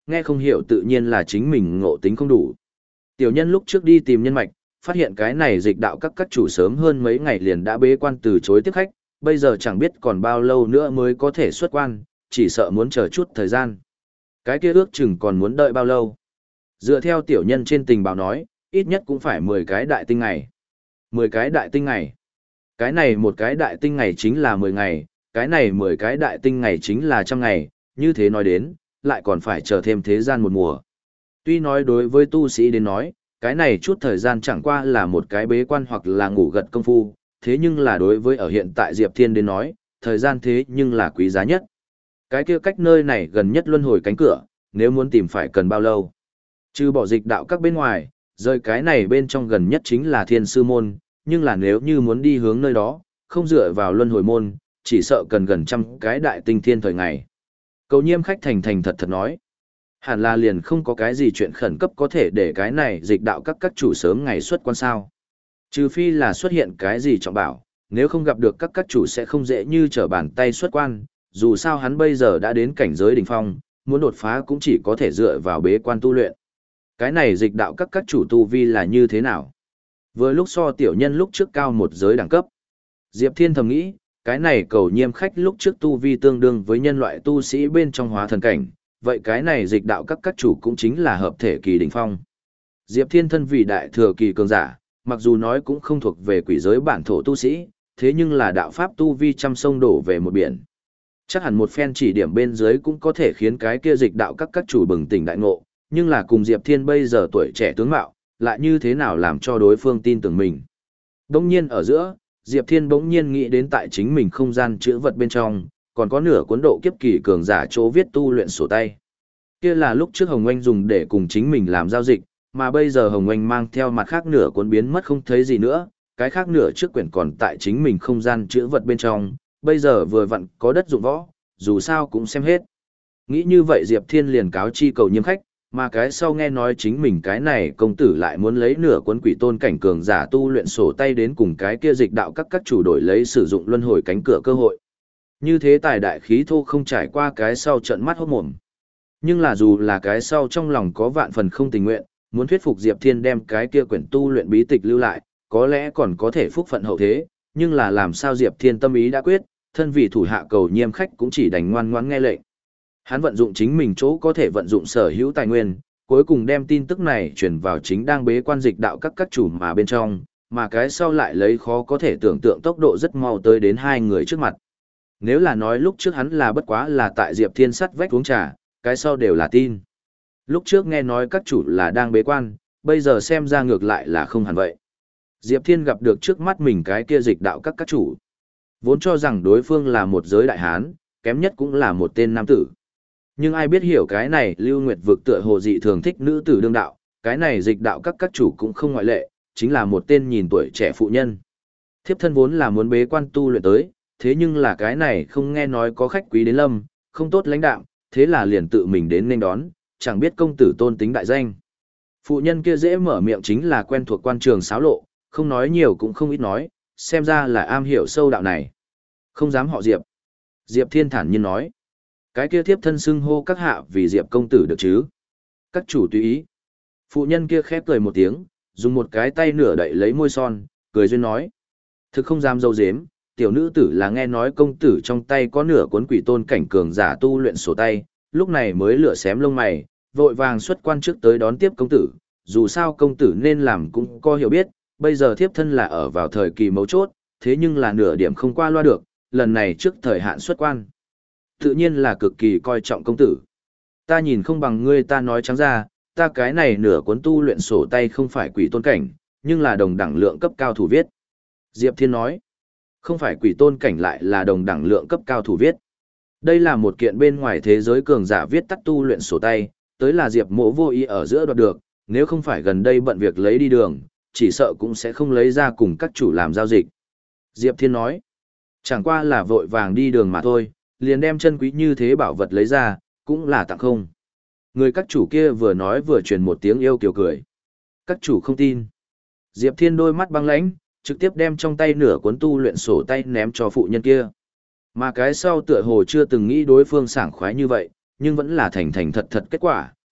nghe không hiểu tự nhiên là chính mình ngộ tính không đủ. Tiểu nhân lúc trước đi tìm nhân mạch, phát hiện cái này dịch đạo các các chủ sớm hơn mấy ngày liền đã bế quan từ chối tiếp khách, bây giờ chẳng biết còn bao lâu nữa mới có thể xuất quan, chỉ sợ muốn chờ chút thời gian. Cái kia ước chừng còn muốn đợi bao lâu? Dựa theo tiểu nhân trên tình báo nói, ít nhất cũng phải mười cái đại tinh ngày. mười cái đại tinh ngày. Cái này một cái đại tinh ngày chính là mười ngày, cái này mười cái đại tinh ngày chính là trăm ngày, như thế nói đến, lại còn phải chờ thêm thế gian một mùa. Tuy nói đối với tu sĩ đến nói, cái này chút thời gian chẳng qua là một cái bế quan hoặc là ngủ gật công phu, thế nhưng là đối với ở hiện tại Diệp Thiên đến nói, thời gian thế nhưng là quý giá nhất. Cái kia cách nơi này gần nhất luân hồi cánh cửa, nếu muốn tìm phải cần bao lâu? Trừ bỏ dịch đạo các bên ngoài, rời cái này bên trong gần nhất chính là Thiên Sư Môn, nhưng là nếu như muốn đi hướng nơi đó, không dựa vào luân hồi môn, chỉ sợ cần gần trăm cái đại tinh thiên thời ngày. Cầu Nhiêm khách thành thành thật thật nói, hẳn là liền không có cái gì chuyện khẩn cấp có thể để cái này dịch đạo các các chủ sớm ngày xuất quan sao. Trừ phi là xuất hiện cái gì trọng bảo, nếu không gặp được các các chủ sẽ không dễ như trở bàn tay xuất quan, dù sao hắn bây giờ đã đến cảnh giới đỉnh phong, muốn đột phá cũng chỉ có thể dựa vào bế quan tu luyện. Cái này dịch đạo các các chủ tu vi là như thế nào? Vừa lúc so tiểu nhân lúc trước cao một giới đẳng cấp. Diệp Thiên thầm nghĩ, cái này Cầu Nhiêm khách lúc trước tu vi tương đương với nhân loại tu sĩ bên trong hóa thần cảnh, vậy cái này dịch đạo các các chủ cũng chính là hợp thể kỳ đỉnh phong. Diệp Thiên thân vì đại thừa kỳ cường giả, mặc dù nói cũng không thuộc về quỷ giới bản thổ tu sĩ, thế nhưng là đạo pháp tu vi trăm sông đổ về một biển. Chắc hẳn một phen chỉ điểm bên dưới cũng có thể khiến cái kia dịch đạo các các chủ bừng tỉnh đại ngộ, nhưng là cùng Diệp Thiên bây giờ tuổi trẻ tướng mạo, lại như thế nào làm cho đối phương tin tưởng mình. Bỗng nhiên ở giữa, Diệp Thiên bỗng nhiên nghĩ đến tại chính mình không gian chữ vật bên trong, còn có nửa cuốn độ kiếp kỳ cường giả chỗ viết tu luyện sổ tay. Kia là lúc trước Hồng Oanh dùng để cùng chính mình làm giao dịch, mà bây giờ Hồng Oanh mang theo mặt khác nửa cuốn biến mất không thấy gì nữa, cái khác nửa trước quyển còn tại chính mình không gian chữ vật bên trong, bây giờ vừa vặn có đất dụng võ, dù sao cũng xem hết. Nghĩ như vậy Diệp Thiên liền cáo chi Cầu Nhiêm khách, mà cái sau nghe nói chính mình cái này công tử lại muốn lấy nửa cuốn quỷ tôn cảnh cường giả tu luyện sổ tay đến cùng cái kia dịch đạo các các chủ đổi lấy sử dụng luân hồi cánh cửa cơ hội. Như thế tài đại khí thô không trải qua cái sau trận mắt hốt mồm. Nhưng là dù là cái sau trong lòng có vạn phần không tình nguyện, muốn thuyết phục Diệp Thiên đem cái kia quyển tu luyện bí tịch lưu lại, có lẽ còn có thể phúc phận hậu thế, nhưng là làm sao Diệp Thiên tâm ý đã quyết, thân vị thủ hạ Cầu Nhiêm khách cũng chỉ đành ngoan ngoãn nghe lệnh. Hắn vận dụng chính mình chỗ có thể vận dụng sở hữu tài nguyên, cuối cùng đem tin tức này truyền vào chính đang bế quan dịch đạo các các chủ mà bên trong, mà cái sau lại lấy khó có thể tưởng tượng tốc độ rất mau tới đến hai người trước mặt. Nếu là nói lúc trước hắn là bất quá là tại Diệp Thiên sắt vách uống trà, cái sau đều là tin. Lúc trước nghe nói các chủ là đang bế quan, bây giờ xem ra ngược lại là không hẳn vậy. Diệp Thiên gặp được trước mắt mình cái kia dịch đạo các các chủ. Vốn cho rằng đối phương là một giới đại hán, kém nhất cũng là một tên nam tử. Nhưng ai biết hiểu cái này Lưu Nguyệt vực tựa hồ dị thường thích nữ tử đương đạo, cái này dịch đạo các các chủ cũng không ngoại lệ, chính là một tên nhìn tuổi trẻ phụ nhân. Thiếp thân vốn là muốn bế quan tu luyện tới, thế nhưng là cái này không nghe nói có khách quý đến lâm, không tốt lãnh đạm, thế là liền tự mình đến nên đón, chẳng biết công tử tôn tính đại danh. Phụ nhân kia dễ mở miệng chính là quen thuộc quan trường xáo lộ, không nói nhiều cũng không ít nói, xem ra là am hiểu sâu đạo này. Không dám họ Diệp. Diệp Thiên thản nhiên nói. Cái kia thiếp thân xưng hô các hạ vì Diệp công tử được chứ? Các chủ tùy ý. Phụ nhân kia khép cười một tiếng, dùng một cái tay nửa đậy lấy môi son, cười duyên nói. Thực không dám dâu dếm, tiểu nữ tử là nghe nói công tử trong tay có nửa cuốn quỷ tôn cảnh cường giả tu luyện sổ tay, lúc này mới lửa xém lông mày, vội vàng xuất quan trước tới đón tiếp công tử, dù sao công tử nên làm cũng có hiểu biết, bây giờ thiếp thân là ở vào thời kỳ mấu chốt, thế nhưng là nửa điểm không qua loa được, lần này trước thời hạn xuất quan. Tự nhiên là cực kỳ coi trọng công tử. Ta nhìn không bằng ngươi ta nói trắng ra, ta cái này nửa cuốn tu luyện sổ tay không phải quỷ tôn cảnh, nhưng là đồng đẳng lượng cấp cao thủ viết. Diệp Thiên nói, không phải quỷ tôn cảnh lại là đồng đẳng lượng cấp cao thủ viết. Đây là một kiện bên ngoài thế giới cường giả viết tắt tu luyện sổ tay, tới là Diệp Mộ vô ý ở giữa đoạt được, nếu không phải gần đây bận việc lấy đi đường, chỉ sợ cũng sẽ không lấy ra cùng các chủ làm giao dịch. Diệp Thiên nói, chẳng qua là vội vàng đi đường mà thôi, liền đem chân quý như thế bảo vật lấy ra, cũng là tặng không. Người các chủ kia vừa nói vừa truyền một tiếng yêu kiều cười. Các chủ không tin. Diệp Thiên đôi mắt băng lãnh, trực tiếp đem trong tay nửa cuốn tu luyện sổ tay ném cho phụ nhân kia. Mà cái sau tựa hồ chưa từng nghĩ đối phương sảng khoái như vậy, nhưng vẫn là thành thành thật thật kết quả,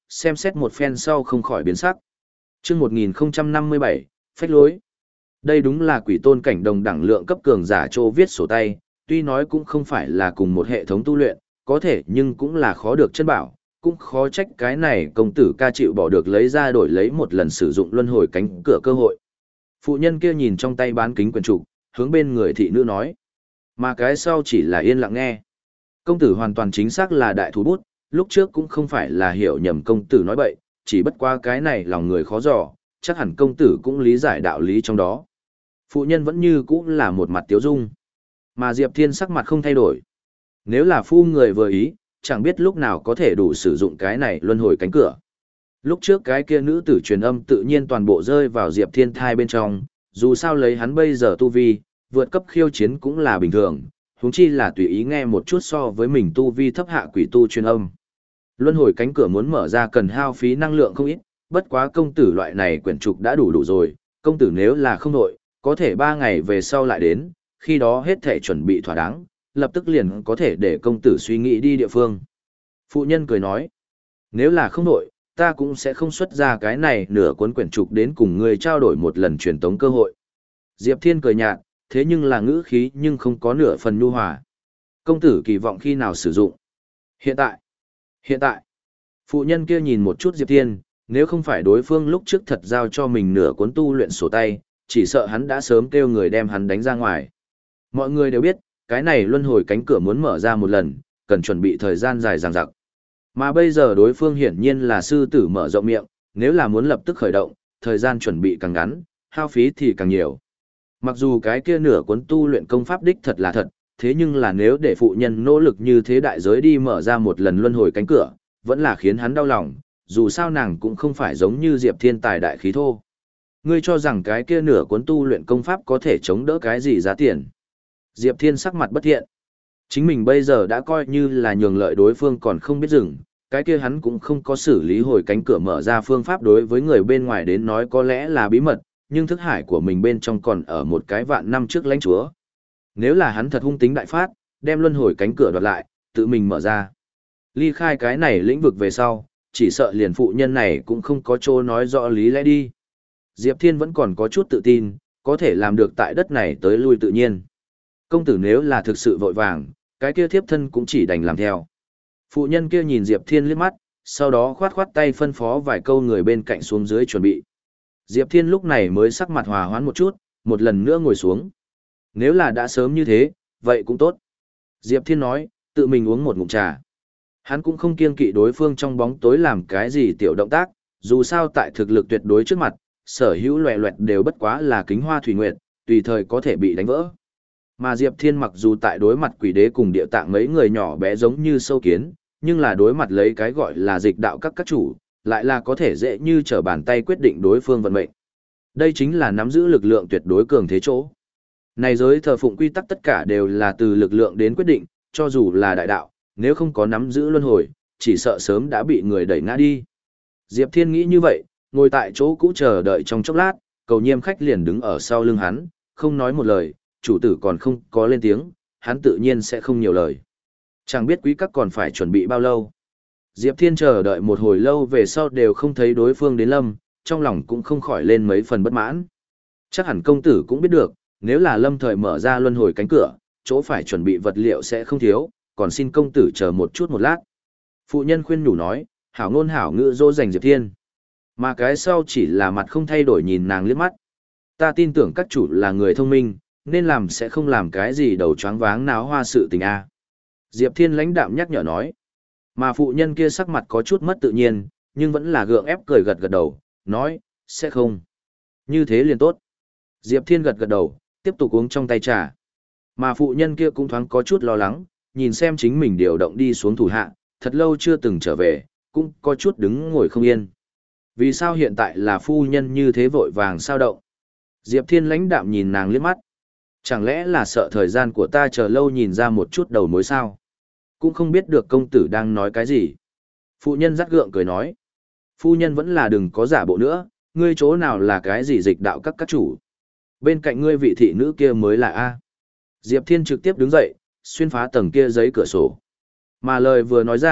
xem xét một phen sau không khỏi biến sắc. Chương một nghìn không trăm năm mươi bảy, phách lối. Đây đúng là quỷ tôn cảnh đồng đẳng lượng cấp cường giả chỗ viết sổ tay, tuy nói cũng không phải là cùng một hệ thống tu luyện, có thể nhưng cũng là khó được chân bảo, cũng khó trách cái này công tử ca chịu bỏ được lấy ra đổi lấy một lần sử dụng luân hồi cánh cửa cơ hội. Phụ nhân kia nhìn trong tay bán kính quyển trục, hướng bên người thị nữ nói. Mà cái sau chỉ là yên lặng nghe. Công tử hoàn toàn chính xác là đại thú bút, lúc trước cũng không phải là hiểu nhầm công tử nói bậy, chỉ bất qua cái này lòng người khó dò, chắc hẳn công tử cũng lý giải đạo lý trong đó. Phụ nhân vẫn như cũng là một mặt tiếu dung. Mà Diệp Thiên sắc mặt không thay đổi. Nếu là phu người vừa ý, chẳng biết lúc nào có thể đủ sử dụng cái này luân hồi cánh cửa. Lúc trước cái kia nữ tử truyền âm tự nhiên toàn bộ rơi vào Diệp Thiên thai bên trong, dù sao lấy hắn bây giờ tu vi, vượt cấp khiêu chiến cũng là bình thường, huống chi là tùy ý nghe một chút so với mình tu vi thấp hạ quỷ tu truyền âm. Luân hồi cánh cửa muốn mở ra cần hao phí năng lượng không ít, bất quá công tử loại này quyển trục đã đủ đủ rồi, công tử nếu là không đội, có thể ba ngày về sau lại đến, khi đó hết thể chuẩn bị thỏa đáng, lập tức liền có thể để công tử suy nghĩ đi địa phương. Phụ nhân cười nói, nếu là không đội, ta cũng sẽ không xuất ra cái này nửa cuốn quyển trục đến cùng người trao đổi một lần truyền tống cơ hội. Diệp Thiên cười nhạt, thế nhưng là ngữ khí nhưng không có nửa phần nhu hòa. Công tử kỳ vọng khi nào sử dụng? Hiện tại. Hiện tại. Phụ nhân kia nhìn một chút Diệp Thiên, nếu không phải đối phương lúc trước thật giao cho mình nửa cuốn tu luyện sổ tay, chỉ sợ hắn đã sớm kêu người đem hắn đánh ra ngoài. Mọi người đều biết, cái này luân hồi cánh cửa muốn mở ra một lần, cần chuẩn bị thời gian dài dằng dặc. Mà bây giờ đối phương hiển nhiên là sư tử mở rộng miệng, nếu là muốn lập tức khởi động, thời gian chuẩn bị càng ngắn, hao phí thì càng nhiều. Mặc dù cái kia nửa cuốn tu luyện công pháp đích thật là thật, thế nhưng là nếu để phụ nhân nỗ lực như thế đại giới đi mở ra một lần luân hồi cánh cửa, vẫn là khiến hắn đau lòng, dù sao nàng cũng không phải giống như Diệp Thiên tài đại khí thô. Ngươi cho rằng cái kia nửa cuốn tu luyện công pháp có thể chống đỡ cái gì giá tiền? Diệp Thiên sắc mặt bất thiện. Chính mình bây giờ đã coi như là nhường lợi đối phương còn không biết dừng, cái kia hắn cũng không có xử lý hồi cánh cửa mở ra phương pháp đối với người bên ngoài đến nói có lẽ là bí mật, nhưng thức hải của mình bên trong còn ở một cái vạn năm trước lãnh chúa. Nếu là hắn thật hung tính đại phát, đem luân hồi cánh cửa đoạt lại, tự mình mở ra. Ly khai cái này lĩnh vực về sau, chỉ sợ liền phụ nhân này cũng không có chỗ nói rõ lý lẽ đi. Diệp Thiên vẫn còn có chút tự tin, có thể làm được tại đất này tới lui tự nhiên. Công tử nếu là thực sự vội vàng, cái kia thiếp thân cũng chỉ đành làm theo. Phụ nhân kia nhìn Diệp Thiên liếc mắt, sau đó khoát khoát tay phân phó vài câu người bên cạnh xuống dưới chuẩn bị. Diệp Thiên lúc này mới sắc mặt hòa hoãn một chút, một lần nữa ngồi xuống. Nếu là đã sớm như thế, vậy cũng tốt. Diệp Thiên nói, tự mình uống một ngụm trà. Hắn cũng không kiêng kỵ đối phương trong bóng tối làm cái gì tiểu động tác, dù sao tại thực lực tuyệt đối trước mặt, sở hữu loẹ loẹt đều bất quá là kính hoa thủy nguyệt, tùy thời có thể bị đánh vỡ. Mà Diệp Thiên mặc dù tại đối mặt quỷ đế cùng địa tạng mấy người nhỏ bé giống như sâu kiến, nhưng là đối mặt lấy cái gọi là dịch đạo các các chủ, lại là có thể dễ như trở bàn tay quyết định đối phương vận mệnh. Đây chính là nắm giữ lực lượng tuyệt đối cường thế chỗ. Này giới thờ phụng quy tắc tất cả đều là từ lực lượng đến quyết định, cho dù là đại đạo, nếu không có nắm giữ luân hồi, chỉ sợ sớm đã bị người đẩy ngã đi. Diệp Thiên nghĩ như vậy, ngồi tại chỗ cũ chờ đợi trong chốc lát, Cầu Nhiêm khách liền đứng ở sau lưng hắn, không nói một lời, chủ tử còn không có lên tiếng, hắn tự nhiên sẽ không nhiều lời. Chẳng biết quý các còn phải chuẩn bị bao lâu. Diệp Thiên chờ đợi một hồi lâu về sau đều không thấy đối phương đến lâm, trong lòng cũng không khỏi lên mấy phần bất mãn. Chắc hẳn công tử cũng biết được, nếu là lâm thời mở ra luân hồi cánh cửa, chỗ phải chuẩn bị vật liệu sẽ không thiếu, còn xin công tử chờ một chút một lát. Phụ nhân khuyên nhủ nói, hảo ngôn hảo ngữ dỗ dành Diệp Thiên. Mà cái sau chỉ là mặt không thay đổi nhìn nàng liếc mắt. Ta tin tưởng các chủ là người thông minh, nên làm sẽ không làm cái gì đầu choáng váng náo hoa sự tình a. Diệp Thiên lãnh đạm nhắc nhở nói. Mà phụ nhân kia sắc mặt có chút mất tự nhiên, nhưng vẫn là gượng ép cười gật gật đầu, nói, sẽ không. Như thế liền tốt. Diệp Thiên gật gật đầu, tiếp tục uống trong tay trà. Mà phụ nhân kia cũng thoáng có chút lo lắng, nhìn xem chính mình điều động đi xuống thủ hạ, thật lâu chưa từng trở về, cũng có chút đứng ngồi không yên. Vì sao hiện tại là phu nhân như thế vội vàng sao động? Diệp Thiên lãnh đạm nhìn nàng liếc mắt. Chẳng lẽ là sợ thời gian của ta chờ lâu nhìn ra một chút đầu mối sao? Cũng không biết được công tử đang nói cái gì. Phụ nhân dắt gượng cười nói. Phu nhân vẫn là đừng có giả bộ nữa, ngươi chỗ nào là cái gì dịch đạo các các chủ. Bên cạnh ngươi vị thị nữ kia mới là A. Diệp Thiên trực tiếp đứng dậy, xuyên phá tầng kia giấy cửa sổ. Mà lời vừa nói ra,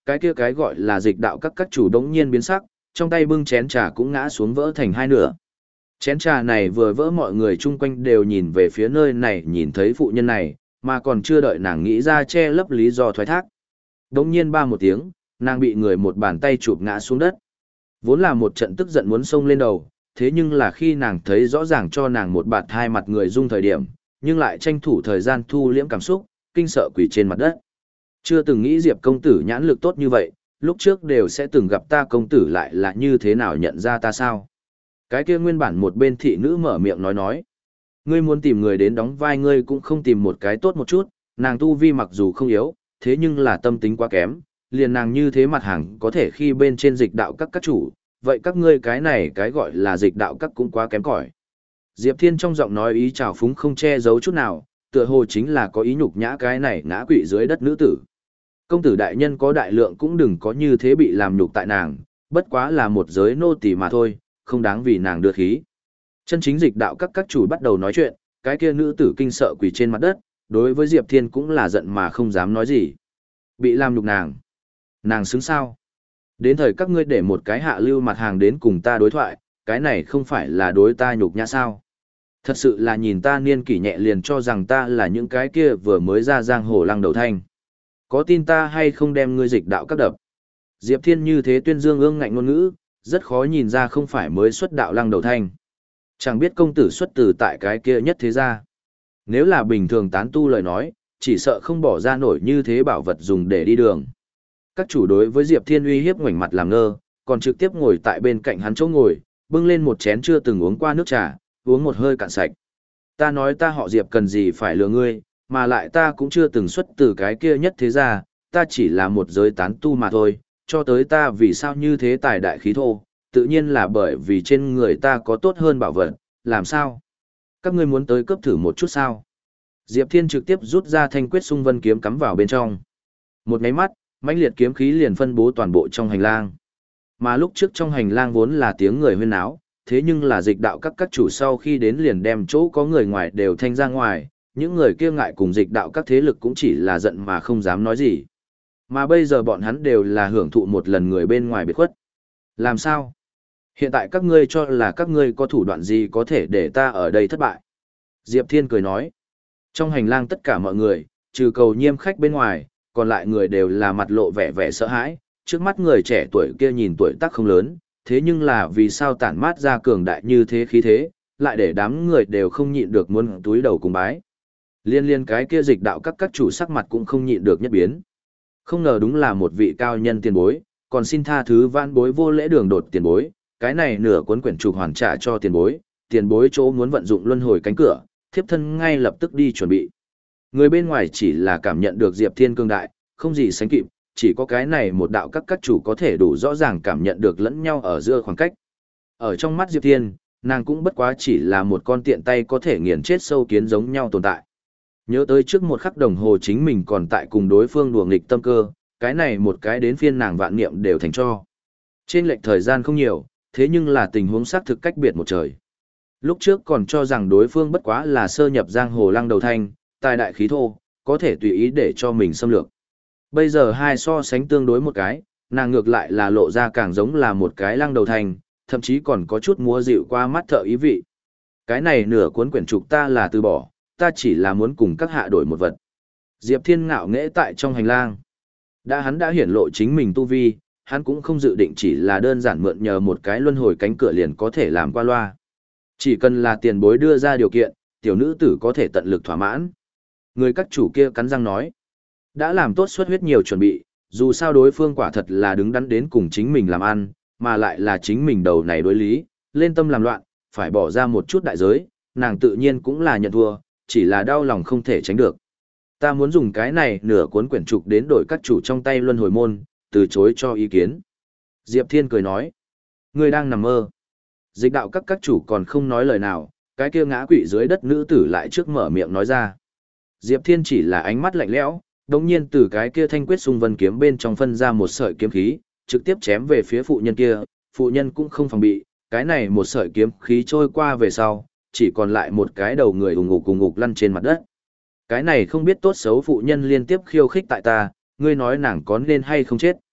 cái kia cái gọi là dịch đạo các các chủ đống nhiên biến sắc, trong tay bưng chén trà cũng ngã xuống vỡ thành hai nửa. Chén trà này vừa vỡ mọi người chung quanh đều nhìn về phía nơi này nhìn thấy phụ nhân này, mà còn chưa đợi nàng nghĩ ra che lấp lý do thoái thác. Đống nhiên ba một tiếng, nàng bị người một bàn tay chụp ngã xuống đất. Vốn là một trận tức giận muốn xông lên đầu, thế nhưng là khi nàng thấy rõ ràng cho nàng một bạt hai mặt người dung thời điểm, nhưng lại tranh thủ thời gian thu liễm cảm xúc, kinh sợ quỳ trên mặt đất. Chưa từng nghĩ Diệp công tử nhãn lực tốt như vậy, lúc trước đều sẽ từng gặp ta công tử lại là như thế nào nhận ra ta sao. Cái kia nguyên bản một bên thị nữ mở miệng nói nói. Ngươi muốn tìm người đến đóng vai ngươi cũng không tìm một cái tốt một chút, nàng tu vi mặc dù không yếu, thế nhưng là tâm tính quá kém, liền nàng như thế mặt hàng có thể khi bên trên dịch đạo các các chủ, vậy các ngươi cái này cái gọi là dịch đạo các cũng quá kém cỏi. Diệp Thiên trong giọng nói ý trào phúng không che giấu chút nào, tựa hồ chính là có ý nhục nhã cái này ngã quỵ dưới đất nữ tử. Công tử đại nhân có đại lượng cũng đừng có như thế bị làm nhục tại nàng, bất quá là một giới nô tỳ mà thôi, không đáng vì nàng đưa khí. Chân chính dịch đạo các các chủ bắt đầu nói chuyện, cái kia nữ tử kinh sợ quỳ trên mặt đất, đối với Diệp Thiên cũng là giận mà không dám nói gì. Bị làm nhục nàng. Nàng xứng sao? Đến thời các ngươi để một cái hạ lưu mặt hàng đến cùng ta đối thoại, cái này không phải là đối ta nhục nhã sao? Thật sự là nhìn ta niên kỷ nhẹ liền cho rằng ta là những cái kia vừa mới ra giang hồ lăng đầu thanh. Có tin ta hay không đem ngươi dịch đạo các đập? Diệp Thiên như thế tuyên dương ương ngạnh ngôn ngữ, rất khó nhìn ra không phải mới xuất đạo lăng đầu thanh. Chẳng biết công tử xuất từ tại cái kia nhất thế gia. Nếu là bình thường tán tu lời nói, chỉ sợ không bỏ ra nổi như thế bảo vật dùng để đi đường. Các chủ đối với Diệp Thiên uy hiếp ngoảnh mặt làm ngơ, còn trực tiếp ngồi tại bên cạnh hắn chỗ ngồi, bưng lên một chén chưa từng uống qua nước trà, uống một hơi cạn sạch. Ta nói ta họ Diệp cần gì phải lừa ngươi, mà lại ta cũng chưa từng xuất từ cái kia nhất thế gia, ta chỉ là một giới tán tu mà thôi, cho tới ta vì sao như thế tài đại khí thô, tự nhiên là bởi vì trên người ta có tốt hơn bảo vật, làm sao? Các ngươi muốn tới cướp thử một chút sao? Diệp Thiên trực tiếp rút ra thanh quyết xung vân kiếm cắm vào bên trong. Một cái mắt, mãnh liệt kiếm khí liền phân bố toàn bộ trong hành lang. Mà lúc trước trong hành lang vốn là tiếng người huyên náo, thế nhưng là dịch đạo các các chủ sau khi đến liền đem chỗ có người ngoài đều thanh ra ngoài, những người kia ngại cùng dịch đạo các thế lực cũng chỉ là giận mà không dám nói gì. Mà bây giờ bọn hắn đều là hưởng thụ một lần người bên ngoài biệt khuất. Làm sao? Hiện tại các ngươi cho là các ngươi có thủ đoạn gì có thể để ta ở đây thất bại? Diệp Thiên cười nói. Trong hành lang tất cả mọi người, trừ cầu nhiêm khách bên ngoài, còn lại người đều là mặt lộ vẻ vẻ sợ hãi. Trước mắt người trẻ tuổi kia nhìn tuổi tác không lớn, thế nhưng là vì sao tản mát ra cường đại như thế khí thế, lại để đám người đều không nhịn được muốn túi đầu cùng bái. Liên liên cái kia dịch đạo các các chủ sắc mặt cũng không nhịn được nhất biến. Không ngờ đúng là một vị cao nhân tiền bối, còn xin tha thứ vãn bối vô lễ đường đột tiền bối, cái này nửa cuốn quyển trục hoàn trả cho tiền bối, tiền bối chỗ muốn vận dụng luân hồi cánh cửa, thiếp thân ngay lập tức đi chuẩn bị. Người bên ngoài chỉ là cảm nhận được Diệp Thiên cương đại, không gì sánh kịp, chỉ có cái này một đạo các các chủ có thể đủ rõ ràng cảm nhận được lẫn nhau ở giữa khoảng cách. Ở trong mắt Diệp Thiên, nàng cũng bất quá chỉ là một con tiện tay có thể nghiền chết sâu kiến giống nhau tồn tại. Nhớ tới trước một khắc đồng hồ chính mình còn tại cùng đối phương đùa nghịch tâm cơ, cái này một cái đến phiên nàng vạn niệm đều thành cho. Trên lệch thời gian không nhiều, thế nhưng là tình huống xác thực cách biệt một trời. Lúc trước còn cho rằng đối phương bất quá là sơ nhập giang hồ lăng đầu thanh, tài đại khí thô, có thể tùy ý để cho mình xâm lược. Bây giờ hai so sánh tương đối một cái, nàng ngược lại là lộ ra càng giống là một cái lăng đầu thanh, thậm chí còn có chút múa dịu qua mắt thợ ý vị. Cái này nửa cuốn quyển trục ta là từ bỏ, ta chỉ là muốn cùng các hạ đổi một vật. Diệp Thiên ngạo nghễ tại trong hành lang. Đã hắn đã hiển lộ chính mình tu vi, hắn cũng không dự định chỉ là đơn giản mượn nhờ một cái luân hồi cánh cửa liền có thể làm qua loa. Chỉ cần là tiền bối đưa ra điều kiện, tiểu nữ tử có thể tận lực thỏa mãn. Người các chủ kia cắn răng nói. Đã làm tốt xuất huyết nhiều chuẩn bị, dù sao đối phương quả thật là đứng đắn đến cùng chính mình làm ăn, mà lại là chính mình đầu này đối lý, lên tâm làm loạn, phải bỏ ra một chút đại giới, nàng tự nhiên cũng là nhận thua, chỉ là đau lòng không thể tránh được. Ta muốn dùng cái này nửa cuốn quyển trục đến đổi các chủ trong tay luân hồi môn, từ chối cho ý kiến. Diệp Thiên cười nói, ngươi đang nằm mơ. Dịch đạo các các chủ còn không nói lời nào, cái kia ngã quỵ dưới đất nữ tử lại trước mở miệng nói ra. Diệp Thiên chỉ là ánh mắt lạnh lẽo, đồng nhiên từ cái kia thanh quyết xung vân kiếm bên trong phân ra một sợi kiếm khí, trực tiếp chém về phía phụ nhân kia, phụ nhân cũng không phòng bị, cái này một sợi kiếm khí trôi qua về sau, chỉ còn lại một cái đầu người ùng ục ùng ục lăn trên mặt đất. Cái này không biết tốt xấu phụ nhân liên tiếp khiêu khích tại ta, ngươi nói nàng có nên hay không chết.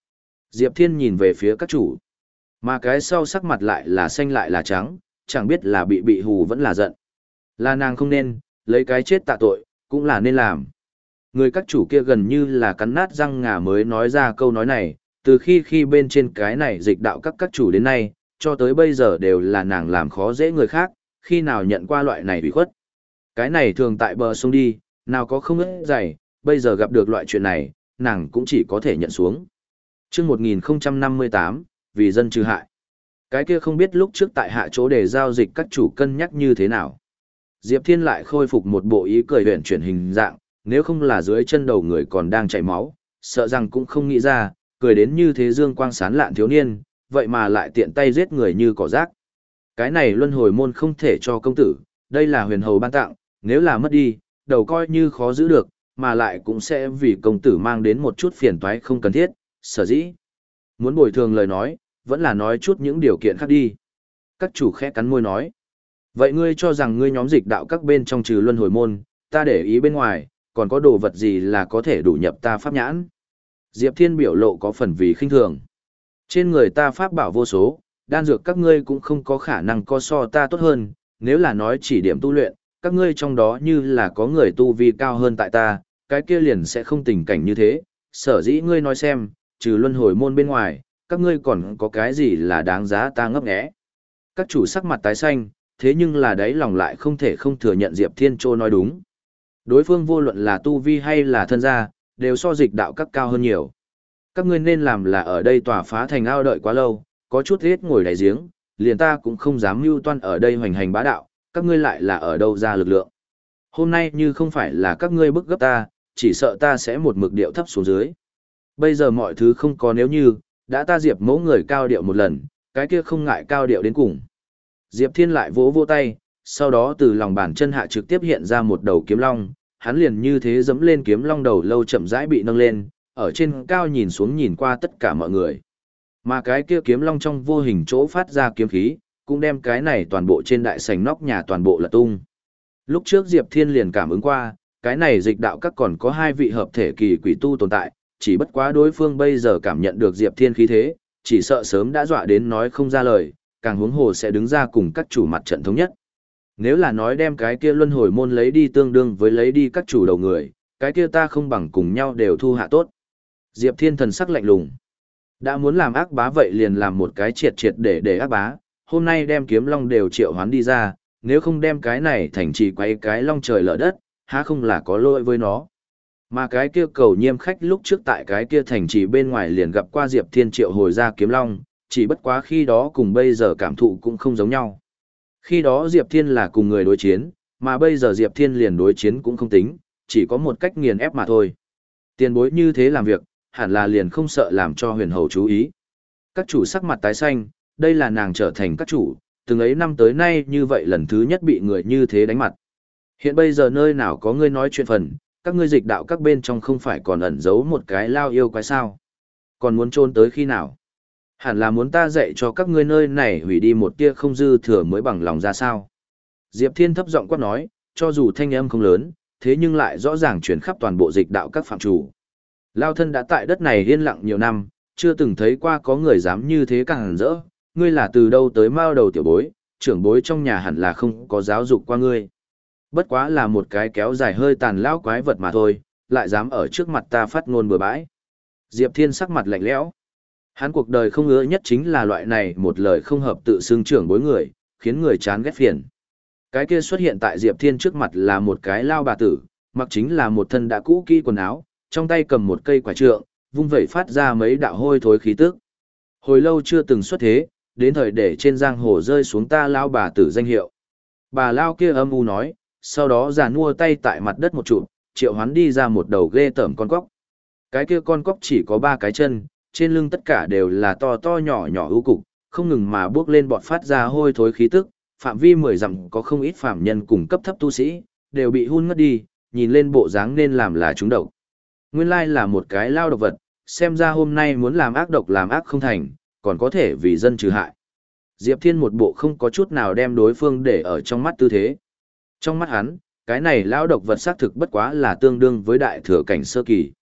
Diệp Thiên nhìn về phía các chủ. Mà cái sau sắc mặt lại là xanh lại là trắng, chẳng biết là bị bị hù vẫn là giận. Là nàng không nên, lấy cái chết tạ tội, cũng là nên làm. Người các chủ kia gần như là cắn nát răng ngà mới nói ra câu nói này, từ khi khi bên trên cái này dịch đạo các các chủ đến nay, cho tới bây giờ đều là nàng làm khó dễ người khác, khi nào nhận qua loại này bị khuất. Cái này thường tại bờ sông đi, nào có không ướt dày, bây giờ gặp được loại chuyện này, nàng cũng chỉ có thể nhận xuống. Trước một nghìn không trăm năm mươi tám, vì dân trừ hại. Cái kia không biết lúc trước tại hạ chỗ để giao dịch các chủ cân nhắc như thế nào. Diệp Thiên lại khôi phục một bộ ý cười huyền chuyển hình dạng, nếu không là dưới chân đầu người còn đang chảy máu, sợ rằng cũng không nghĩ ra, cười đến như thế dương quang sán lạn thiếu niên, vậy mà lại tiện tay giết người như cỏ rác. Cái này luân hồi môn không thể cho công tử, đây là huyền hầu ban tặng, nếu là mất đi, đầu coi như khó giữ được, mà lại cũng sẽ vì công tử mang đến một chút phiền toái không cần thiết, sở dĩ. Muốn bồi thường lời nói, vẫn là nói chút những điều kiện khác đi. Các chủ khẽ cắn môi nói. Vậy ngươi cho rằng ngươi nhóm dịch đạo các bên trong trừ luân hồi môn, ta để ý bên ngoài, còn có đồ vật gì là có thể đủ nhập ta pháp nhãn? Diệp Thiên biểu lộ có phần vì khinh thường. Trên người ta pháp bảo vô số, đan dược các ngươi cũng không có khả năng có so ta tốt hơn, nếu là nói chỉ điểm tu luyện, các ngươi trong đó như là có người tu vi cao hơn tại ta, cái kia liền sẽ không tình cảnh như thế. Sở dĩ ngươi nói xem, trừ luân hồi môn bên ngoài, các ngươi còn có cái gì là đáng giá ta ngấp nghé? Các chủ sắc mặt tái xanh, thế nhưng là đấy lòng lại không thể không thừa nhận Diệp Thiên Trô nói đúng. Đối phương vô luận là tu vi hay là thân gia, đều so dịch đạo các cao hơn nhiều. Các ngươi nên làm là ở đây tỏa phá thành ao đợi quá lâu, có chút hết ngồi đáy giếng, liền ta cũng không dám mưu toan ở đây hoành hành bá đạo, các ngươi lại là ở đâu ra lực lượng. Hôm nay như không phải là các ngươi bức gấp ta, chỉ sợ ta sẽ một mực điệu thấp xuống dưới. Bây giờ mọi thứ không có nếu như, đã ta Diệp mẫu người cao điệu một lần, cái kia không ngại cao điệu đến cùng. Diệp Thiên lại vỗ vỗ tay, sau đó từ lòng bàn chân hạ trực tiếp hiện ra một đầu kiếm long, hắn liền như thế dẫm lên kiếm long đầu lâu chậm rãi bị nâng lên, ở trên cao nhìn xuống nhìn qua tất cả mọi người. Mà cái kia kiếm long trong vô hình chỗ phát ra kiếm khí, cũng đem cái này toàn bộ trên đại sảnh nóc nhà toàn bộ lật tung. Lúc trước Diệp Thiên liền cảm ứng qua, cái này dịch đạo các còn có hai vị hợp thể kỳ quỷ tu tồn tại, chỉ bất quá đối phương bây giờ cảm nhận được Diệp Thiên khí thế, chỉ sợ sớm đã dọa đến nói không ra lời, càng huống hồ sẽ đứng ra cùng các chủ mặt trận thống nhất. Nếu là nói đem cái kia luân hồi môn lấy đi tương đương với lấy đi các chủ đầu người, cái kia ta không bằng cùng nhau đều thu hạ tốt. Diệp Thiên thần sắc lạnh lùng. Đã muốn làm ác bá vậy liền làm một cái triệt triệt để để ác bá, hôm nay đem kiếm long đều triệu hoán đi ra, nếu không đem cái này thành trì quay cái long trời lở đất, há không là có lỗi với nó. Mà cái kia cầu nhiêm khách lúc trước tại cái kia thành trì bên ngoài liền gặp qua Diệp Thiên triệu hồi ra kiếm long, chỉ bất quá khi đó cùng bây giờ cảm thụ cũng không giống nhau. Khi đó Diệp Thiên là cùng người đối chiến, mà bây giờ Diệp Thiên liền đối chiến cũng không tính, chỉ có một cách nghiền ép mà thôi. Tiền bối như thế làm việc, hẳn là liền không sợ làm cho huyền hầu chú ý. Các chủ sắc mặt tái xanh, đây là nàng trở thành các chủ, từng ấy năm tới nay như vậy lần thứ nhất bị người như thế đánh mặt. Hiện bây giờ nơi nào có ngươi nói chuyện phần, các ngươi dịch đạo các bên trong không phải còn ẩn giấu một cái lao yêu quái sao. Còn muốn trôn tới khi nào? Hẳn là muốn ta dạy cho các ngươi nơi này hủy đi một tia không dư thừa mới bằng lòng ra sao. Diệp Thiên thấp giọng quát nói, cho dù thanh âm không lớn, thế nhưng lại rõ ràng chuyển khắp toàn bộ dịch đạo các phạm chủ. Lao thân đã tại đất này yên lặng nhiều năm, chưa từng thấy qua có người dám như thế càng hẳn rỡ, ngươi là từ đâu tới mao đầu tiểu bối, trưởng bối trong nhà hẳn là không có giáo dục qua ngươi. Bất quá là một cái kéo dài hơi tàn lão quái vật mà thôi, lại dám ở trước mặt ta phát ngôn bừa bãi. Diệp Thiên sắc mặt lạnh lẽo. Hắn cuộc đời không ngứa nhất chính là loại này một lời không hợp tự xưng trưởng bối người, khiến người chán ghét phiền. Cái kia xuất hiện tại Diệp Thiên trước mặt là một cái lao bà tử, mặc chính là một thân đã cũ kỹ quần áo, trong tay cầm một cây quả trượng, vung vẩy phát ra mấy đạo hôi thối khí tức. Hồi lâu chưa từng xuất thế, đến thời để trên giang hồ rơi xuống ta lao bà tử danh hiệu. Bà lao kia âm u nói, sau đó già nua tay tại mặt đất một trụ, triệu hoán đi ra một đầu ghê tởm con cóc. Cái kia con cóc chỉ có ba cái chân, trên lưng tất cả đều là to to nhỏ nhỏ ưu cục, không ngừng mà bước lên bọt phát ra hôi thối khí tức, phạm vi mười dặm có không ít phạm nhân cùng cấp thấp tu sĩ, đều bị hun ngất đi, nhìn lên bộ dáng nên làm là chúng độc. Nguyên lai là một cái lao độc vật, xem ra hôm nay muốn làm ác độc làm ác không thành, còn có thể vì dân trừ hại. Diệp Thiên một bộ không có chút nào đem đối phương để ở trong mắt tư thế. Trong mắt hắn, cái này lao độc vật xác thực bất quá là tương đương với đại thừa cảnh sơ kỳ.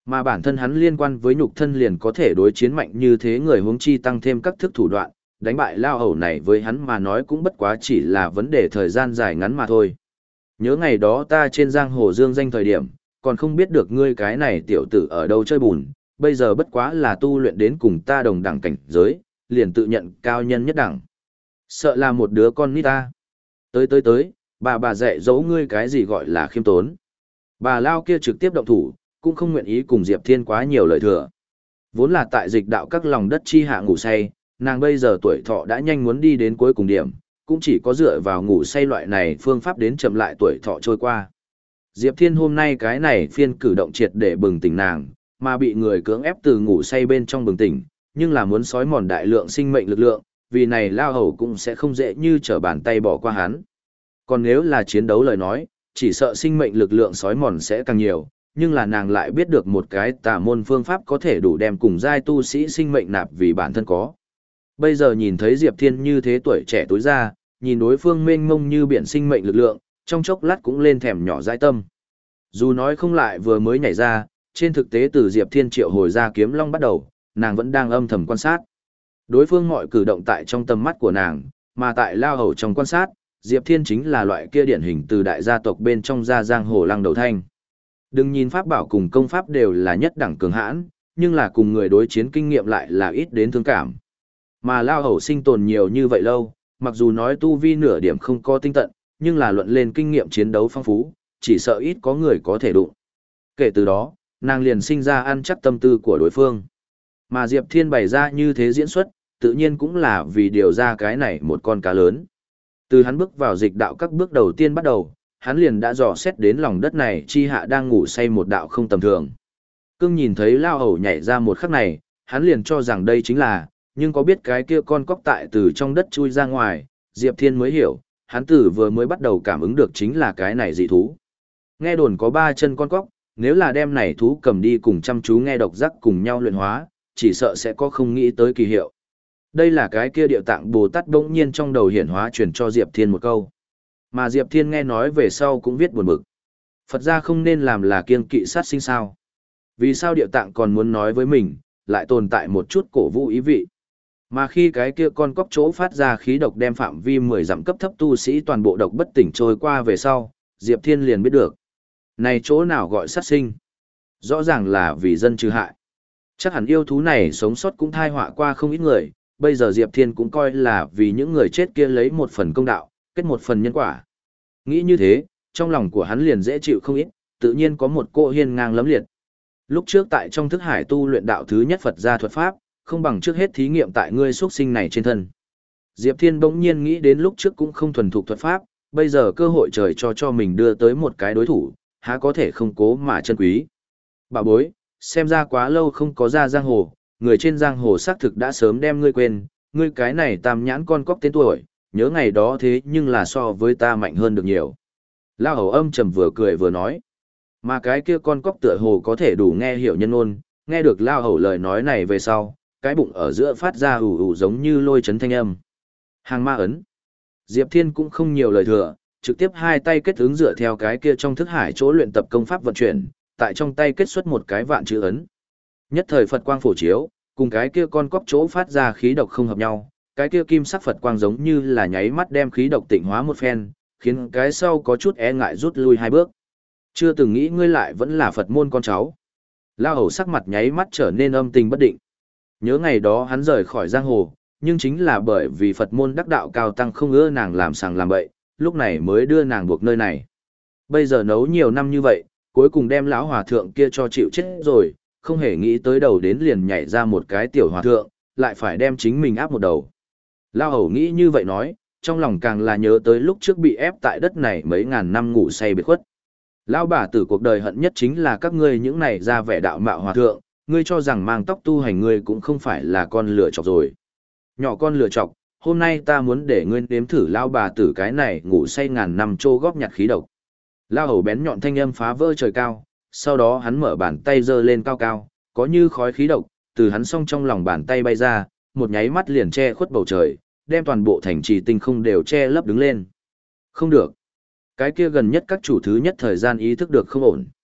Mà bản thân hắn liên quan với nhục thân liền có thể đối chiến mạnh như thế người huống chi tăng thêm các thức thủ đoạn, đánh bại lao hầu này với hắn mà nói cũng bất quá chỉ là vấn đề thời gian dài ngắn mà thôi. Nhớ ngày đó ta trên giang hồ dương danh thời điểm, còn không biết được ngươi cái này tiểu tử ở đâu chơi bùn, bây giờ bất quá là tu luyện đến cùng ta đồng đẳng cảnh giới, liền tự nhận cao nhân nhất đẳng. Sợ là một đứa con nít ta. Tới tới tới, bà bà dạy dỗ ngươi cái gì gọi là khiêm tốn. Bà lao kia trực tiếp động thủ, cũng không nguyện ý cùng Diệp Thiên quá nhiều lời thừa. Vốn là tại dịch đạo các lòng đất chi hạ ngủ say, nàng bây giờ tuổi thọ đã nhanh muốn đi đến cuối cùng điểm, cũng chỉ có dựa vào ngủ say loại này phương pháp đến chậm lại tuổi thọ trôi qua. Diệp Thiên hôm nay cái này phiên cử động triệt để bừng tỉnh nàng, mà bị người cưỡng ép từ ngủ say bên trong bừng tỉnh, nhưng là muốn sói mòn đại lượng sinh mệnh lực lượng, vì này lao hầu cũng sẽ không dễ như trở bàn tay bỏ qua hắn. Còn nếu là chiến đấu lời nói, chỉ sợ sinh mệnh lực lượng sói mòn sẽ càng nhiều, nhưng là nàng lại biết được một cái tà môn phương pháp có thể đủ đem cùng giai tu sĩ sinh mệnh nạp vì bản thân có. Bây giờ nhìn thấy Diệp Thiên như thế tuổi trẻ tối ra, nhìn đối phương mênh mông như biển sinh mệnh lực lượng, trong chốc lát cũng lên thèm nhỏ dãi tâm. Dù nói không lại vừa mới nhảy ra, trên thực tế từ Diệp Thiên triệu hồi ra kiếm long bắt đầu, nàng vẫn đang âm thầm quan sát. Đối phương mọi cử động tại trong tầm mắt của nàng, mà tại lao hầu trong quan sát, Diệp Thiên chính là loại kia điển hình từ đại gia tộc bên trong gia giang hồ lăng đầu thanh. Đừng nhìn pháp bảo cùng công pháp đều là nhất đẳng cường hãn, nhưng là cùng người đối chiến kinh nghiệm lại là ít đến thương cảm. Mà lao hầu sinh tồn nhiều như vậy lâu, mặc dù nói tu vi nửa điểm không có tinh tận, nhưng là luận lên kinh nghiệm chiến đấu phong phú, chỉ sợ ít có người có thể đụng. Kể từ đó, nàng liền sinh ra ăn chắc tâm tư của đối phương. Mà Diệp Thiên bày ra như thế diễn xuất, tự nhiên cũng là vì điều ra cái này một con cá lớn. Từ hắn bước vào dịch đạo các bước đầu tiên bắt đầu, hắn liền đã dò xét đến lòng đất này chi hạ đang ngủ say một đạo không tầm thường. Cương nhìn thấy lao hầu nhảy ra một khắc này, hắn liền cho rằng đây chính là, nhưng có biết cái kia con cóc tại từ trong đất chui ra ngoài, Diệp Thiên mới hiểu, hắn tử vừa mới bắt đầu cảm ứng được chính là cái này dị thú. Nghe đồn có ba chân con cóc, nếu là đem này thú cầm đi cùng chăm chú nghe độc giác cùng nhau luyện hóa, chỉ sợ sẽ có không nghĩ tới kỳ hiệu. Đây là cái kia điệu tạng Bồ Tát bỗng nhiên trong đầu hiển hóa truyền cho Diệp Thiên một câu. Mà Diệp Thiên nghe nói về sau cũng viết buồn bực. Phật gia không nên làm là kiêng kỵ sát sinh sao? Vì sao điệu tạng còn muốn nói với mình, lại tồn tại một chút cổ vũ ý vị? Mà khi cái kia con cóc chỗ phát ra khí độc đem phạm vi mười dặm cấp thấp tu sĩ toàn bộ độc bất tỉnh trôi qua về sau, Diệp Thiên liền biết được. Này chỗ nào gọi sát sinh? Rõ ràng là vì dân trừ hại. Chắc hẳn yêu thú này sống sót cũng thai họa qua không ít người, bây giờ Diệp Thiên cũng coi là vì những người chết kia lấy một phần công đạo, kết một phần nhân quả. Nghĩ như thế, trong lòng của hắn liền dễ chịu không ít, tự nhiên có một cô hiên ngang lấm liệt. Lúc trước tại trong thức hải tu luyện đạo thứ nhất Phật gia thuật pháp, không bằng trước hết thí nghiệm tại ngươi xuất sinh này trên thân. Diệp Thiên bỗng nhiên nghĩ đến lúc trước cũng không thuần thục thuật pháp, bây giờ cơ hội trời cho cho mình đưa tới một cái đối thủ, há có thể không cố mà chân quý. Bà bối, xem ra quá lâu không có ra giang hồ, người trên giang hồ xác thực đã sớm đem ngươi quên, ngươi cái này tam nhãn con cóc tên tuổi, nhớ ngày đó thế nhưng là so với ta mạnh hơn được nhiều. Lao hầu âm trầm vừa cười vừa nói, mà cái kia con cóc tựa hồ có thể đủ nghe hiểu nhân ôn, nghe được Lao hầu lời nói này về sau, cái bụng ở giữa phát ra ủ ủ giống như lôi chấn thanh âm. Hàng ma ấn. Diệp Thiên cũng không nhiều lời thừa, trực tiếp hai tay kết ứng dựa theo cái kia trong thức hải chỗ luyện tập công pháp vận chuyển, tại trong tay kết xuất một cái vạn chữ ấn. Nhất thời Phật quang phổ chiếu, cùng cái kia con cóc chỗ phát ra khí độc không hợp nhau, cái kia kim sắc Phật quang giống như là nháy mắt đem khí độc tịnh hóa một phen, khiến cái sau có chút e ngại rút lui hai bước. Chưa từng nghĩ ngươi lại vẫn là Phật môn con cháu. Lao hầu sắc mặt nháy mắt trở nên âm tình bất định. Nhớ ngày đó hắn rời khỏi giang hồ, nhưng chính là bởi vì Phật môn đắc đạo cao tăng không ưa nàng làm sàng làm bậy, lúc này mới đưa nàng buộc nơi này. Bây giờ nấu nhiều năm như vậy, cuối cùng đem lão hòa thượng kia cho chịu chết rồi, không hề nghĩ tới đầu đến liền nhảy ra một cái tiểu hòa thượng, lại phải đem chính mình áp một đầu. Lao hầu nghĩ như vậy nói, trong lòng càng là nhớ tới lúc trước bị ép tại đất này mấy ngàn năm ngủ say biệt khuất. Lão bà tử cuộc đời hận nhất chính là các ngươi những này ra vẻ đạo mạo hòa thượng, ngươi cho rằng mang tóc tu hành ngươi cũng không phải là con lửa chọc rồi. Nhỏ con lửa chọc, hôm nay ta muốn để ngươi nếm thử lão bà tử cái này ngủ say ngàn năm trô góp nhặt khí độc. Lao hầu bén nhọn thanh âm phá vỡ trời cao, sau đó hắn mở bàn tay giơ lên cao cao, có như khói khí độc, từ hắn song trong lòng bàn tay bay ra, một nháy mắt liền che khuất bầu trời, đem toàn bộ thành trì tinh không đều che lấp đứng lên. Không được. Cái kia gần nhất các chủ thứ nhất thời gian ý thức được không ổn.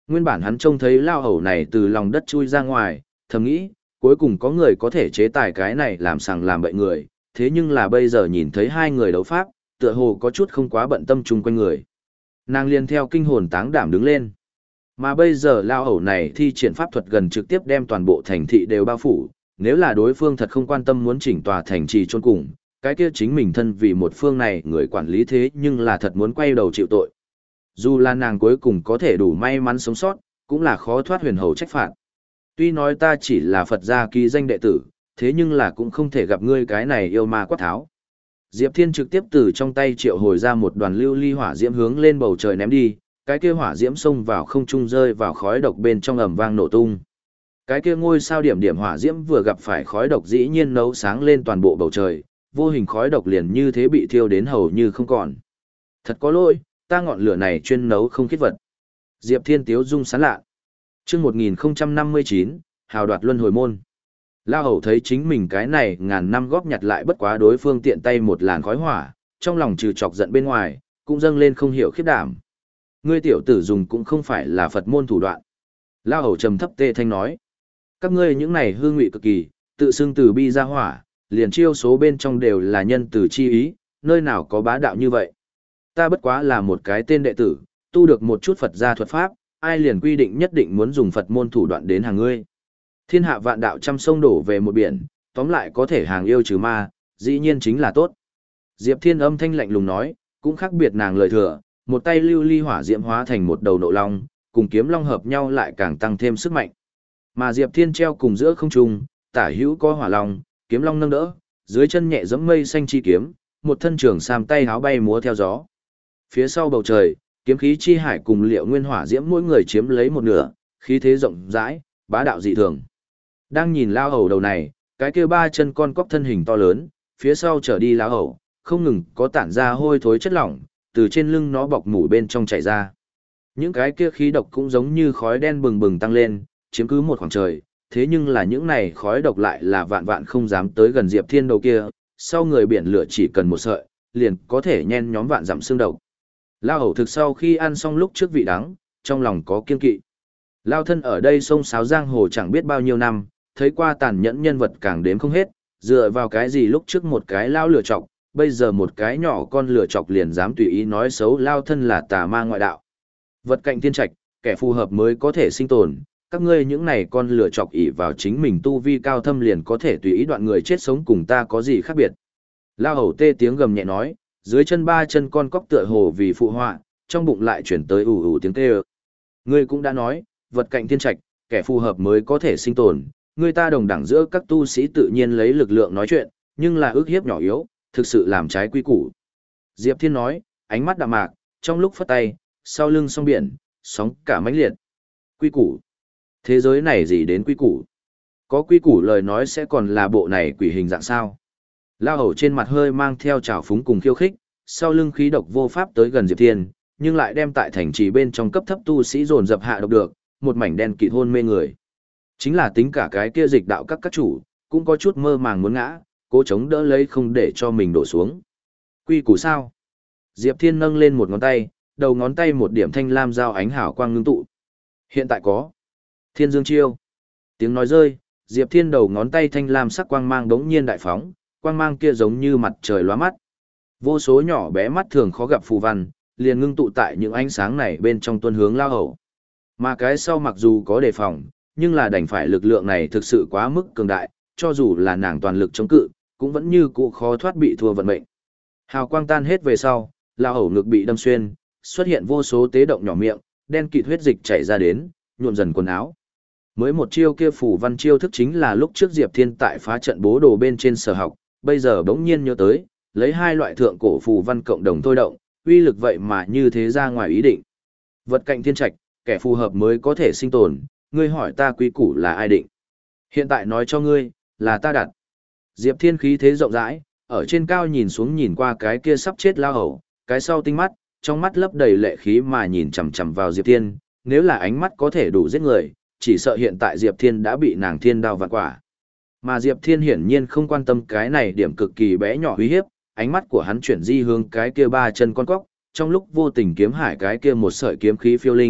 Nguyên bản hắn trông thấy lao hầu này từ lòng đất chui ra ngoài, thầm nghĩ, cuối cùng có người có thể chế tài cái này làm sằng làm bậy người, thế nhưng là bây giờ nhìn thấy hai người đấu pháp, tựa hồ có chút không quá bận tâm chung quanh người. Nàng liền theo kinh hồn táng đảm đứng lên. Mà bây giờ lao hầu này thi triển pháp thuật gần trực tiếp đem toàn bộ thành thị đều bao phủ, nếu là đối phương thật không quan tâm muốn chỉnh tòa thành trì chôn cùng, cái kia chính mình thân vì một phương này người quản lý thế nhưng là thật muốn quay đầu chịu tội. Dù là nàng cuối cùng có thể đủ may mắn sống sót, cũng là khó thoát huyền hầu trách phạt. Tuy nói ta chỉ là Phật gia ký danh đệ tử, thế nhưng là cũng không thể gặp ngươi cái này yêu ma quát tháo. Diệp Thiên trực tiếp từ trong tay triệu hồi ra một đoàn lưu ly hỏa diễm hướng lên bầu trời ném đi, cái kia hỏa diễm xông vào không trung rơi vào khói độc bên trong ầm vang nổ tung. Cái kia ngôi sao điểm điểm hỏa diễm vừa gặp phải khói độc dĩ nhiên nấu sáng lên toàn bộ bầu trời, vô hình khói độc liền như thế bị thiêu đến hầu như không còn. Thật có lỗi, ta ngọn lửa này chuyên nấu không khiết vật. Diệp Thiên tiếu dung sán lạ. Chương một nghìn năm mươi chín, hào đoạt luân hồi môn. Lao hầu thấy chính mình cái này ngàn năm góp nhặt lại bất quá đối phương tiện tay một làn khói hỏa, trong lòng trừ chọc giận bên ngoài, cũng dâng lên không hiểu khiếp đảm. Ngươi tiểu tử dùng cũng không phải là Phật môn thủ đoạn. Lao hầu trầm thấp tê thanh nói. Các ngươi những này hư ngụy cực kỳ, tự xưng từ bi ra hỏa, liền chiêu số bên trong đều là nhân từ chi ý, nơi nào có bá đạo như vậy. Ta bất quá là một cái tên đệ tử, tu được một chút Phật gia thuật pháp, ai liền quy định nhất định muốn dùng Phật môn thủ đoạn đến hàng ngươi. Thiên hạ vạn đạo trăm sông đổ về một biển, tóm lại có thể hàng yêu trừ ma, dĩ nhiên chính là tốt. Diệp Thiên âm thanh lạnh lùng nói, cũng khác biệt nàng lời thừa, một tay lưu ly hỏa diễm hóa thành một đầu nộ long, cùng kiếm long hợp nhau lại càng tăng thêm sức mạnh. Mà Diệp Thiên treo cùng giữa không trung, tả hữu có hỏa long, kiếm long nâng đỡ, dưới chân nhẹ giẫm mây xanh chi kiếm, một thân trường sam tay háo bay múa theo gió. Phía sau bầu trời, kiếm khí chi hải cùng Liệu Nguyên hỏa diễm mỗi người chiếm lấy một nửa, khí thế rộng rãi, bá đạo dị thường. Đang nhìn lao hầu đầu này, cái kia ba chân con cóc thân hình to lớn, phía sau trở đi lao hầu, không ngừng có tản ra hôi thối chất lỏng, từ trên lưng nó bọc mủ bên trong chảy ra. Những cái kia khí độc cũng giống như khói đen bừng bừng tăng lên, chiếm cứ một khoảng trời, thế nhưng là những này khói độc lại là vạn vạn không dám tới gần Diệp Thiên đầu kia, sau người biển lửa chỉ cần một sợi, liền có thể nhen nhóm vạn dặm xương độc. Lao hầu thực sau khi ăn xong lúc trước vị đắng, trong lòng có kiên kỵ. Lao thân ở đây sông sáo giang hồ chẳng biết bao nhiêu năm, thấy qua tàn nhẫn nhân vật càng đếm không hết, dựa vào cái gì lúc trước một cái lao lửa chọc, bây giờ một cái nhỏ con lửa chọc liền dám tùy ý nói xấu Lao thân là tà ma ngoại đạo. Vật cạnh thiên trạch, kẻ phù hợp mới có thể sinh tồn, các ngươi những này con lửa chọc ỷ vào chính mình tu vi cao thâm liền có thể tùy ý đoạn người chết sống cùng ta có gì khác biệt. Lao hầu tê tiếng gầm nhẹ nói, dưới chân ba chân con cóc tựa hồ vì phụ họa, trong bụng lại chuyển tới ù ù tiếng kêu. Ngươi cũng đã nói, vật cạnh thiên trạch, kẻ phù hợp mới có thể sinh tồn, người ta đồng đẳng giữa các tu sĩ tự nhiên lấy lực lượng nói chuyện, nhưng là ước hiếp nhỏ yếu, thực sự làm trái quy củ. Diệp Thiên nói, ánh mắt đạm mạc, trong lúc phất tay, sau lưng sóng biển, sóng cả mãnh liệt. Quy củ. Thế giới này gì đến quy củ? Có quy củ lời nói sẽ còn là bộ này quỷ hình dạng sao? Lao hầu trên mặt hơi mang theo trào phúng cùng khiêu khích, sau lưng khí độc vô pháp tới gần Diệp Thiên, nhưng lại đem tại thành trì bên trong cấp thấp tu sĩ dồn dập hạ độc được, một mảnh đen kịt hôn mê người. Chính là tính cả cái kia dịch đạo các các chủ, cũng có chút mơ màng muốn ngã, cố chống đỡ lấy không để cho mình đổ xuống. Quy củ sao? Diệp Thiên nâng lên một ngón tay, đầu ngón tay một điểm thanh lam giao ánh hào quang ngưng tụ. Hiện tại có Thiên Dương chiêu. Tiếng nói rơi, Diệp Thiên đầu ngón tay thanh lam sắc quang mang đống nhiên đại phóng, quang mang kia giống như mặt trời lóa mắt. Vô số nhỏ bé mắt thường khó gặp phù văn, liền ngưng tụ tại những ánh sáng này bên trong tuân hướng lao hầu. Mà cái sau mặc dù có đề phòng, nhưng là đành phải lực lượng này thực sự quá mức cường đại, cho dù là nàng toàn lực chống cự, cũng vẫn như cũ khó thoát bị thua vận mệnh. Hào quang tan hết về sau, lao hầu ngực bị đâm xuyên, xuất hiện vô số tế động nhỏ miệng, đen kịt huyết dịch chảy ra đến, nhuộm dần quần áo. Mới một chiêu kia phủ văn chiêu thức chính là lúc trước Diệp Thiên tại phá trận bố đồ bên trên sở học, bây giờ bỗng nhiên nhớ tới, lấy hai loại thượng cổ phù văn cộng đồng thôi động, uy lực vậy mà như thế ra ngoài ý định. Vật cạnh thiên trạch, kẻ phù hợp mới có thể sinh tồn, ngươi hỏi ta quý củ là ai định? Hiện tại nói cho ngươi, là ta đặt. Diệp Thiên khí thế rộng rãi, ở trên cao nhìn xuống nhìn qua cái kia sắp chết lao hầu, cái sau tinh mắt, trong mắt lấp đầy lệ khí mà nhìn chằm chằm vào Diệp Thiên, nếu là ánh mắt có thể đủ giết người, chỉ sợ hiện tại Diệp Thiên đã bị nàng thiên đao vạn quả. Mà Diệp Thiên hiển nhiên không quan tâm cái này điểm cực kỳ bé nhỏ uy hiếp, ánh mắt của hắn chuyển di hướng cái kia ba chân con cóc, trong lúc vô tình kiếm hải cái kia một sợi kiếm khí phiêu linh,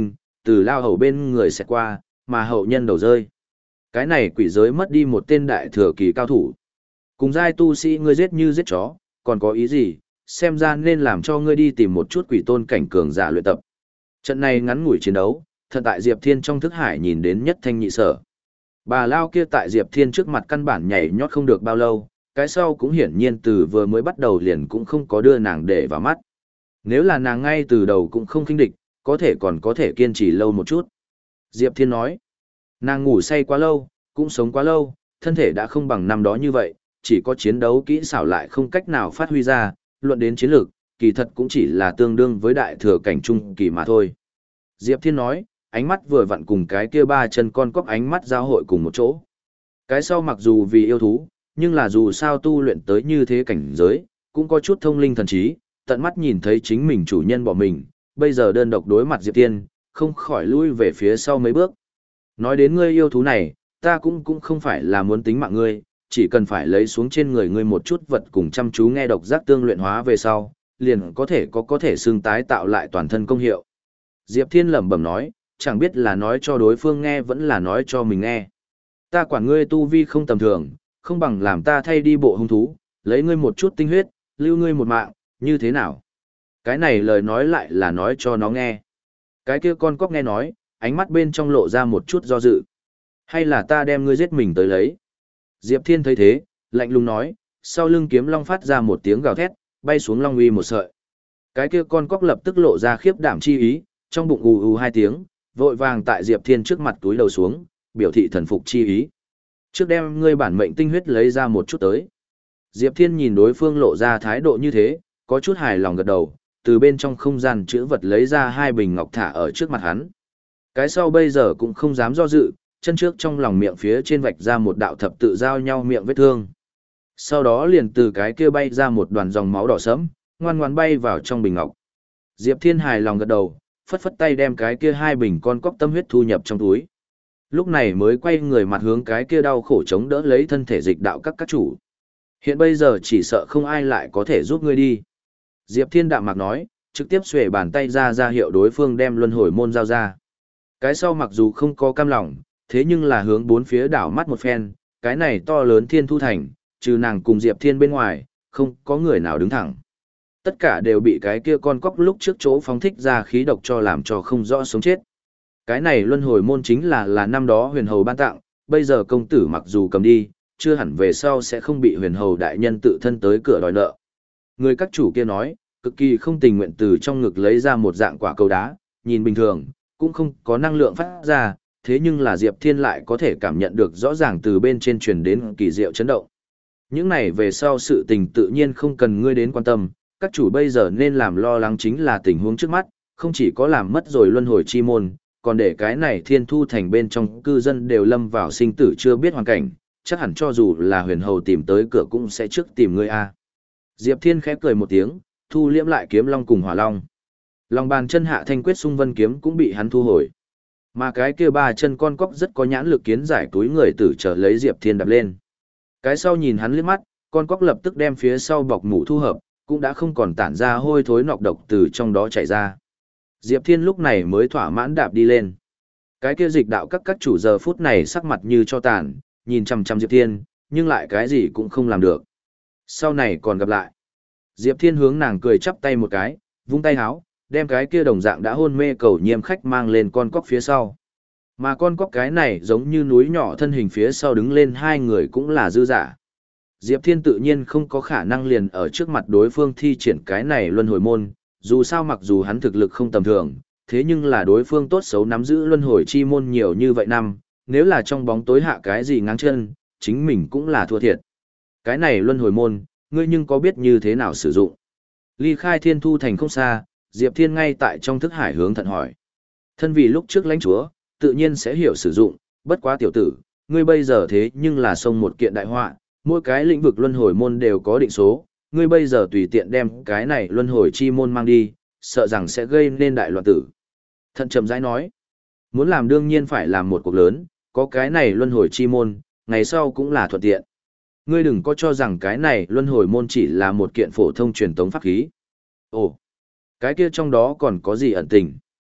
từ lao hầu bên người sẽ qua, mà hậu nhân đầu rơi. Cái này quỷ giới mất đi một tên đại thừa kỳ cao thủ. Cùng giai tu sĩ ngươi giết như giết chó, còn có ý gì, xem ra nên làm cho ngươi đi tìm một chút quỷ tôn cảnh cường giả luyện tập. Trận này ngắn ngủi chiến đấu, thật tại Diệp Thiên trong thức hải nhìn đến nhất thanh nhị sở. Bà lao kia tại Diệp Thiên trước mặt căn bản nhảy nhót không được bao lâu, cái sau cũng hiển nhiên từ vừa mới bắt đầu liền cũng không có đưa nàng để vào mắt. Nếu là nàng ngay từ đầu cũng không khinh địch, có thể còn có thể kiên trì lâu một chút. Diệp Thiên nói, nàng ngủ say quá lâu, cũng sống quá lâu, thân thể đã không bằng năm đó như vậy, chỉ có chiến đấu kỹ xảo lại không cách nào phát huy ra, luận đến chiến lược, kỳ thật cũng chỉ là tương đương với đại thừa cảnh trung kỳ mà thôi. Diệp Thiên nói, ánh mắt vừa vặn cùng cái kia ba chân con cóc ánh mắt giao hội cùng một chỗ. Cái sau mặc dù vì yêu thú, nhưng là dù sao tu luyện tới như thế cảnh giới, cũng có chút thông linh thần trí, tận mắt nhìn thấy chính mình chủ nhân bỏ mình, bây giờ đơn độc đối mặt Diệp Thiên, không khỏi lui về phía sau mấy bước. Nói đến ngươi yêu thú này, ta cũng cũng không phải là muốn tính mạng ngươi, chỉ cần phải lấy xuống trên người ngươi một chút vật cùng chăm chú nghe độc giác tương luyện hóa về sau, liền có thể có có thể xương tái tạo lại toàn thân công hiệu. Diệp Thiên lẩm bẩm nói, chẳng biết là nói cho đối phương nghe vẫn là nói cho mình nghe. Ta quản ngươi tu vi không tầm thường, không bằng làm ta thay đi bộ hung thú, lấy ngươi một chút tinh huyết, lưu ngươi một mạng, như thế nào? Cái này lời nói lại là nói cho nó nghe. Cái kia con cóc nghe nói, ánh mắt bên trong lộ ra một chút do dự. Hay là ta đem ngươi giết mình tới lấy? Diệp Thiên thấy thế, lạnh lùng nói, sau lưng kiếm long phát ra một tiếng gào thét, bay xuống long uy một sợi. Cái kia con cóc lập tức lộ ra khiếp đảm chi ý, trong bụng ù ù hai tiếng, vội vàng tại Diệp Thiên trước mặt túi đầu xuống, biểu thị thần phục chi ý. Trước đem ngươi bản mệnh tinh huyết lấy ra một chút tới. Diệp Thiên nhìn đối phương lộ ra thái độ như thế, có chút hài lòng gật đầu, từ bên trong không gian chữ vật lấy ra hai bình ngọc thả ở trước mặt hắn. Cái sau bây giờ cũng không dám do dự, chân trước trong lòng miệng phía trên vạch ra một đạo thập tự giao nhau miệng vết thương. Sau đó liền từ cái kia bay ra một đoàn dòng máu đỏ sẫm, ngoan ngoãn bay vào trong bình ngọc. Diệp Thiên hài lòng gật đầu, phất phất tay đem cái kia hai bình con cóc tâm huyết thu nhập trong túi. Lúc này mới quay người mặt hướng cái kia đau khổ chống đỡ lấy thân thể dịch đạo các các chủ. Hiện bây giờ chỉ sợ không ai lại có thể giúp ngươi đi. Diệp Thiên đạm mạc nói, trực tiếp xuề bàn tay ra ra hiệu đối phương đem luân hồi môn giao ra. Cái sau mặc dù không có cam lòng, thế nhưng là hướng bốn phía đảo mắt một phen, cái này to lớn thiên thu thành, trừ nàng cùng Diệp Thiên bên ngoài, không có người nào đứng thẳng. Tất cả đều bị cái kia con cóc lúc trước chỗ phóng thích ra khí độc cho làm cho không rõ sống chết. Cái này luân hồi môn chính là là năm đó huyền hầu ban tặng, bây giờ công tử mặc dù cầm đi, chưa hẳn về sau sẽ không bị huyền hầu đại nhân tự thân tới cửa đòi nợ. Người các chủ kia nói, cực kỳ không tình nguyện từ trong ngực lấy ra một dạng quả cầu đá, nhìn bình thường, cũng không có năng lượng phát ra, thế nhưng là Diệp Thiên lại có thể cảm nhận được rõ ràng từ bên trên truyền đến kỳ diệu chấn động. Những này về sau sự tình tự nhiên không cần ngươi đến quan tâm, các chủ bây giờ nên làm lo lắng chính là tình huống trước mắt, không chỉ có làm mất rồi luân hồi chi môn, còn để cái này thiên thu thành bên trong cư dân đều lâm vào sinh tử chưa biết hoàn cảnh, chắc hẳn cho dù là huyền hầu tìm tới cửa cũng sẽ trước tìm ngươi a. Diệp Thiên khẽ cười một tiếng, thu liễm lại kiếm long cùng hỏa long. Lòng bàn chân hạ thanh quyết xung vân kiếm cũng bị hắn thu hồi. Mà cái kia ba chân con cóc rất có nhãn lực kiến giải túi người tử trở lấy Diệp Thiên đập lên. Cái sau nhìn hắn liếc mắt, con cóc lập tức đem phía sau bọc mũ thu hợp, cũng đã không còn tản ra hôi thối nọc độc từ trong đó chảy ra. Diệp Thiên lúc này mới thỏa mãn đạp đi lên. Cái kia dịch đạo các các chủ giờ phút này sắc mặt như cho tàn, nhìn chằm chằm Diệp Thiên, nhưng lại cái gì cũng không làm được. Sau này còn gặp lại. Diệp Thiên hướng nàng cười chắp tay một cái, vung tay háo, đem cái kia đồng dạng đã hôn mê cầu nhiêm khách mang lên con cóc phía sau. Mà con cóc cái này giống như núi nhỏ thân hình phía sau đứng lên hai người cũng là dư giả. Diệp Thiên tự nhiên không có khả năng liền ở trước mặt đối phương thi triển cái này luân hồi môn, dù sao mặc dù hắn thực lực không tầm thường, thế nhưng là đối phương tốt xấu nắm giữ luân hồi chi môn nhiều như vậy năm, nếu là trong bóng tối hạ cái gì ngáng chân, chính mình cũng là thua thiệt. Cái này luân hồi môn, ngươi nhưng có biết như thế nào sử dụng? Ly khai thiên thu thành không xa, Diệp Thiên ngay tại trong thức hải hướng thận hỏi. Thân vì lúc trước lãnh chúa, tự nhiên sẽ hiểu sử dụng, bất quá tiểu tử, ngươi bây giờ thế nhưng là xông một kiện đại họa, mỗi cái lĩnh vực luân hồi môn đều có định số, ngươi bây giờ tùy tiện đem cái này luân hồi chi môn mang đi, sợ rằng sẽ gây nên đại loạn tử. Thận trầm rãi nói, muốn làm đương nhiên phải làm một cuộc lớn, có cái này luân hồi chi môn, ngày sau cũng là thuận tiện. Ngươi đừng có cho rằng cái này luân hồi môn chỉ là một kiện phổ thông truyền tống pháp khí. Ồ, cái kia trong đó còn có gì ẩn tình?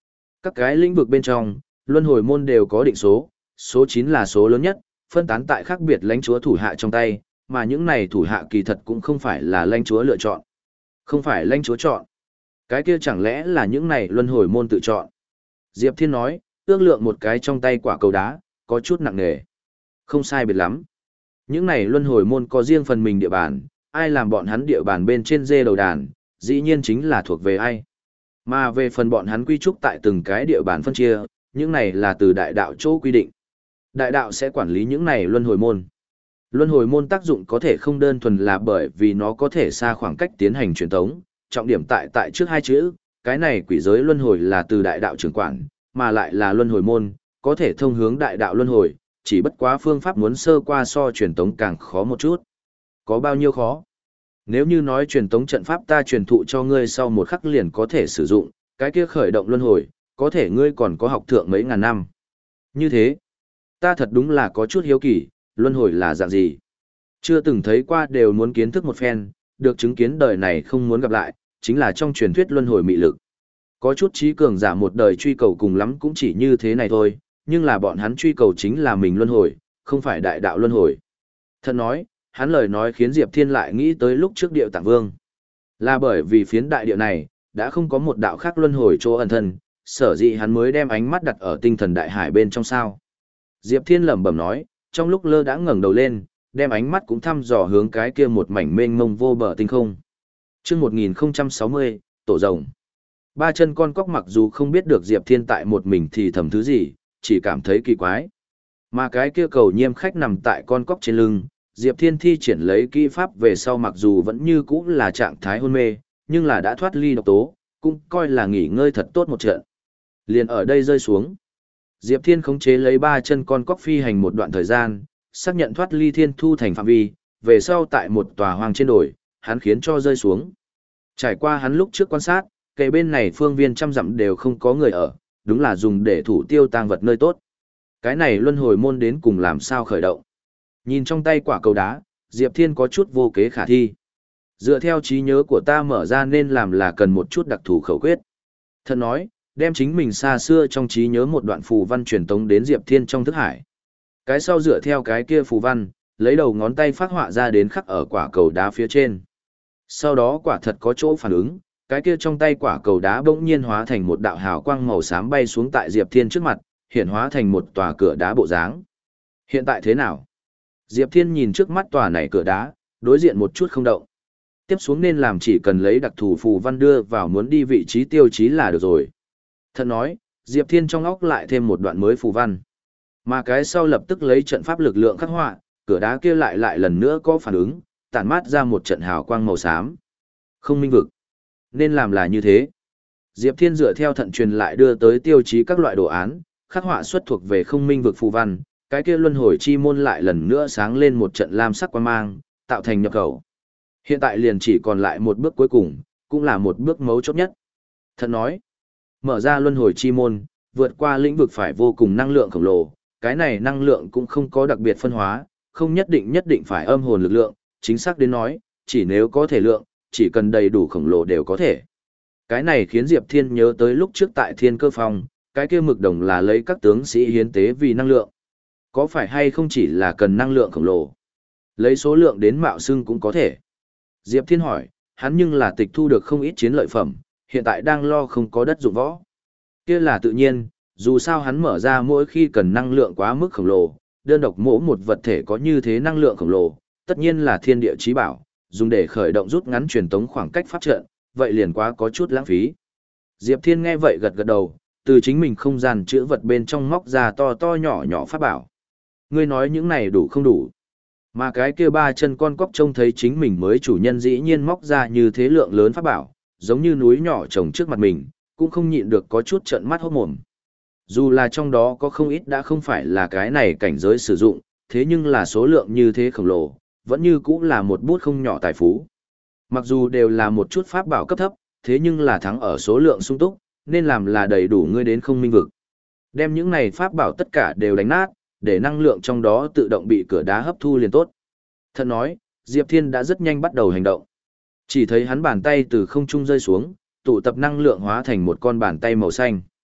Các cái lĩnh vực bên trong, luân hồi môn đều có định số, số chín là số lớn nhất, phân tán tại khác biệt lãnh chúa thủ hạ trong tay, mà những này thủ hạ kỳ thật cũng không phải là lãnh chúa lựa chọn. Không phải lãnh chúa chọn. Cái kia chẳng lẽ là những này luân hồi môn tự chọn? Diệp Thiên nói, ước lượng một cái trong tay quả cầu đá, có chút nặng nề. Không sai biệt lắm. Những này luân hồi môn có riêng phần mình địa bàn, ai làm bọn hắn địa bàn bên trên dê đầu đàn, dĩ nhiên chính là thuộc về ai. Mà về phần bọn hắn quy trúc tại từng cái địa bàn phân chia, những này là từ đại đạo chỗ quy định. Đại đạo sẽ quản lý những này luân hồi môn. Luân hồi môn tác dụng có thể không đơn thuần là bởi vì nó có thể xa khoảng cách tiến hành truyền tống, trọng điểm tại tại trước hai chữ, cái này quỷ giới luân hồi là từ đại đạo trưởng quản, mà lại là luân hồi môn, có thể thông hướng đại đạo luân hồi, chỉ bất quá phương pháp muốn sơ qua so truyền tống càng khó một chút. Có bao nhiêu khó? Nếu như nói truyền tống trận pháp ta truyền thụ cho ngươi sau một khắc liền có thể sử dụng, cái kia khởi động luân hồi, có thể ngươi còn có học thượng mấy ngàn năm. Như thế, ta thật đúng là có chút hiếu kỳ, luân hồi là dạng gì? Chưa từng thấy qua đều muốn kiến thức một phen, được chứng kiến đời này không muốn gặp lại, chính là trong truyền thuyết luân hồi mị lực. Có chút trí cường giả một đời truy cầu cùng lắm cũng chỉ như thế này thôi, nhưng là bọn hắn truy cầu chính là mình luân hồi, không phải đại đạo luân hồi. Thật nói, hắn lời nói khiến Diệp Thiên lại nghĩ tới lúc trước điệu tạng vương. Là bởi vì phiến đại địa này, đã không có một đạo khác luân hồi chỗ ẩn thân, sở dĩ hắn mới đem ánh mắt đặt ở tinh thần đại hải bên trong sao. Diệp Thiên lẩm bẩm nói, trong lúc lơ đã ngẩng đầu lên, đem ánh mắt cũng thăm dò hướng cái kia một mảnh mênh mông vô bờ tinh không. Chương một nghìn không trăm sáu mươi, Tổ rồng. Ba chân con cóc mặc dù không biết được Diệp Thiên tại một mình thì thầm thứ gì, chỉ cảm thấy kỳ quái. Mà cái kia cầu nhiêm khách nằm tại con cóc trên lưng, Diệp Thiên thi triển lấy kỹ pháp về sau mặc dù vẫn như cũ là trạng thái hôn mê, nhưng là đã thoát ly độc tố, cũng coi là nghỉ ngơi thật tốt một trận. Liền ở đây rơi xuống. Diệp Thiên khống chế lấy ba chân con cóc phi hành một đoạn thời gian, xác nhận thoát ly thiên thu thành phạm vi, về sau tại một tòa hoang trên đồi, hắn khiến cho rơi xuống. Trải qua hắn lúc trước quan sát, kề bên này phương viên trăm dặm đều không có người ở, đúng là dùng để thủ tiêu tang vật nơi tốt. Cái này luân hồi môn đến cùng làm sao khởi động. Nhìn trong tay quả cầu đá, Diệp Thiên có chút vô kế khả thi. Dựa theo trí nhớ của ta mở ra nên làm là cần một chút đặc thù khẩu quyết. Thật nói, đem chính mình xa xưa trong trí nhớ một đoạn phù văn truyền tống đến Diệp Thiên trong thức hải. Cái sau dựa theo cái kia phù văn, lấy đầu ngón tay phát họa ra đến khắc ở quả cầu đá phía trên. Sau đó quả thật có chỗ phản ứng, cái kia trong tay quả cầu đá bỗng nhiên hóa thành một đạo hào quang màu xám bay xuống tại Diệp Thiên trước mặt, hiện hóa thành một tòa cửa đá bộ dáng. Hiện tại thế nào? Diệp Thiên nhìn trước mắt tòa này cửa đá, đối diện một chút không động. Tiếp xuống nên làm chỉ cần lấy đặc thù phù văn đưa vào muốn đi vị trí tiêu chí là được rồi. Thật nói, Diệp Thiên trong óc lại thêm một đoạn mới phù văn. Mà cái sau lập tức lấy trận pháp lực lượng khắc họa, cửa đá kia lại lại lần nữa có phản ứng, tản mát ra một trận hào quang màu xám. Không minh vực. Nên làm là như thế. Diệp Thiên dựa theo thận truyền lại đưa tới tiêu chí các loại đồ án, khắc họa xuất thuộc về không minh vực phù văn, cái kia luân hồi chi môn lại lần nữa sáng lên một trận lam sắc quang mang, tạo thành nhập khẩu. Hiện tại liền chỉ còn lại một bước cuối cùng, cũng là một bước mấu chốt nhất. Thật nói, mở ra luân hồi chi môn, vượt qua lĩnh vực phải vô cùng năng lượng khổng lồ, cái này năng lượng cũng không có đặc biệt phân hóa, không nhất định nhất định phải âm hồn lực lượng, chính xác đến nói, chỉ nếu có thể lượng, chỉ cần đầy đủ khổng lồ đều có thể. Cái này khiến Diệp Thiên nhớ tới lúc trước tại Thiên Cơ Phong, cái kia mực đồng là lấy các tướng sĩ hiến tế vì năng lượng. Có phải hay không chỉ là cần năng lượng khổng lồ? Lấy số lượng đến mạo xưng cũng có thể. Diệp Thiên hỏi, hắn nhưng là tịch thu được không ít chiến lợi phẩm, hiện tại đang lo không có đất dụng võ. Kia là tự nhiên, dù sao hắn mở ra mỗi khi cần năng lượng quá mức khổng lồ, đơn độc mỗi một vật thể có như thế năng lượng khổng lồ, tất nhiên là thiên địa chí bảo, dùng để khởi động rút ngắn truyền tống khoảng cách pháp trận, vậy liền quá có chút lãng phí. Diệp Thiên nghe vậy gật gật đầu, từ chính mình không gian chữa vật bên trong móc ra to to nhỏ nhỏ pháp bảo. Ngươi nói những này đủ không đủ? Mà cái kia ba chân con cóc trông thấy chính mình mới chủ nhân dĩ nhiên móc ra như thế lượng lớn pháp bảo, giống như núi nhỏ trồng trước mặt mình, cũng không nhịn được có chút trợn mắt hốt mồm. Dù là trong đó có không ít đã không phải là cái này cảnh giới sử dụng, thế nhưng là số lượng như thế khổng lồ, vẫn như cũng là một bút không nhỏ tài phú. Mặc dù đều là một chút pháp bảo cấp thấp, thế nhưng là thắng ở số lượng sung túc, nên làm là đầy đủ ngươi đến không minh vực. Đem những này pháp bảo tất cả đều đánh nát, để năng lượng trong đó tự động bị cửa đá hấp thu liền tốt. Thật nói, Diệp Thiên đã rất nhanh bắt đầu hành động. Chỉ thấy hắn bàn tay từ không trung rơi xuống, tụ tập năng lượng hóa thành một con bàn tay màu xanh.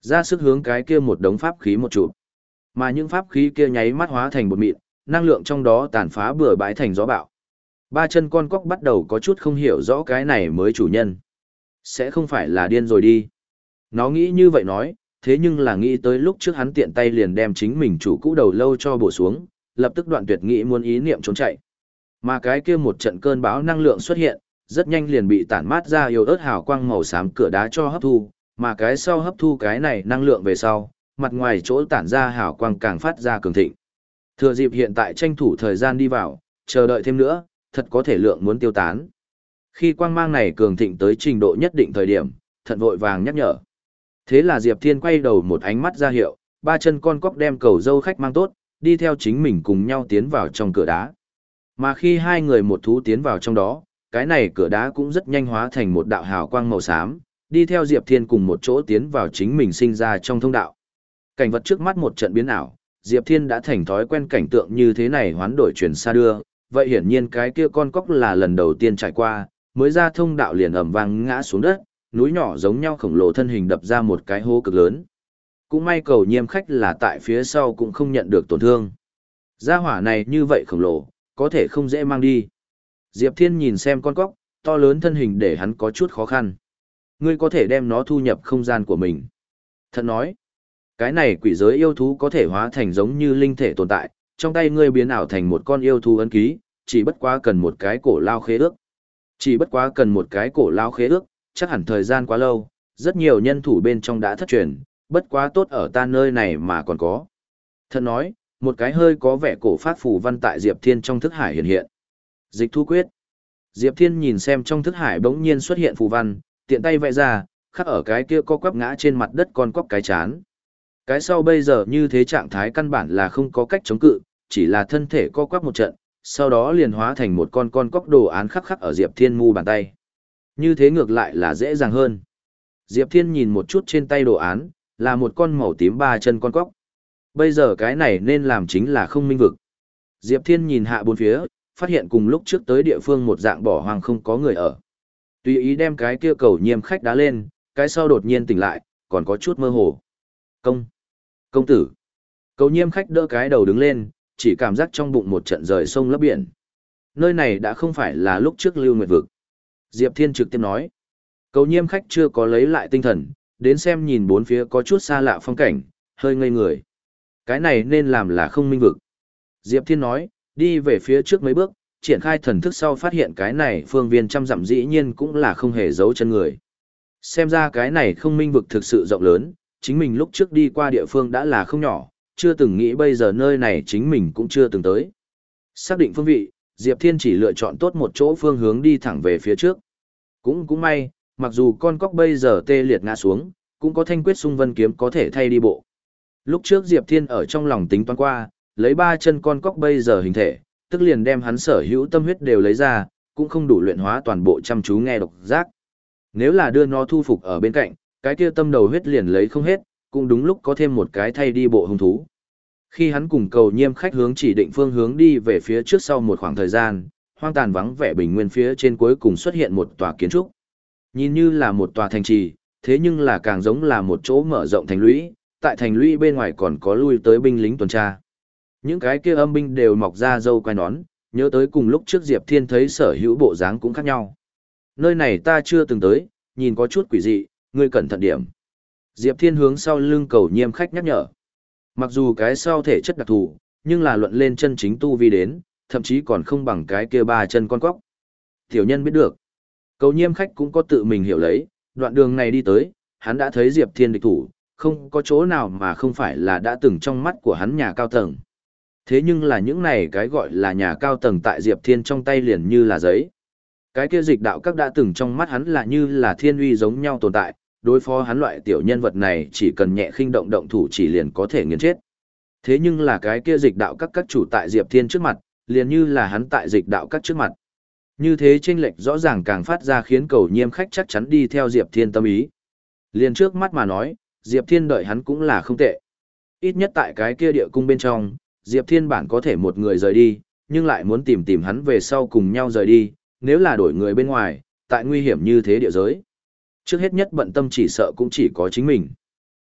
Ra sức hướng cái kia một đống pháp khí một chụp. Mà những pháp khí kia nháy mắt hóa thành bột mịn, năng lượng trong đó tàn phá bừa bãi thành gió bạo. Ba chân con cóc bắt đầu có chút không hiểu rõ cái này mới chủ nhân. Sẽ không phải là điên rồi đi. Nó nghĩ như vậy nói, thế nhưng là nghĩ tới lúc trước hắn tiện tay liền đem chính mình chủ cũ đầu lâu cho bổ xuống, lập tức đoạn tuyệt nghĩ muốn ý niệm trốn chạy. Mà cái kia một trận cơn bão năng lượng xuất hiện, rất nhanh liền bị tản mát ra yếu ớt hào quang màu xám cửa đá cho hấp thu, mà cái sau hấp thu cái này năng lượng về sau, mặt ngoài chỗ tản ra hào quang càng phát ra cường thịnh. Thừa dịp hiện tại tranh thủ thời gian đi vào, chờ đợi thêm nữa, thật có thể lượng muốn tiêu tán. Khi quang mang này cường thịnh tới trình độ nhất định thời điểm, Thận vội vàng nhắc nhở. Thế là Diệp Thiên quay đầu một ánh mắt ra hiệu, ba chân con cóc đem cầu dâu khách mang tốt, đi theo chính mình cùng nhau tiến vào trong cửa đá. Mà khi hai người một thú tiến vào trong đó, cái này cửa đá cũng rất nhanh hóa thành một đạo hào quang màu xám, đi theo Diệp Thiên cùng một chỗ tiến vào chính mình sinh ra trong thông đạo. Cảnh vật trước mắt một trận biến ảo, Diệp Thiên đã thành thói quen cảnh tượng như thế này hoán đổi chuyển xa đưa, vậy hiển nhiên cái kia con cóc là lần đầu tiên trải qua, mới ra thông đạo liền ầm vang ngã xuống đất, núi nhỏ giống nhau khổng lồ thân hình đập ra một cái hố cực lớn. Cũng may cầu nhiêm khách là tại phía sau cũng không nhận được tổn thương. Gia hỏa này như vậy khổng lồ, có thể không dễ mang đi. Diệp Thiên nhìn xem con cóc, to lớn thân hình để hắn có chút khó khăn. Ngươi có thể đem nó thu nhập không gian của mình. Thật nói, cái này quỷ giới yêu thú có thể hóa thành giống như linh thể tồn tại, trong tay ngươi biến ảo thành một con yêu thú ấn ký, chỉ bất quá cần một cái cổ lao khế ước. Chỉ bất quá cần một cái cổ lao khế ước, chắc hẳn thời gian quá lâu, rất nhiều nhân thủ bên trong đã thất truyền, bất quá tốt ở ta nơi này mà còn có. Thật nói, một cái hơi có vẻ cổ phát phù văn tại Diệp Thiên trong thức hải hiện hiện. Dịch thu quyết. Diệp Thiên nhìn xem trong thức hải bỗng nhiên xuất hiện phù văn, tiện tay vẽ ra, khắc ở cái kia co quắp ngã trên mặt đất con cóc cái chán. Cái sau bây giờ như thế trạng thái căn bản là không có cách chống cự, chỉ là thân thể co quắp một trận, sau đó liền hóa thành một con con cóc đồ án khắc khắc ở Diệp Thiên mu bàn tay. Như thế ngược lại là dễ dàng hơn. Diệp Thiên nhìn một chút trên tay đồ án, là một con màu tím ba chân con cóc. Bây giờ cái này nên làm chính là không minh vực. Diệp Thiên nhìn hạ bốn phía, phát hiện cùng lúc trước tới địa phương một dạng bỏ hoang không có người ở. Tùy ý đem cái kia cầu nhiêm khách đá lên, cái sau đột nhiên tỉnh lại, còn có chút mơ hồ. Công! Công tử! Cầu nhiêm khách đỡ cái đầu đứng lên, chỉ cảm giác trong bụng một trận rời sông lấp biển. Nơi này đã không phải là lúc trước Lưu Nguyệt vực. Diệp Thiên trực tiếp nói. Cầu nhiêm khách chưa có lấy lại tinh thần, đến xem nhìn bốn phía có chút xa lạ phong cảnh, hơi ngây người. Cái này nên làm là không minh vực. Diệp Thiên nói, đi về phía trước mấy bước, triển khai thần thức sau phát hiện cái này phương viên trăm dặm dĩ nhiên cũng là không hề giấu chân người. Xem ra cái này không minh vực thực sự rộng lớn, chính mình lúc trước đi qua địa phương đã là không nhỏ, chưa từng nghĩ bây giờ nơi này chính mình cũng chưa từng tới. Xác định phương vị, Diệp Thiên chỉ lựa chọn tốt một chỗ phương hướng đi thẳng về phía trước. Cũng cũng may, mặc dù con cóc bây giờ tê liệt ngã xuống, cũng có thanh quyết sung vân kiếm có thể thay đi bộ. Lúc trước Diệp Thiên ở trong lòng tính toán qua, lấy ba chân con cóc bây giờ hình thể, tức liền đem hắn sở hữu tâm huyết đều lấy ra, cũng không đủ luyện hóa toàn bộ chăm chú nghe độc giác. Nếu là đưa nó thu phục ở bên cạnh, cái kia tâm đầu huyết liền lấy không hết, cũng đúng lúc có thêm một cái thay đi bộ hung thú. Khi hắn cùng cầu nhiêm khách hướng chỉ định phương hướng đi về phía trước sau một khoảng thời gian, hoang tàn vắng vẻ bình nguyên phía trên cuối cùng xuất hiện một tòa kiến trúc. Nhìn như là một tòa thành trì, thế nhưng là càng giống là một chỗ mở rộng thành lũy, tại thành lũy bên ngoài còn có lui tới binh lính tuần tra. Những cái kia âm binh đều mọc ra râu quai nón, nhớ tới cùng lúc trước Diệp Thiên thấy sở hữu bộ dáng cũng khác nhau. Nơi này ta chưa từng tới, nhìn có chút quỷ dị, ngươi cẩn thận điểm. Diệp Thiên hướng sau lưng cầu nhiêm khách nhắc nhở. Mặc dù cái sau thể chất đặc thù, nhưng là luận lên chân chính tu vi đến, thậm chí còn không bằng cái kia ba chân con cóc. Tiểu nhân biết được. Cầu nhiêm khách cũng có tự mình hiểu lấy, đoạn đường này đi tới, hắn đã thấy Diệp Thiên địch thủ, không có chỗ nào mà không phải là đã từng trong mắt của hắn nhà cao tầng. Thế nhưng là những này cái gọi là nhà cao tầng tại Diệp Thiên trong tay liền như là giấy. Cái kia dịch đạo các đã từng trong mắt hắn là như là thiên uy giống nhau tồn tại, đối phó hắn loại tiểu nhân vật này chỉ cần nhẹ khinh động động thủ chỉ liền có thể nghiền chết. Thế nhưng là cái kia dịch đạo các các chủ tại Diệp Thiên trước mặt, liền như là hắn tại dịch đạo các trước mặt. Như thế chênh lệch rõ ràng càng phát ra khiến cầu nhiêm khách chắc chắn đi theo Diệp Thiên tâm ý. Liền trước mắt mà nói, Diệp Thiên đợi hắn cũng là không tệ. Ít nhất tại cái kia địa cung bên trong, Diệp Thiên bản có thể một người rời đi, nhưng lại muốn tìm tìm hắn về sau cùng nhau rời đi, nếu là đổi người bên ngoài, tại nguy hiểm như thế địa giới. Trước hết nhất bận tâm chỉ sợ cũng chỉ có chính mình.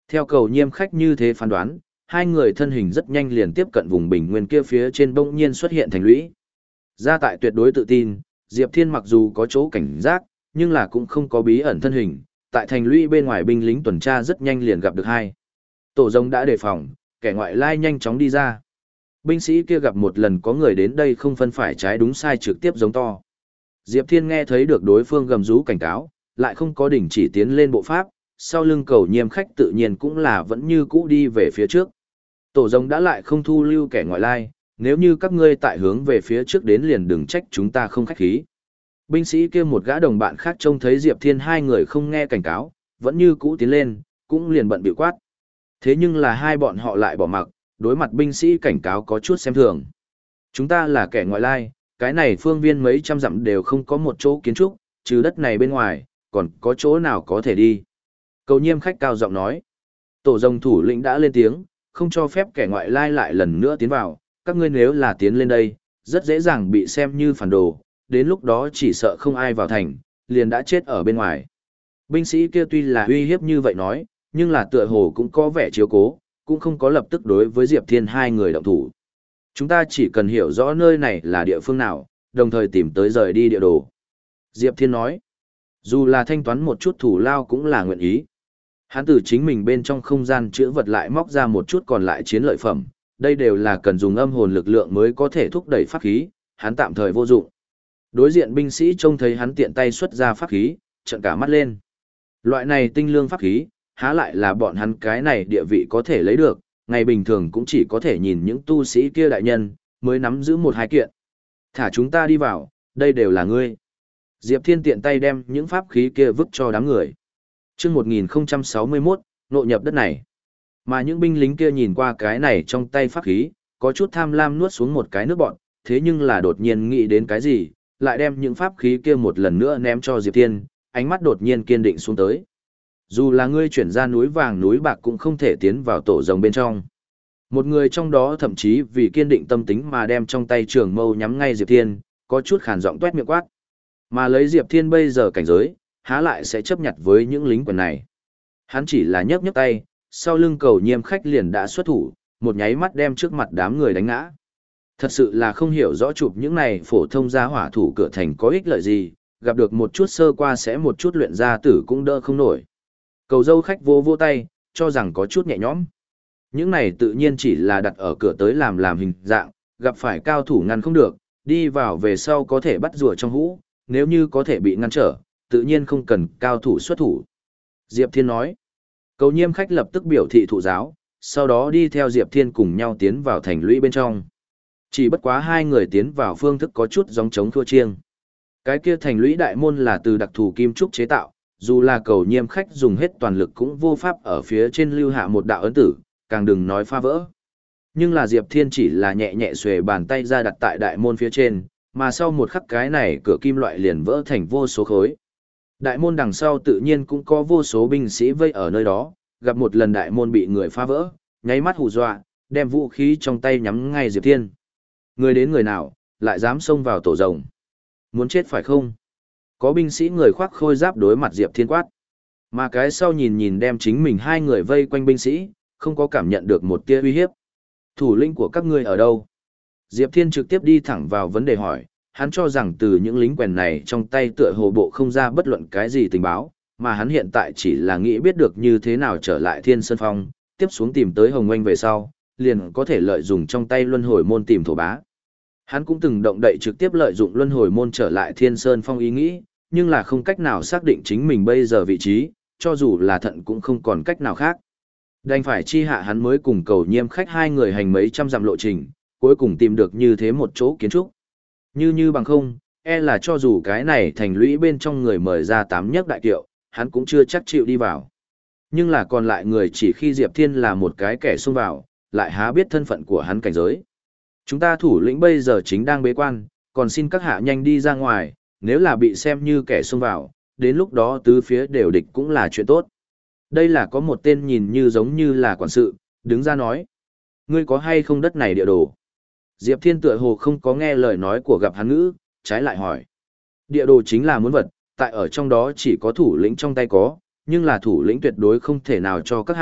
Theo cầu nhiêm khách như thế phán đoán, hai người thân hình rất nhanh liền tiếp cận vùng bình nguyên kia phía trên bỗng nhiên xuất hiện thành lũy. Ra tại tuyệt đối tự tin, Diệp Thiên mặc dù có chỗ cảnh giác, nhưng là cũng không có bí ẩn thân hình, tại thành lũy bên ngoài binh lính tuần tra rất nhanh liền gặp được hai. Tổ rồng đã đề phòng, kẻ ngoại lai nhanh chóng đi ra. Binh sĩ kia gặp một lần có người đến đây không phân phải trái đúng sai trực tiếp giống to. Diệp Thiên nghe thấy được đối phương gầm rú cảnh cáo, lại không có đình chỉ tiến lên bộ pháp, sau lưng cầu nhiêm khách tự nhiên cũng là vẫn như cũ đi về phía trước. Tổ rồng đã lại không thu lưu kẻ ngoại lai, nếu như các ngươi tại hướng về phía trước đến liền đừng trách chúng ta không khách khí. Binh sĩ kia một gã đồng bạn khác trông thấy Diệp Thiên hai người không nghe cảnh cáo, vẫn như cũ tiến lên, cũng liền bận bịu quát. Thế nhưng là hai bọn họ lại bỏ mặc, đối mặt binh sĩ cảnh cáo có chút xem thường. Chúng ta là kẻ ngoại lai, cái này phương viên mấy trăm dặm đều không có một chỗ kiến trúc, trừ đất này bên ngoài, còn có chỗ nào có thể đi. Cầu nhiêm khách cao giọng nói. Tổ rồng thủ lĩnh đã lên tiếng, không cho phép kẻ ngoại lai lại lần nữa tiến vào, các ngươi nếu là tiến lên đây, rất dễ dàng bị xem như phản đồ, đến lúc đó chỉ sợ không ai vào thành, liền đã chết ở bên ngoài. Binh sĩ kia tuy là uy hiếp như vậy nói, nhưng là tựa hồ cũng có vẻ chiếu cố, cũng không có lập tức đối với Diệp Thiên hai người động thủ. Chúng ta chỉ cần hiểu rõ nơi này là địa phương nào, đồng thời tìm tới rời đi địa đồ. Diệp Thiên nói, dù là thanh toán một chút thủ lao cũng là nguyện ý. Hắn từ chính mình bên trong không gian chữa vật lại móc ra một chút còn lại chiến lợi phẩm, đây đều là cần dùng âm hồn lực lượng mới có thể thúc đẩy pháp khí, hắn tạm thời vô dụng. Đối diện binh sĩ trông thấy hắn tiện tay xuất ra pháp khí, trợn cả mắt lên. Loại này tinh lương pháp khí, há lại là bọn hắn cái này địa vị có thể lấy được, ngày bình thường cũng chỉ có thể nhìn những tu sĩ kia đại nhân, mới nắm giữ một hai kiện. Thả chúng ta đi vào, đây đều là ngươi. Diệp Thiên tiện tay đem những pháp khí kia vứt cho đám người. Trước một nghìn không trăm sáu mươi mốt, nộ nhập đất này. Mà những binh lính kia nhìn qua cái này trong tay pháp khí, có chút tham lam nuốt xuống một cái nước bọn, thế nhưng là đột nhiên nghĩ đến cái gì, lại đem những pháp khí kia một lần nữa ném cho Diệp Thiên, ánh mắt đột nhiên kiên định xuống tới. Dù là ngươi chuyển ra núi vàng núi bạc cũng không thể tiến vào tổ rồng bên trong. Một người trong đó thậm chí vì kiên định tâm tính mà đem trong tay trường mâu nhắm ngay Diệp Thiên, có chút khàn giọng tuét miệng quát. Mà lấy Diệp Thiên bây giờ cảnh giới, há lại sẽ chấp nhặt với những lính quần này. Hắn chỉ là nhấc nhấc tay, sau lưng cầu nhiêm khách liền đã xuất thủ, một nháy mắt đem trước mặt đám người đánh ngã. Thật sự là không hiểu rõ chụp những này phổ thông gia hỏa thủ cửa thành có ích lợi gì, gặp được một chút sơ qua sẽ một chút luyện gia tử cũng đỡ không nổi. Cầu dâu khách vô vô tay, cho rằng có chút nhẹ nhõm. Những này tự nhiên chỉ là đặt ở cửa tới làm làm hình dạng, gặp phải cao thủ ngăn không được, đi vào về sau có thể bắt rùa trong hũ, nếu như có thể bị ngăn trở, tự nhiên không cần cao thủ xuất thủ. Diệp Thiên nói, cầu nhiêm khách lập tức biểu thị thụ giáo, sau đó đi theo Diệp Thiên cùng nhau tiến vào thành lũy bên trong. Chỉ bất quá hai người tiến vào phương thức có chút giống chống thua chiêng. Cái kia thành lũy đại môn là từ đặc thù kim trúc chế tạo, dù là cầu nhiêm khách dùng hết toàn lực cũng vô pháp ở phía trên lưu hạ một đạo ấn tử, càng đừng nói phá vỡ. Nhưng là Diệp Thiên chỉ là nhẹ nhẹ xuề bàn tay ra đặt tại đại môn phía trên, mà sau một khắc cái này cửa kim loại liền vỡ thành vô số khối. Đại môn đằng sau tự nhiên cũng có vô số binh sĩ vây ở nơi đó, gặp một lần đại môn bị người phá vỡ, nháy mắt hù dọa, đem vũ khí trong tay nhắm ngay Diệp Thiên. Người đến người nào, lại dám xông vào tổ rồng. Muốn chết phải không? Có binh sĩ người khoác khôi giáp đối mặt Diệp Thiên quát. Mà cái sau nhìn nhìn đem chính mình hai người vây quanh binh sĩ, không có cảm nhận được một tia uy hiếp. Thủ lĩnh của các ngươi ở đâu? Diệp Thiên trực tiếp đi thẳng vào vấn đề hỏi, hắn cho rằng từ những lính quèn này trong tay tựa hồ bộ không ra bất luận cái gì tình báo, mà hắn hiện tại chỉ là nghĩ biết được như thế nào trở lại Thiên Sơn Phong, tiếp xuống tìm tới Hồng Oanh về sau, liền có thể lợi dụng trong tay luân hồi môn tìm thổ bá. Hắn cũng từng động đậy trực tiếp lợi dụng luân hồi môn trở lại Thiên Sơn Phong ý nghĩ, nhưng là không cách nào xác định chính mình bây giờ vị trí, cho dù là thận cũng không còn cách nào khác. Đành phải chi hạ hắn mới cùng cầu nhiêm khách hai người hành mấy trăm dặm lộ trình, cuối cùng tìm được như thế một chỗ kiến trúc. Như như bằng không, e là cho dù cái này thành lũy bên trong người mời ra tám nhất đại kiệu, hắn cũng chưa chắc chịu đi vào. Nhưng là còn lại người chỉ khi Diệp Thiên là một cái kẻ xông vào, lại há biết thân phận của hắn cảnh giới. Chúng ta thủ lĩnh bây giờ chính đang bế quan, còn xin các hạ nhanh đi ra ngoài, nếu là bị xem như kẻ xông vào, đến lúc đó tứ phía đều địch cũng là chuyện tốt. Đây là có một tên nhìn như giống như là quản sự, đứng ra nói. Ngươi có hay không đất này địa đồ? Diệp Thiên tựa hồ không có nghe lời nói của gặp hắn ngữ, trái lại hỏi. Địa đồ chính là muốn vật, tại ở trong đó chỉ có thủ lĩnh trong tay có, nhưng là thủ lĩnh tuyệt đối không thể nào cho các hạ,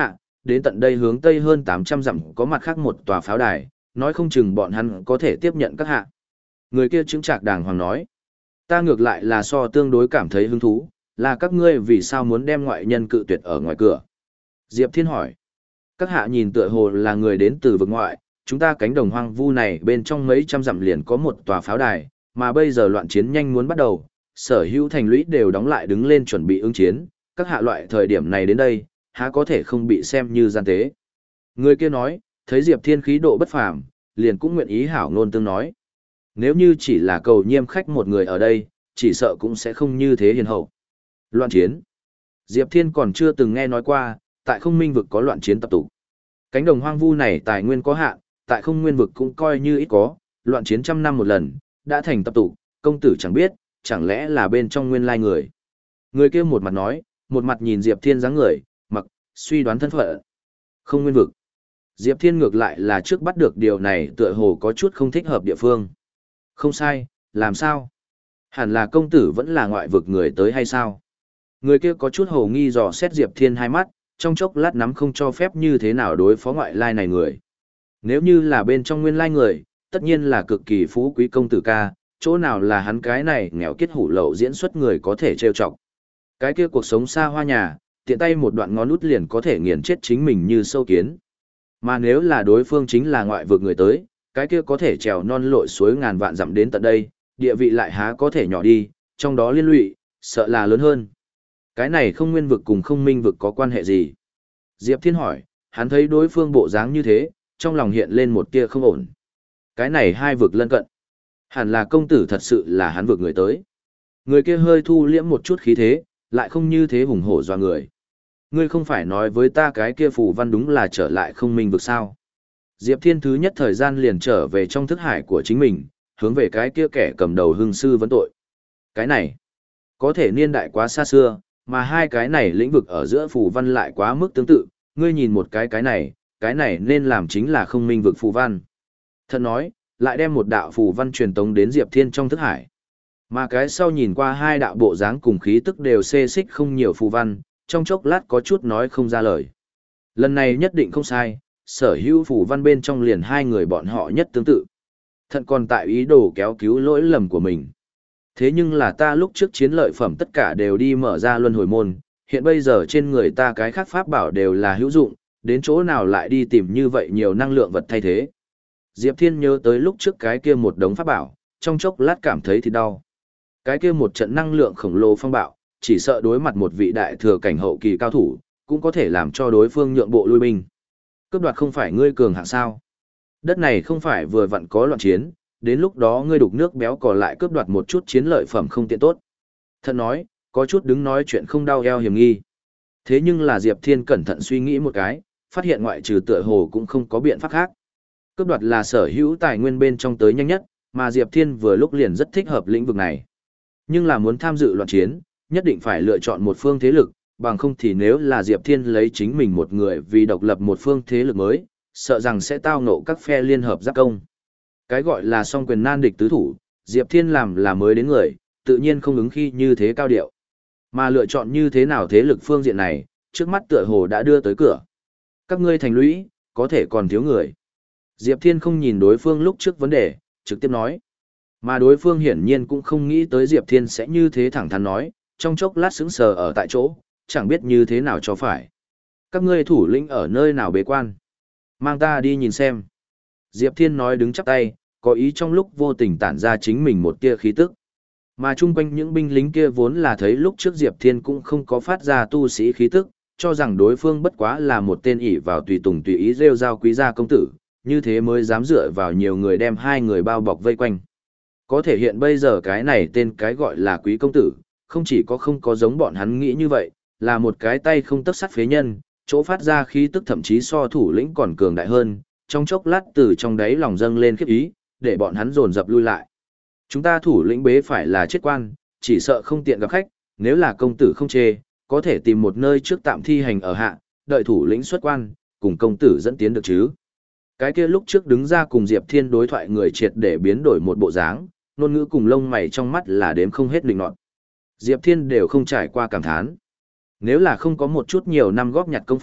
đến tận đây hướng tây hơn tám trăm dặm có mặt khác một tòa pháo đài, nói không chừng bọn hắn có thể tiếp nhận các hạ. Người kia chứng trạc đàng hoàng nói, ta ngược lại là so tương đối cảm thấy hứng thú, là các ngươi vì sao muốn đem ngoại nhân cự tuyệt ở ngoài cửa. Diệp Thiên hỏi, các hạ nhìn tựa hồ là người đến từ vực ngoại, chúng ta cánh đồng hoang vu này bên trong mấy trăm dặm liền có một tòa pháo đài, mà bây giờ loạn chiến nhanh muốn bắt đầu, sở hữu thành lũy đều đóng lại đứng lên chuẩn bị ứng chiến, các hạ loại thời điểm này đến đây, há có thể không bị xem như gian tế. Người kia nói, thấy Diệp Thiên khí độ bất phàm, liền cũng nguyện ý hảo ngôn tương nói. Nếu như chỉ là cầu nhiêm khách một người ở đây, chỉ sợ cũng sẽ không như thế hiền hậu. Loạn chiến. Diệp Thiên còn chưa từng nghe nói qua, tại không minh vực có loạn chiến tập tụ. Cánh đồng hoang vu này tài nguyên có hạn, tại không nguyên vực cũng coi như ít có, loạn chiến trăm năm một lần, đã thành tập tụ, công tử chẳng biết, chẳng lẽ là bên trong nguyên lai người. Người kia một mặt nói, một mặt nhìn Diệp Thiên dáng người, mặc, suy đoán thân phận. Không nguyên vực. Diệp Thiên ngược lại là trước bắt được điều này tựa hồ có chút không thích hợp địa phương. Không sai, làm sao? Hẳn là công tử vẫn là ngoại vực người tới hay sao? Người kia có chút hồ nghi dò xét Diệp Thiên hai mắt, trong chốc lát nắm không cho phép như thế nào đối phó ngoại lai này người. Nếu như là bên trong nguyên lai người, tất nhiên là cực kỳ phú quý công tử ca, chỗ nào là hắn cái này nghèo kiết hủ lậu diễn xuất người có thể trêu chọc. Cái kia cuộc sống xa hoa nhà, tiện tay một đoạn ngón út liền có thể nghiền chết chính mình như sâu kiến. Mà nếu là đối phương chính là ngoại vực người tới, cái kia có thể trèo non lội suối ngàn vạn dặm đến tận đây, địa vị lại há có thể nhỏ đi, trong đó liên lụy, sợ là lớn hơn. Cái này không nguyên vực cùng không minh vực có quan hệ gì? Diệp Thiên hỏi, hắn thấy đối phương bộ dáng như thế, trong lòng hiện lên một tia không ổn. Cái này hai vực lân cận. Hẳn là công tử thật sự là hắn vực người tới. Người kia hơi thu liễm một chút khí thế, lại không như thế hùng hổ doa người. Ngươi không phải nói với ta cái kia phù văn đúng là trở lại không minh vực sao? Diệp Thiên thứ nhất thời gian liền trở về trong thức hải của chính mình, hướng về cái kia kẻ cầm đầu hưng sư vấn tội. Cái này, có thể niên đại quá xa xưa, mà hai cái này lĩnh vực ở giữa phù văn lại quá mức tương tự, ngươi nhìn một cái cái này, cái này nên làm chính là không minh vực phù văn. Thật nói, lại đem một đạo phù văn truyền tống đến Diệp Thiên trong thức hải. Mà cái sau nhìn qua hai đạo bộ dáng cùng khí tức đều xê xích không nhiều phù văn, trong chốc lát có chút nói không ra lời. Lần này nhất định không sai, sở hữu phù văn bên trong liền hai người bọn họ nhất tương tự. Thận còn tại ý đồ kéo cứu lỗi lầm của mình. Thế nhưng là ta lúc trước chiến lợi phẩm tất cả đều đi mở ra luân hồi môn, hiện bây giờ trên người ta cái khác pháp bảo đều là hữu dụng, đến chỗ nào lại đi tìm như vậy nhiều năng lượng vật thay thế. Diệp Thiên nhớ tới lúc trước cái kia một đống pháp bảo, trong chốc lát cảm thấy thì đau. Cái kia một trận năng lượng khổng lồ phong bạo, chỉ sợ đối mặt một vị đại thừa cảnh hậu kỳ cao thủ, cũng có thể làm cho đối phương nhượng bộ lui binh. Cướp đoạt không phải ngươi cường hạng sao? Đất này không phải vừa vặn có loạn chiến, đến lúc đó ngươi đục nước béo cò lại cướp đoạt một chút chiến lợi phẩm không tiện tốt. Thật nói, có chút đứng nói chuyện không đau eo hiểm nghi. Thế nhưng là Diệp Thiên cẩn thận suy nghĩ một cái, phát hiện ngoại trừ tựa hồ cũng không có biện pháp khác. Cướp đoạt là sở hữu tài nguyên bên trong tới nhanh nhất, mà Diệp Thiên vừa lúc liền rất thích hợp lĩnh vực này. Nhưng là muốn tham dự loạn chiến, nhất định phải lựa chọn một phương thế lực, bằng không thì nếu là Diệp Thiên lấy chính mình một người vì độc lập một phương thế lực mới, sợ rằng sẽ tao ngộ các phe liên hợp giáp công. Cái gọi là song quyền nan địch tứ thủ, Diệp Thiên làm là mới đến người, tự nhiên không ứng khi như thế cao điệu. Mà lựa chọn như thế nào thế lực phương diện này, trước mắt tựa hồ đã đưa tới cửa. Các ngươi thành lũy, có thể còn thiếu người. Diệp Thiên không nhìn đối phương lúc trước vấn đề, trực tiếp nói. Mà đối phương hiển nhiên cũng không nghĩ tới Diệp Thiên sẽ như thế thẳng thắn nói, trong chốc lát sững sờ ở tại chỗ, chẳng biết như thế nào cho phải. Các ngươi thủ lĩnh ở nơi nào bế quan? Mang ta đi nhìn xem. Diệp Thiên nói đứng chắp tay, có ý trong lúc vô tình tản ra chính mình một tia khí tức. Mà chung quanh những binh lính kia vốn là thấy lúc trước Diệp Thiên cũng không có phát ra tu sĩ khí tức, cho rằng đối phương bất quá là một tên ỷ vào tùy tùng tùy ý rêu rao quý gia công tử, như thế mới dám dựa vào nhiều người đem hai người bao bọc vây quanh. Có thể hiện bây giờ cái này tên cái gọi là quý công tử, không chỉ có không có giống bọn hắn nghĩ như vậy, là một cái tay không tấc sắt phế nhân, chỗ phát ra khí tức thậm chí so thủ lĩnh còn cường đại hơn, trong chốc lát từ trong đáy lòng dâng lên khiếp ý, để bọn hắn dồn dập lui lại. Chúng ta thủ lĩnh bế phải là chết quan, chỉ sợ không tiện gặp khách, nếu là công tử không chê, có thể tìm một nơi trước tạm thi hành ở hạ, đợi thủ lĩnh xuất quan, cùng công tử dẫn tiến được chứ. Cái kia lúc trước đứng ra cùng Diệp Thiên đối thoại người triệt để biến đổi một bộ dáng, ngôn ngữ cùng lông mày trong mắt là đếm không hết định nọt. Diệp Thiên đều không trải qua cảm thán. Nếu là không có một chút nhiều năm góp nhặt công phu,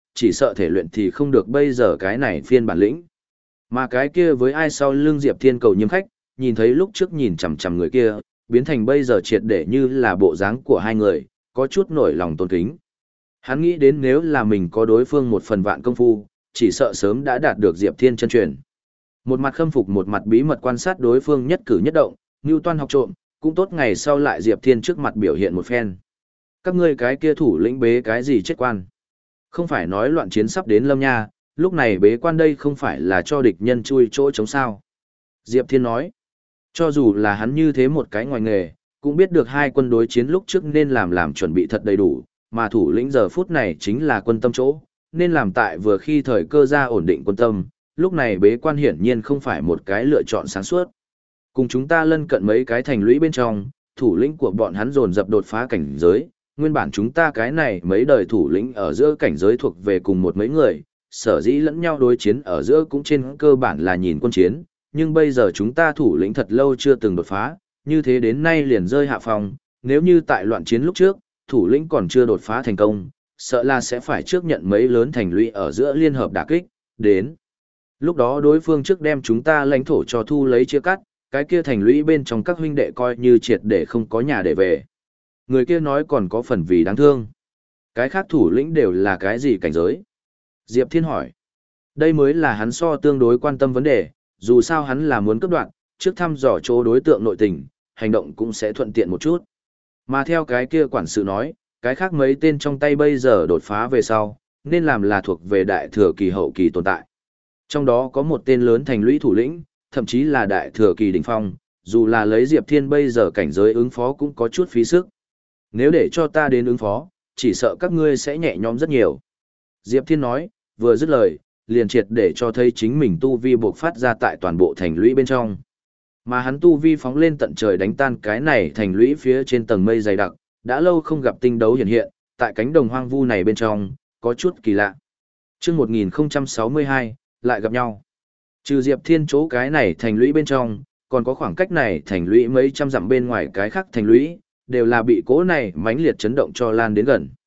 chỉ sợ thể luyện thì không được bây giờ cái này phiên bản lĩnh. Mà cái kia với ai sau lưng Diệp Thiên cầu nhiễm khách, nhìn thấy lúc trước nhìn chằm chằm người kia, biến thành bây giờ triệt để như là bộ dáng của hai người, có chút nổi lòng tôn kính. Hắn nghĩ đến nếu là mình có đối phương một phần vạn công phu, chỉ sợ sớm đã đạt được Diệp Thiên chân truyền. Một mặt khâm phục một mặt bí mật quan sát đối phương nhất cử nhất động, Ngưu Toan học trộm, cũng tốt ngày sau lại Diệp Thiên trước mặt biểu hiện một phen. Các ngươi cái kia thủ lĩnh bế cái gì chết quan? Không phải nói loạn chiến sắp đến lâm nha, lúc này bế quan đây không phải là cho địch nhân chui chỗ chống sao. Diệp Thiên nói, cho dù là hắn như thế một cái ngoài nghề, cũng biết được hai quân đối chiến lúc trước nên làm làm chuẩn bị thật đầy đủ, mà thủ lĩnh giờ phút này chính là quân tâm chỗ, nên làm tại vừa khi thời cơ ra ổn định quân tâm, lúc này bế quan hiển nhiên không phải một cái lựa chọn sáng suốt. Cùng chúng ta lân cận mấy cái thành lũy bên trong, thủ lĩnh của bọn hắn dồn dập đột phá cảnh giới, nguyên bản chúng ta cái này mấy đời thủ lĩnh ở giữa cảnh giới thuộc về cùng một mấy người, sở dĩ lẫn nhau đối chiến ở giữa cũng trên cơ bản là nhìn quân chiến, nhưng bây giờ chúng ta thủ lĩnh thật lâu chưa từng đột phá, như thế đến nay liền rơi hạ phong, nếu như tại loạn chiến lúc trước, thủ lĩnh còn chưa đột phá thành công, sợ là sẽ phải trước nhận mấy lớn thành lũy ở giữa liên hợp đả kích, đến. Lúc đó đối phương trước đem chúng ta lãnh thổ cho thu lấy chia cắt, cái kia thành lũy bên trong các huynh đệ coi như triệt để không có nhà để về. Người kia nói còn có phần vì đáng thương. Cái khác thủ lĩnh đều là cái gì cảnh giới? Diệp Thiên hỏi. Đây mới là hắn so tương đối quan tâm vấn đề, dù sao hắn là muốn cấp đoạn, trước thăm dò chỗ đối tượng nội tình, hành động cũng sẽ thuận tiện một chút. Mà theo cái kia quản sự nói, cái khác mấy tên trong tay bây giờ đột phá về sau, nên làm là thuộc về đại thừa kỳ hậu kỳ tồn tại. Trong đó có một tên lớn thành lũy thủ lĩnh, thậm chí là đại thừa kỳ đỉnh phong, dù là lấy Diệp Thiên bây giờ cảnh giới ứng phó cũng có chút phí sức. Nếu để cho ta đến ứng phó, chỉ sợ các ngươi sẽ nhẹ nhõm rất nhiều. Diệp Thiên nói, vừa dứt lời, liền triệt để cho thấy chính mình tu vi buộc phát ra tại toàn bộ thành lũy bên trong. Mà hắn tu vi phóng lên tận trời đánh tan cái này thành lũy phía trên tầng mây dày đặc, đã lâu không gặp tinh đấu hiện hiện, tại cánh đồng hoang vu này bên trong, có chút kỳ lạ. Trước một nghìn không trăm sáu mươi hai, lại gặp nhau. Trừ Diệp Thiên chỗ cái này thành lũy bên trong, còn có khoảng cách này thành lũy mấy trăm dặm bên ngoài cái khác thành lũy, đều là bị cỗ này mãnh liệt chấn động cho lan đến gần.